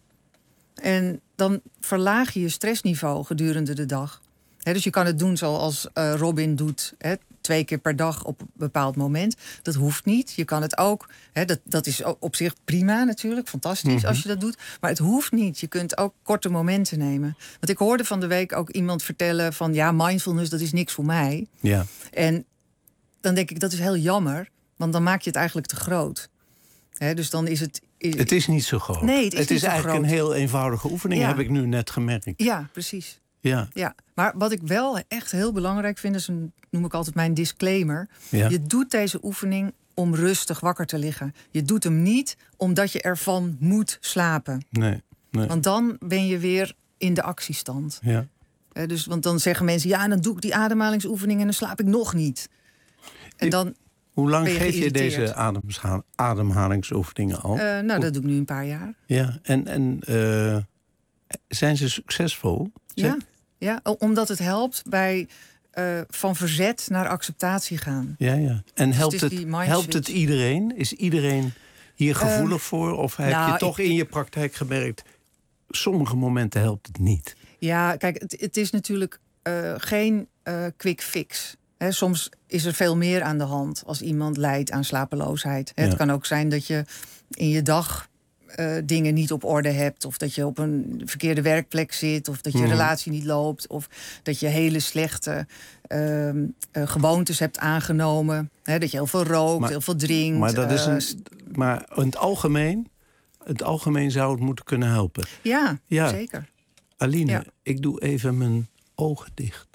En dan verlaag je je stressniveau gedurende de dag. Hè, dus je kan het doen zoals uh, Robin doet... Hè, twee keer per dag op een bepaald moment. Dat hoeft niet. Je kan het ook... Hè, dat, dat is op zich prima natuurlijk, fantastisch Mm-hmm. als je dat doet. Maar het hoeft niet. Je kunt ook korte momenten nemen. Want ik hoorde van de week ook iemand vertellen van... ja, mindfulness, dat is niks voor mij. Ja. En dan denk ik, dat is heel jammer. Want dan maak je het eigenlijk te groot. Hè, dus dan is het... Het is niet zo groot. Nee, het is het niet is zo eigenlijk groot. een heel eenvoudige oefening, Ja. heb ik nu net gemerkt. Ja, precies. Ja. Ja, maar wat ik wel echt heel belangrijk vind... is een, noem ik altijd mijn disclaimer. Ja. Je doet deze oefening om rustig wakker te liggen. Je doet hem niet omdat je ervan moet slapen. Nee, nee. Want dan ben je weer in de actiestand. Ja. He, dus, want dan zeggen mensen... ja, dan doe ik die ademhalingsoefening en dan slaap ik nog niet. En dan Hoe lang ben je geef je geïrriteerd. deze ademscha- ademhalingsoefeningen al? Uh, nou, dat doe ik nu een paar jaar. Ja, en, en uh, zijn ze succesvol? Ja, ja, omdat het helpt bij uh, van verzet naar acceptatie gaan. Ja, ja. En Dus helpt, het het, is die mind helpt het switch. iedereen? Is iedereen hier gevoelig Uh, voor? Of heb nou, je toch ik- in je praktijk gemerkt... sommige momenten helpt het niet? Ja, kijk, het, het is natuurlijk uh, geen uh, quick fix. He, soms is er veel meer aan de hand als iemand lijdt aan slapeloosheid. He, Ja. Het kan ook zijn dat je in je dag uh, dingen niet op orde hebt... of dat je op een verkeerde werkplek zit... of dat je Mhm. relatie niet loopt... of dat je hele slechte uh, uh, gewoontes hebt aangenomen. He, dat je heel veel rookt, Maar- heel veel drinkt. Maar, dat is uh, een, maar in het algemeen, in het algemeen zou het moeten kunnen helpen. Ja, Ja. zeker. Aline, Ja. ik doe even mijn ogen dicht.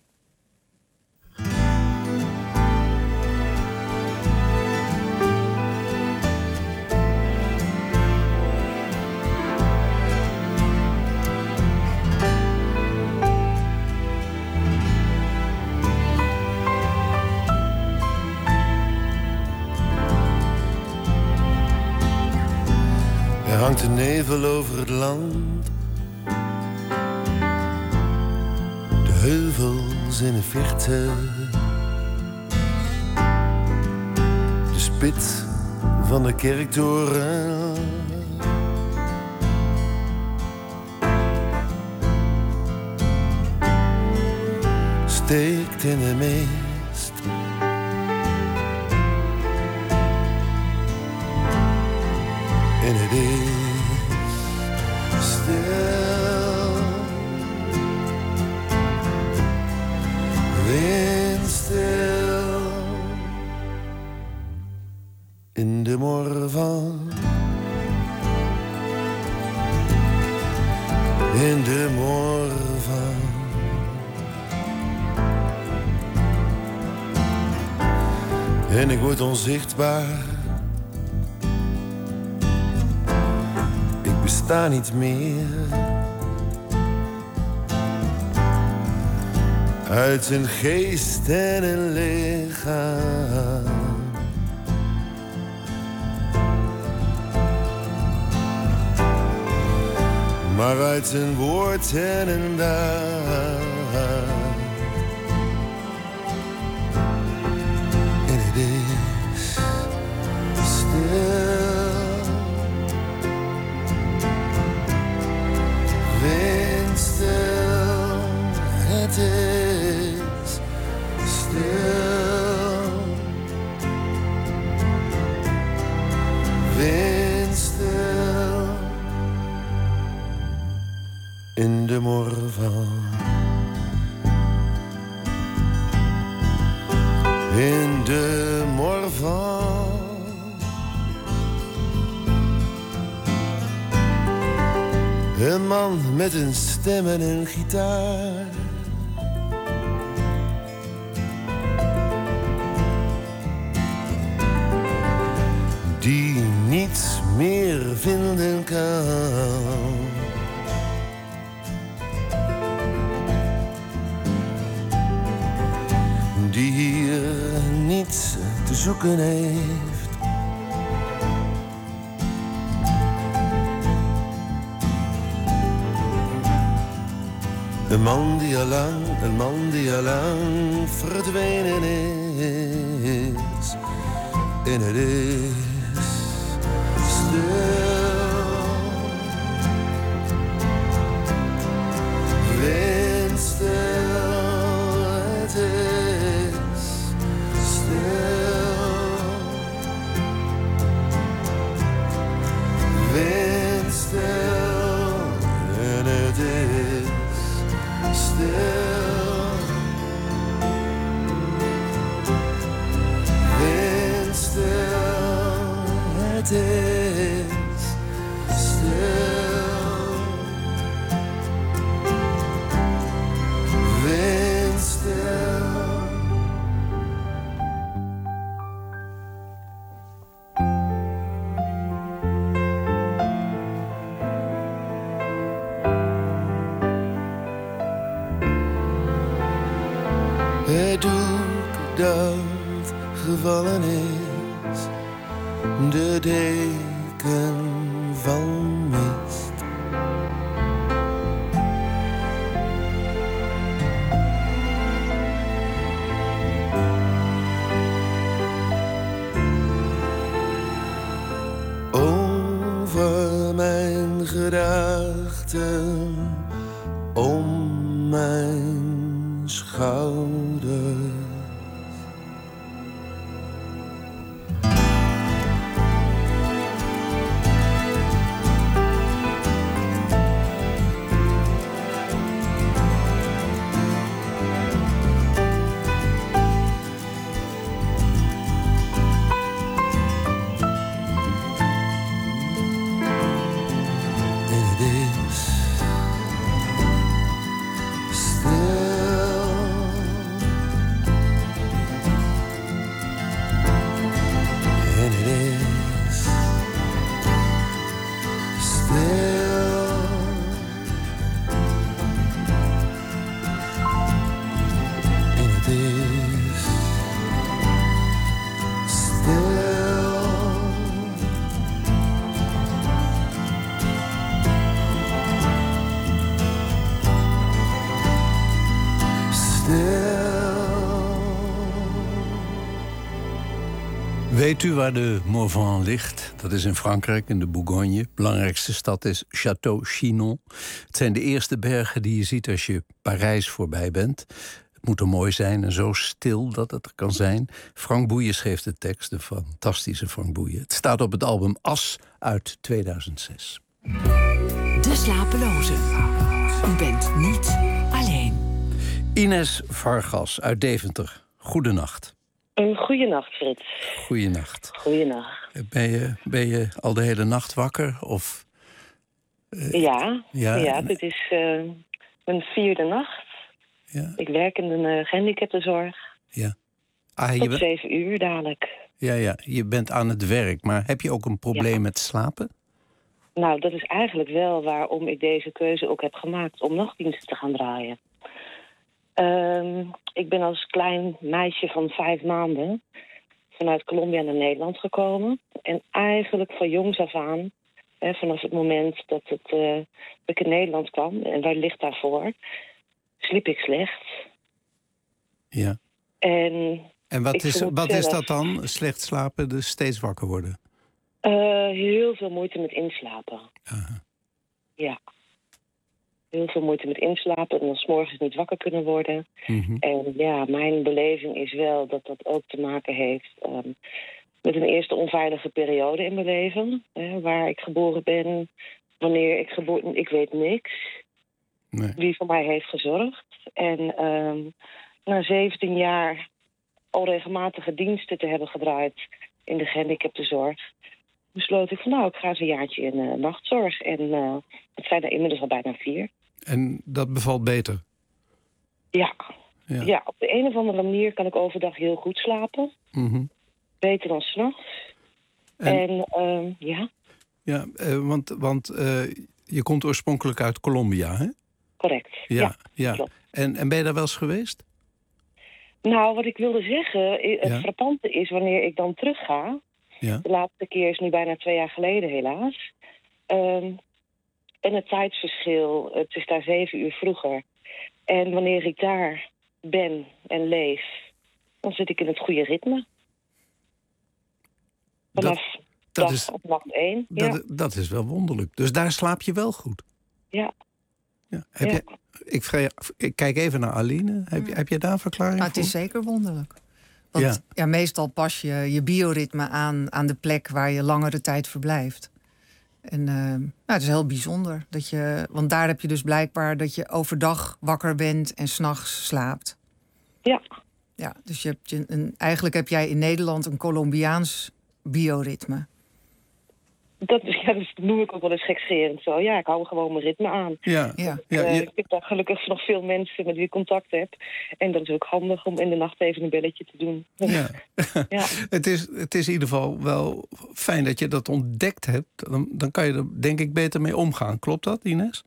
Er hangt een nevel over het land. De heuvels in de verte. De spits van de kerktoren. Steekt in de mist. En het is stil, windstil, in de morgen, in de morgen. En ik word onzichtbaar. Ik sta niet meer. Uit een geest en een lichaam. Maar uit een woord en een daad. En het is stil. Windstil, het is stil. Windstil, in de morgen. In de morgen. Een man met een stem en een gitaar. Die niets meer vinden kan. Die hier niets te zoeken heeft. Een man die al lang, een man die al lang verdwenen is. En het is stil. Windstil, het is stil. Windstil, en het is stil, windstil, het is stil, windstil. Het doek dat gevallen is, de deken van mist. Over mijn gedachten, om mijn schouder. stil. Weet u waar de Morvan ligt? Dat is in Frankrijk, in de Bourgogne. De belangrijkste stad is Château Chinon. Het zijn de eerste bergen die je ziet als je Parijs voorbij bent. Het moet er mooi zijn en zo stil dat het er kan zijn. Frank Boeien schreef de tekst, de fantastische Frank Boeien. Het staat op het album As uit tweeduizend zes. De slapeloze. U bent niet alleen. Ines Vargas uit Deventer. Goedenacht. Een goeienacht, Frits. Goeienacht. Goeienacht. Ben je, ben je al de hele nacht wakker? Of, uh, ja, ja, ja, dit is uh, mijn vierde nacht. Ja. Ik werk in een uh, gehandicaptenzorg. Ja. Ah, Tot je ben... zeven uur dadelijk. Ja, ja, je bent aan het werk. Maar heb je ook een probleem ja. met slapen? Nou, dat is eigenlijk wel waarom ik deze keuze ook heb gemaakt om nachtdiensten te gaan draaien. Uh, ik ben als klein meisje van vijf maanden vanuit Colombia naar Nederland gekomen. En eigenlijk van jongs af aan, hè, vanaf het moment dat, het, uh, dat ik in Nederland kwam, en waar ligt daarvoor, sliep ik slecht. Ja. En, en wat, is, wat zelf, is dat dan? Slecht slapen, dus steeds wakker worden? Uh, heel veel moeite met inslapen. Aha. Ja. Heel veel moeite met inslapen en dan 's morgens niet wakker kunnen worden. Mm-hmm. En ja, mijn beleving is wel dat dat ook te maken heeft um, met een eerste onveilige periode in mijn leven. Hè, waar ik geboren ben, wanneer ik geboren ben, ik weet niks. Nee. Wie voor mij heeft gezorgd. En um, na zeventien jaar al regelmatige diensten te hebben gedraaid in de gehandicaptenzorg, besloot ik van nou, ik ga eens een jaartje in uh, nachtzorg. En uh, het zijn er inmiddels al bijna vier. En dat bevalt beter? Ja. Ja. ja, op de een of andere manier kan ik overdag heel goed slapen. Mm-hmm. Beter dan 's nachts. En, en uh, ja. Ja, uh, want, want uh, je komt oorspronkelijk uit Colombia, hè? Correct, ja. ja, ja. Klopt. En, en ben je daar wel eens geweest? Nou, wat ik wilde zeggen, het ja. frappante is wanneer ik dan terug ga. Ja. De laatste keer is nu bijna twee jaar geleden, helaas. Um, en het tijdsverschil, het is daar zeven uur vroeger. En wanneer ik daar ben en leef, dan zit ik in het goede ritme. Vanaf dat, dat dag is, op nacht één. Dat, ja. dat is wel wonderlijk. Dus daar slaap je wel goed? Ja. ja. Heb ja. Je, ik, vraag, ik kijk even naar Aline. Heb, je, heb je daar een verklaring nou, voor? Het is zeker wonderlijk. Want ja. Ja, meestal pas je je bioritme aan aan de plek waar je langere tijd verblijft. En uh, nou, het is heel bijzonder. Dat je, want daar heb je dus blijkbaar dat je overdag wakker bent en 's nachts slaapt. Ja. Ja, dus je hebt je een, eigenlijk heb jij in Nederland een Colombiaans bioritme. Dat, ja, dat noem ik ook wel eens gekscherend zo. Ja, ik hou gewoon mijn ritme aan. Ja. Ja. Ja, uh, je... Ik heb daar gelukkig nog veel mensen met wie ik contact heb. En dat is ook handig om in de nacht even een belletje te doen. Ja. ja. het, is, het is in ieder geval wel fijn dat je dat ontdekt hebt. Dan, dan kan je er denk ik beter mee omgaan. Klopt dat, Ines?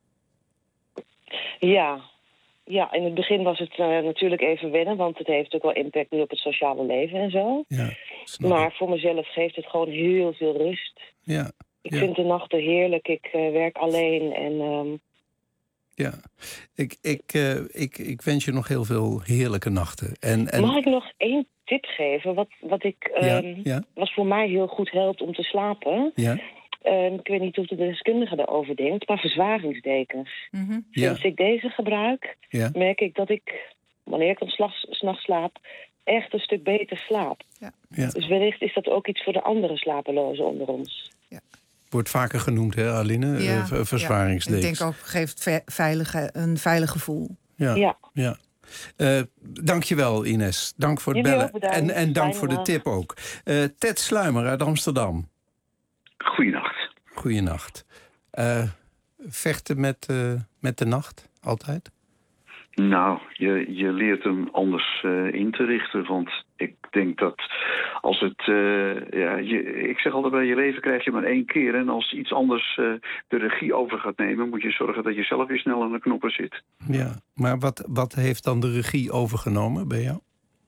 Ja. Ja, in het begin was het uh, natuurlijk even wennen, want het heeft ook wel impact nu op het sociale leven en zo. Ja, maar voor mezelf geeft het gewoon heel veel rust. Ja, ik ja. vind de nachten heerlijk, ik uh, werk alleen en... Um... Ja, ik, ik, uh, ik, ik wens je nog heel veel heerlijke nachten. En, en... Mag ik nog één tip geven, wat, wat ik, um, ja, ja. wat voor mij heel goed helpt om te slapen? Ja. Uh, ik weet niet hoe de deskundige daarover denkt, maar verzwaringsdekens. Mm-hmm. Sinds ja. ik deze gebruik, ja. merk ik dat ik, wanneer ik dan 's nachts slaap, echt een stuk beter slaap. Ja. Ja. Dus wellicht is dat ook iets voor de andere slapelozen onder ons. Ja. Wordt vaker genoemd, hè, Aline? Ja. Uh, verzwaringsdekens. Ja. Ik denk ook, geeft ve- veilige, een veilig gevoel. Ja. ja. ja. Uh, dankjewel, Ines. Dank voor het Jullie bellen. En, en dank voor de tip ook. Uh, Ted Sluimer uit Amsterdam. Goeienacht. Goeienacht. Uh, vechten met, uh, met de nacht, altijd? Nou, je, je leert hem anders uh, in te richten. Want ik denk dat als het... Uh, ja, je, ik zeg altijd, bij je leven krijg je maar één keer. En als iets anders uh, de regie over gaat nemen, moet je zorgen dat je zelf weer snel aan de knoppen zit. Ja, maar wat, wat heeft dan de regie overgenomen bij jou?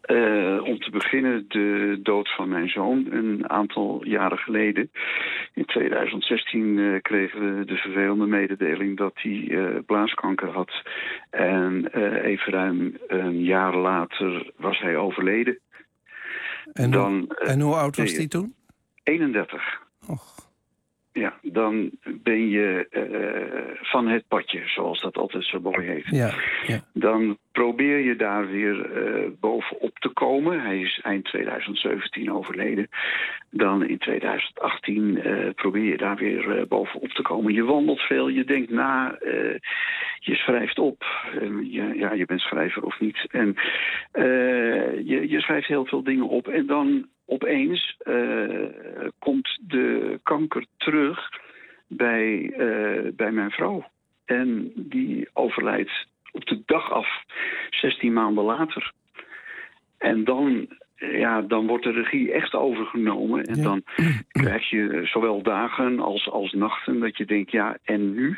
Uh, om te beginnen de dood van mijn zoon een aantal jaren geleden. In tweeduizend zestien uh, kregen we de vervelende mededeling dat hij uh, blaaskanker had. En uh, even ruim een jaar later was hij overleden. En, Dan, hoe, en hoe oud was hij toen? eenendertig. Och. Ja, dan ben je uh, van het padje, zoals dat altijd zo mooi heet. Ja, ja. Dan probeer je daar weer uh, bovenop te komen. Hij is eind tweeduizend zeventien overleden. Dan in tweeduizend achttien uh, probeer je daar weer uh, bovenop te komen. Je wandelt veel, je denkt na, uh, je schrijft op. Uh, je, ja, je bent schrijver of niet. En uh, je, je schrijft heel veel dingen op en dan opeens uh, komt de kanker terug bij, uh, bij mijn vrouw. En die overlijdt op de dag af, zestien maanden later. En dan, ja, dan wordt de regie echt overgenomen. En ja. dan krijg je zowel dagen als, als nachten dat je denkt, ja, en nu?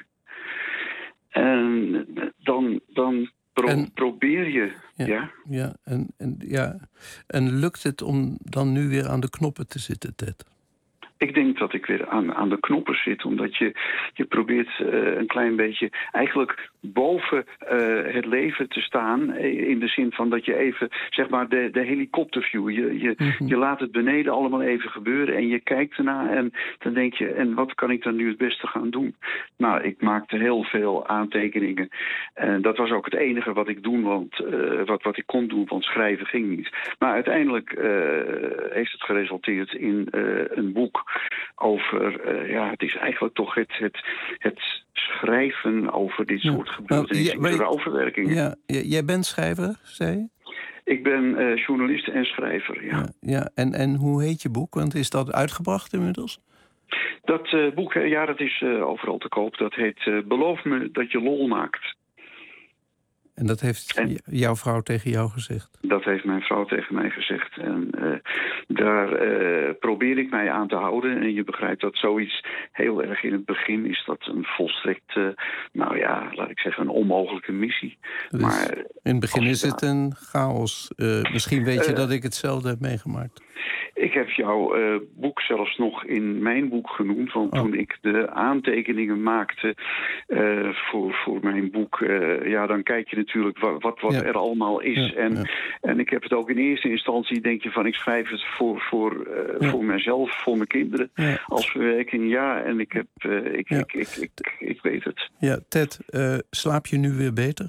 En dan... dan Pro- en, probeer je, ja. Ja, ja, en, en, ja. En lukt het om dan nu weer aan de knoppen te zitten, Ted? Ik denk dat ik weer aan, aan de knoppen zit, omdat je, je probeert uh, een klein beetje eigenlijk boven uh, het leven te staan. In de zin van dat je even, zeg maar, de, de helikopterview. Je, je, mm-hmm. je laat het beneden allemaal even gebeuren en je kijkt ernaar en dan denk je, en wat kan ik dan nu het beste gaan doen? Nou, ik maakte heel veel aantekeningen. En dat was ook het enige wat ik doen, want, uh, wat, wat ik kon doen, want schrijven ging niet. Maar uiteindelijk uh, heeft het geresulteerd in uh, een boek over, uh, ja, het is eigenlijk toch het, het, het schrijven over dit soort ja. gebeurtenissen, nou, ja, rouwverwerkingen. Ja, jij bent schrijver, zei je? Ik ben uh, journalist en schrijver, ja. ja, ja. En, en hoe heet je boek? Want is dat uitgebracht inmiddels? Dat uh, boek, ja, dat is uh, overal te koop. Dat heet uh, Beloof me dat je lol maakt. En dat heeft en, jouw vrouw tegen jou gezegd? Dat heeft mijn vrouw tegen mij gezegd. En uh, daar uh, probeer ik mij aan te houden. En je begrijpt dat zoiets heel erg in het begin is dat een volstrekt, uh, nou ja, laat ik zeggen, een onmogelijke missie. Dus maar in het begin is het een chaos. Uh, misschien weet je uh, dat ik hetzelfde heb meegemaakt. Ik heb jouw uh, boek zelfs nog in mijn boek genoemd. Want oh. toen ik de aantekeningen maakte uh, voor, voor mijn boek, Uh, ja, dan kijk je natuurlijk wat, wat, wat ja. er allemaal is. Ja, en, ja. en ik heb het ook in eerste instantie, denk je van, ik schrijf het voor, voor, uh, ja. voor mezelf, voor mijn kinderen. Ja. Als verwerking, ja. En ik, heb, uh, ik, ja. ik, ik, ik, ik, ik weet het. Ja, Ted, uh, slaap je nu weer beter?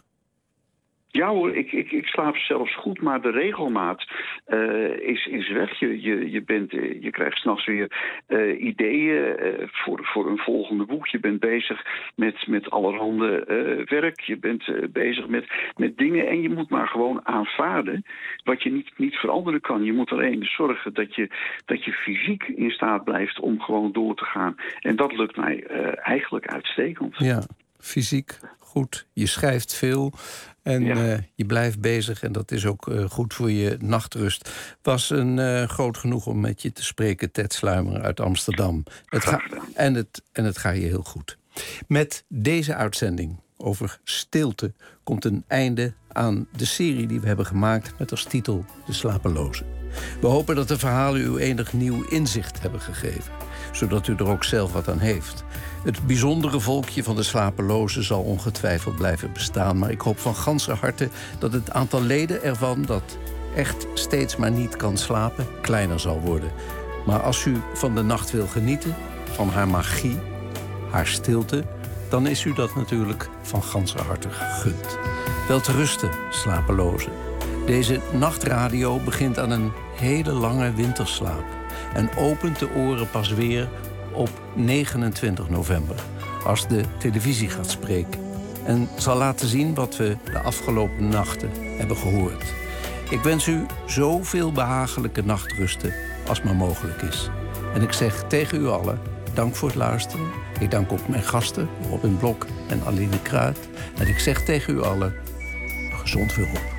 Ja hoor, ik, ik, ik slaap zelfs goed, maar de regelmaat uh, is, is weg. Je, je, je, bent, uh, je krijgt 's nachts weer uh, ideeën uh, voor, voor een volgende boek. Je bent bezig met, met allerhande uh, werk. Je bent uh, bezig met, met dingen en je moet maar gewoon aanvaarden wat je niet, niet veranderen kan. Je moet alleen zorgen dat je, dat je fysiek in staat blijft om gewoon door te gaan. En dat lukt mij uh, eigenlijk uitstekend. Ja, fysiek goed. Je schrijft veel. En ja. uh, je blijft bezig en dat is ook uh, goed voor je nachtrust. Was een uh, groot genoeg om met je te spreken, Ted Sluimer uit Amsterdam. Het ga- en, het, en het gaat je heel goed. Met deze uitzending over stilte komt een einde aan de serie die we hebben gemaakt met als titel De Slapelozen. We hopen dat de verhalen u enig nieuw inzicht hebben gegeven, zodat u er ook zelf wat aan heeft. Het bijzondere volkje van de slapelozen zal ongetwijfeld blijven bestaan, maar ik hoop van ganser harte dat het aantal leden ervan dat echt steeds maar niet kan slapen kleiner zal worden. Maar als u van de nacht wil genieten, van haar magie, haar stilte, dan is u dat natuurlijk van ganser harte gegund. Wel te rusten, slapelozen. Deze nachtradio begint aan een hele lange winterslaap en opent de oren pas weer op negenentwintig november, als de televisie gaat spreken en zal laten zien wat we de afgelopen nachten hebben gehoord. Ik wens u zoveel behagelijke nachtrusten als maar mogelijk is. En ik zeg tegen u allen, dank voor het luisteren. Ik dank ook mijn gasten, Robin Blok en Aline Kruid. En ik zeg tegen u allen, gezond weer op.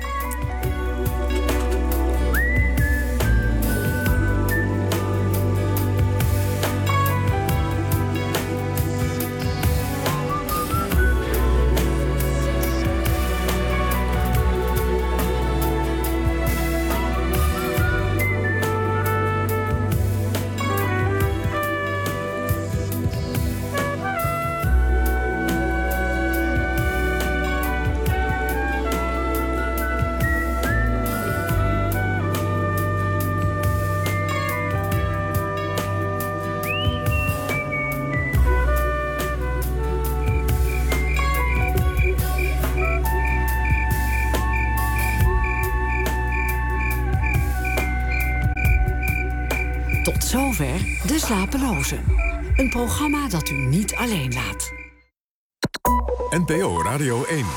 Tot zover De Slapelozen. Een programma dat u niet alleen laat. N P O Radio één.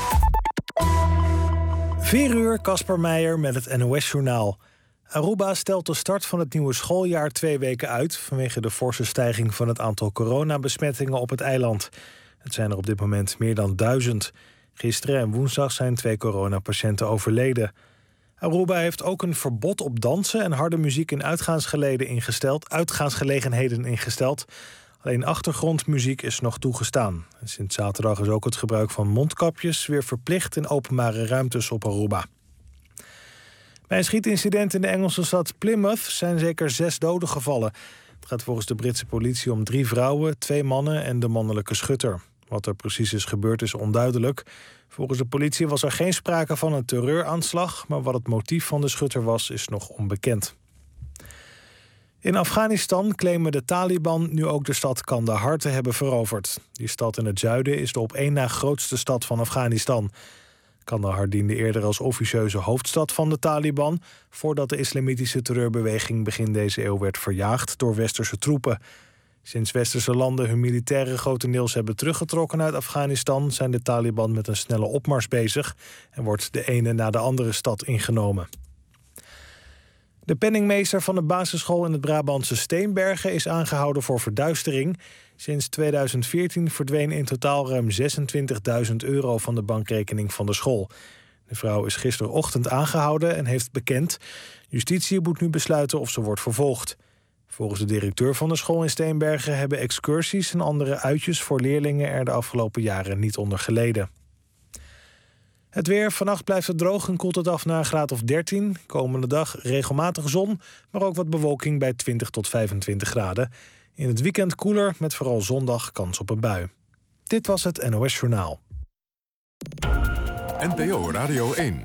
vier uur, Casper Meijer met het N O S-journaal. Aruba stelt de start van het nieuwe schooljaar twee weken uit vanwege de forse stijging van het aantal coronabesmettingen op het eiland. Het zijn er op dit moment meer dan duizend. Gisteren en woensdag zijn twee coronapatiënten overleden. Aruba heeft ook een verbod op dansen en harde muziek in uitgaansgeleden ingesteld, uitgaansgelegenheden ingesteld. Alleen achtergrondmuziek is nog toegestaan. Sinds zaterdag is ook het gebruik van mondkapjes weer verplicht in openbare ruimtes op Aruba. Bij een schietincident in de Engelse stad Plymouth zijn zeker zes doden gevallen. Het gaat volgens de Britse politie om drie vrouwen, twee mannen en de mannelijke schutter. Wat er precies is gebeurd is onduidelijk. Volgens de politie was er geen sprake van een terreuraanslag, maar wat het motief van de schutter was, is nog onbekend. In Afghanistan claimen de Taliban nu ook de stad Kandahar te hebben veroverd. Die stad in het zuiden is de op één na grootste stad van Afghanistan. Kandahar diende eerder als officieuze hoofdstad van de Taliban, voordat de islamitische terreurbeweging begin deze eeuw werd verjaagd door westerse troepen. Sinds westerse landen hun militairen grotendeels hebben teruggetrokken uit Afghanistan, zijn de Taliban met een snelle opmars bezig en wordt de ene na de andere stad ingenomen. De penningmeester van de basisschool in het Brabantse Steenbergen is aangehouden voor verduistering. Sinds tweeduizend veertien verdween in totaal ruim zesentwintigduizend euro van de bankrekening van de school. De vrouw is gisterochtend aangehouden en heeft bekend. Justitie moet nu besluiten of ze wordt vervolgd. Volgens de directeur van de school in Steenbergen hebben excursies en andere uitjes voor leerlingen er de afgelopen jaren niet onder geleden. Het weer. Vannacht blijft het droog en koelt het af naar een graad of dertien. Komende dag regelmatig zon, maar ook wat bewolking bij twintig tot vijfentwintig graden. In het weekend koeler, met vooral zondag kans op een bui. Dit was het N O S-journaal. N P O Radio één.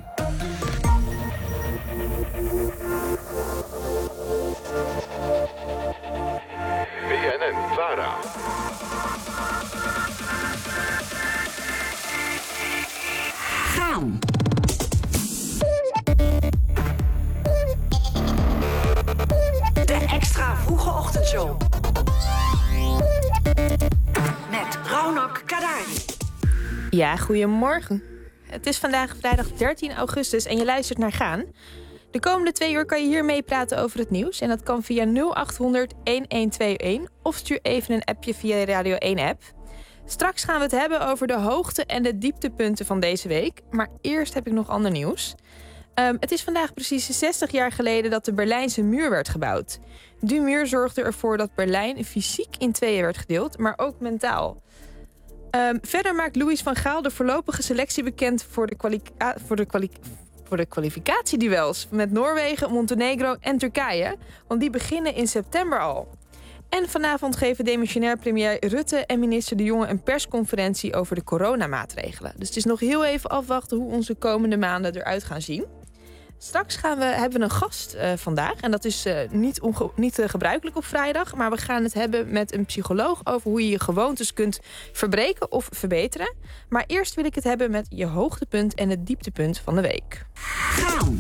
B N N-Vara. Gaan. De extra vroege ochtendshow. Met Raunak Kadari. Ja, goedemorgen. Het is vandaag vrijdag dertien augustus en je luistert naar Gaan. De komende twee uur kan je hier meepraten over het nieuws. En dat kan via nul acht honderd elf of stuur even een appje via de Radio één app. Straks gaan we het hebben over de hoogte- en de dieptepunten van deze week. Maar eerst heb ik nog ander nieuws. Um, het is vandaag precies zestig jaar geleden dat de Berlijnse muur werd gebouwd. Die muur zorgde ervoor dat Berlijn fysiek in tweeën werd gedeeld, maar ook mentaal. Um, verder maakt Louis van Gaal de voorlopige selectie bekend voor de, kwali- voor de, kwali- voor de kwalificatieduels met Noorwegen, Montenegro en Turkije. Want die beginnen in september al. En vanavond geven demissionair premier Rutte en minister De Jonge een persconferentie over de coronamaatregelen. Dus het is nog heel even afwachten hoe onze komende maanden eruit gaan zien. Straks gaan we, hebben we een gast uh, vandaag. En dat is uh, niet, onge- niet uh, gebruikelijk op vrijdag. Maar we gaan het hebben met een psycholoog over hoe je je gewoontes kunt verbreken of verbeteren. Maar eerst wil ik het hebben met je hoogtepunt en het dieptepunt van de week. Gaan.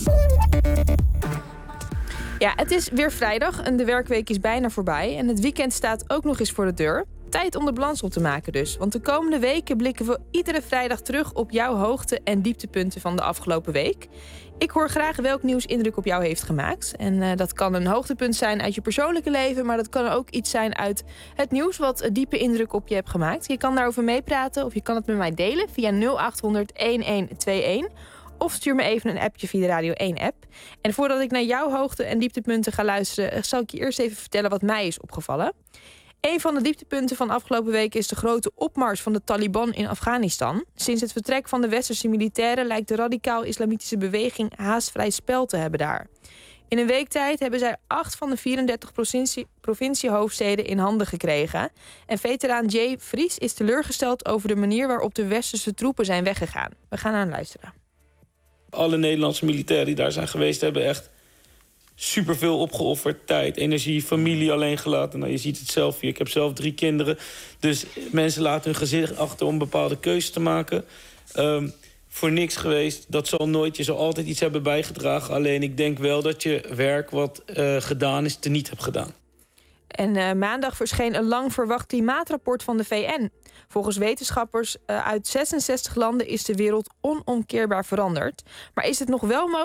Ja, het is weer vrijdag en de werkweek is bijna voorbij. En het weekend staat ook nog eens voor de deur. Tijd om de balans op te maken dus. Want de komende weken blikken we iedere vrijdag terug op jouw hoogte- en dieptepunten van de afgelopen week. Ik hoor graag welk nieuws indruk op jou heeft gemaakt. En uh, dat kan een hoogtepunt zijn uit je persoonlijke leven, maar dat kan ook iets zijn uit het nieuws wat een diepe indruk op je hebt gemaakt. Je kan daarover meepraten of je kan het met mij delen via nul acht honderd elf of stuur me even een appje via de Radio één app. En voordat ik naar jouw hoogte- en dieptepunten ga luisteren, zal ik je eerst even vertellen wat mij is opgevallen. Een van de dieptepunten van afgelopen week is de grote opmars van de Taliban in Afghanistan. Sinds het vertrek van de westerse militairen lijkt de radicaal-islamitische beweging haast vrij spel te hebben daar. In een week tijd hebben zij acht van de vierendertig provincie, provinciehoofdsteden in handen gekregen. En veteraan Jay Vries is teleurgesteld over de manier waarop de westerse troepen zijn weggegaan. We gaan aan luisteren. Alle Nederlandse militairen die daar zijn geweest hebben echt superveel opgeofferd. Tijd, energie, familie alleen gelaten. Nou, je ziet het zelf hier. Ik heb zelf drie kinderen. Dus mensen laten hun gezicht achter om bepaalde keuzes te maken. Um, voor niks geweest. Dat zal nooit, je zal altijd iets hebben bijgedragen. Alleen ik denk wel dat je werk wat uh, gedaan is, teniet hebt gedaan. En uh, maandag verscheen een lang verwacht klimaatrapport van de V N. Volgens wetenschappers uh, uit zesenzestig landen is de wereld onomkeerbaar veranderd. Maar is het nog wel mogelijk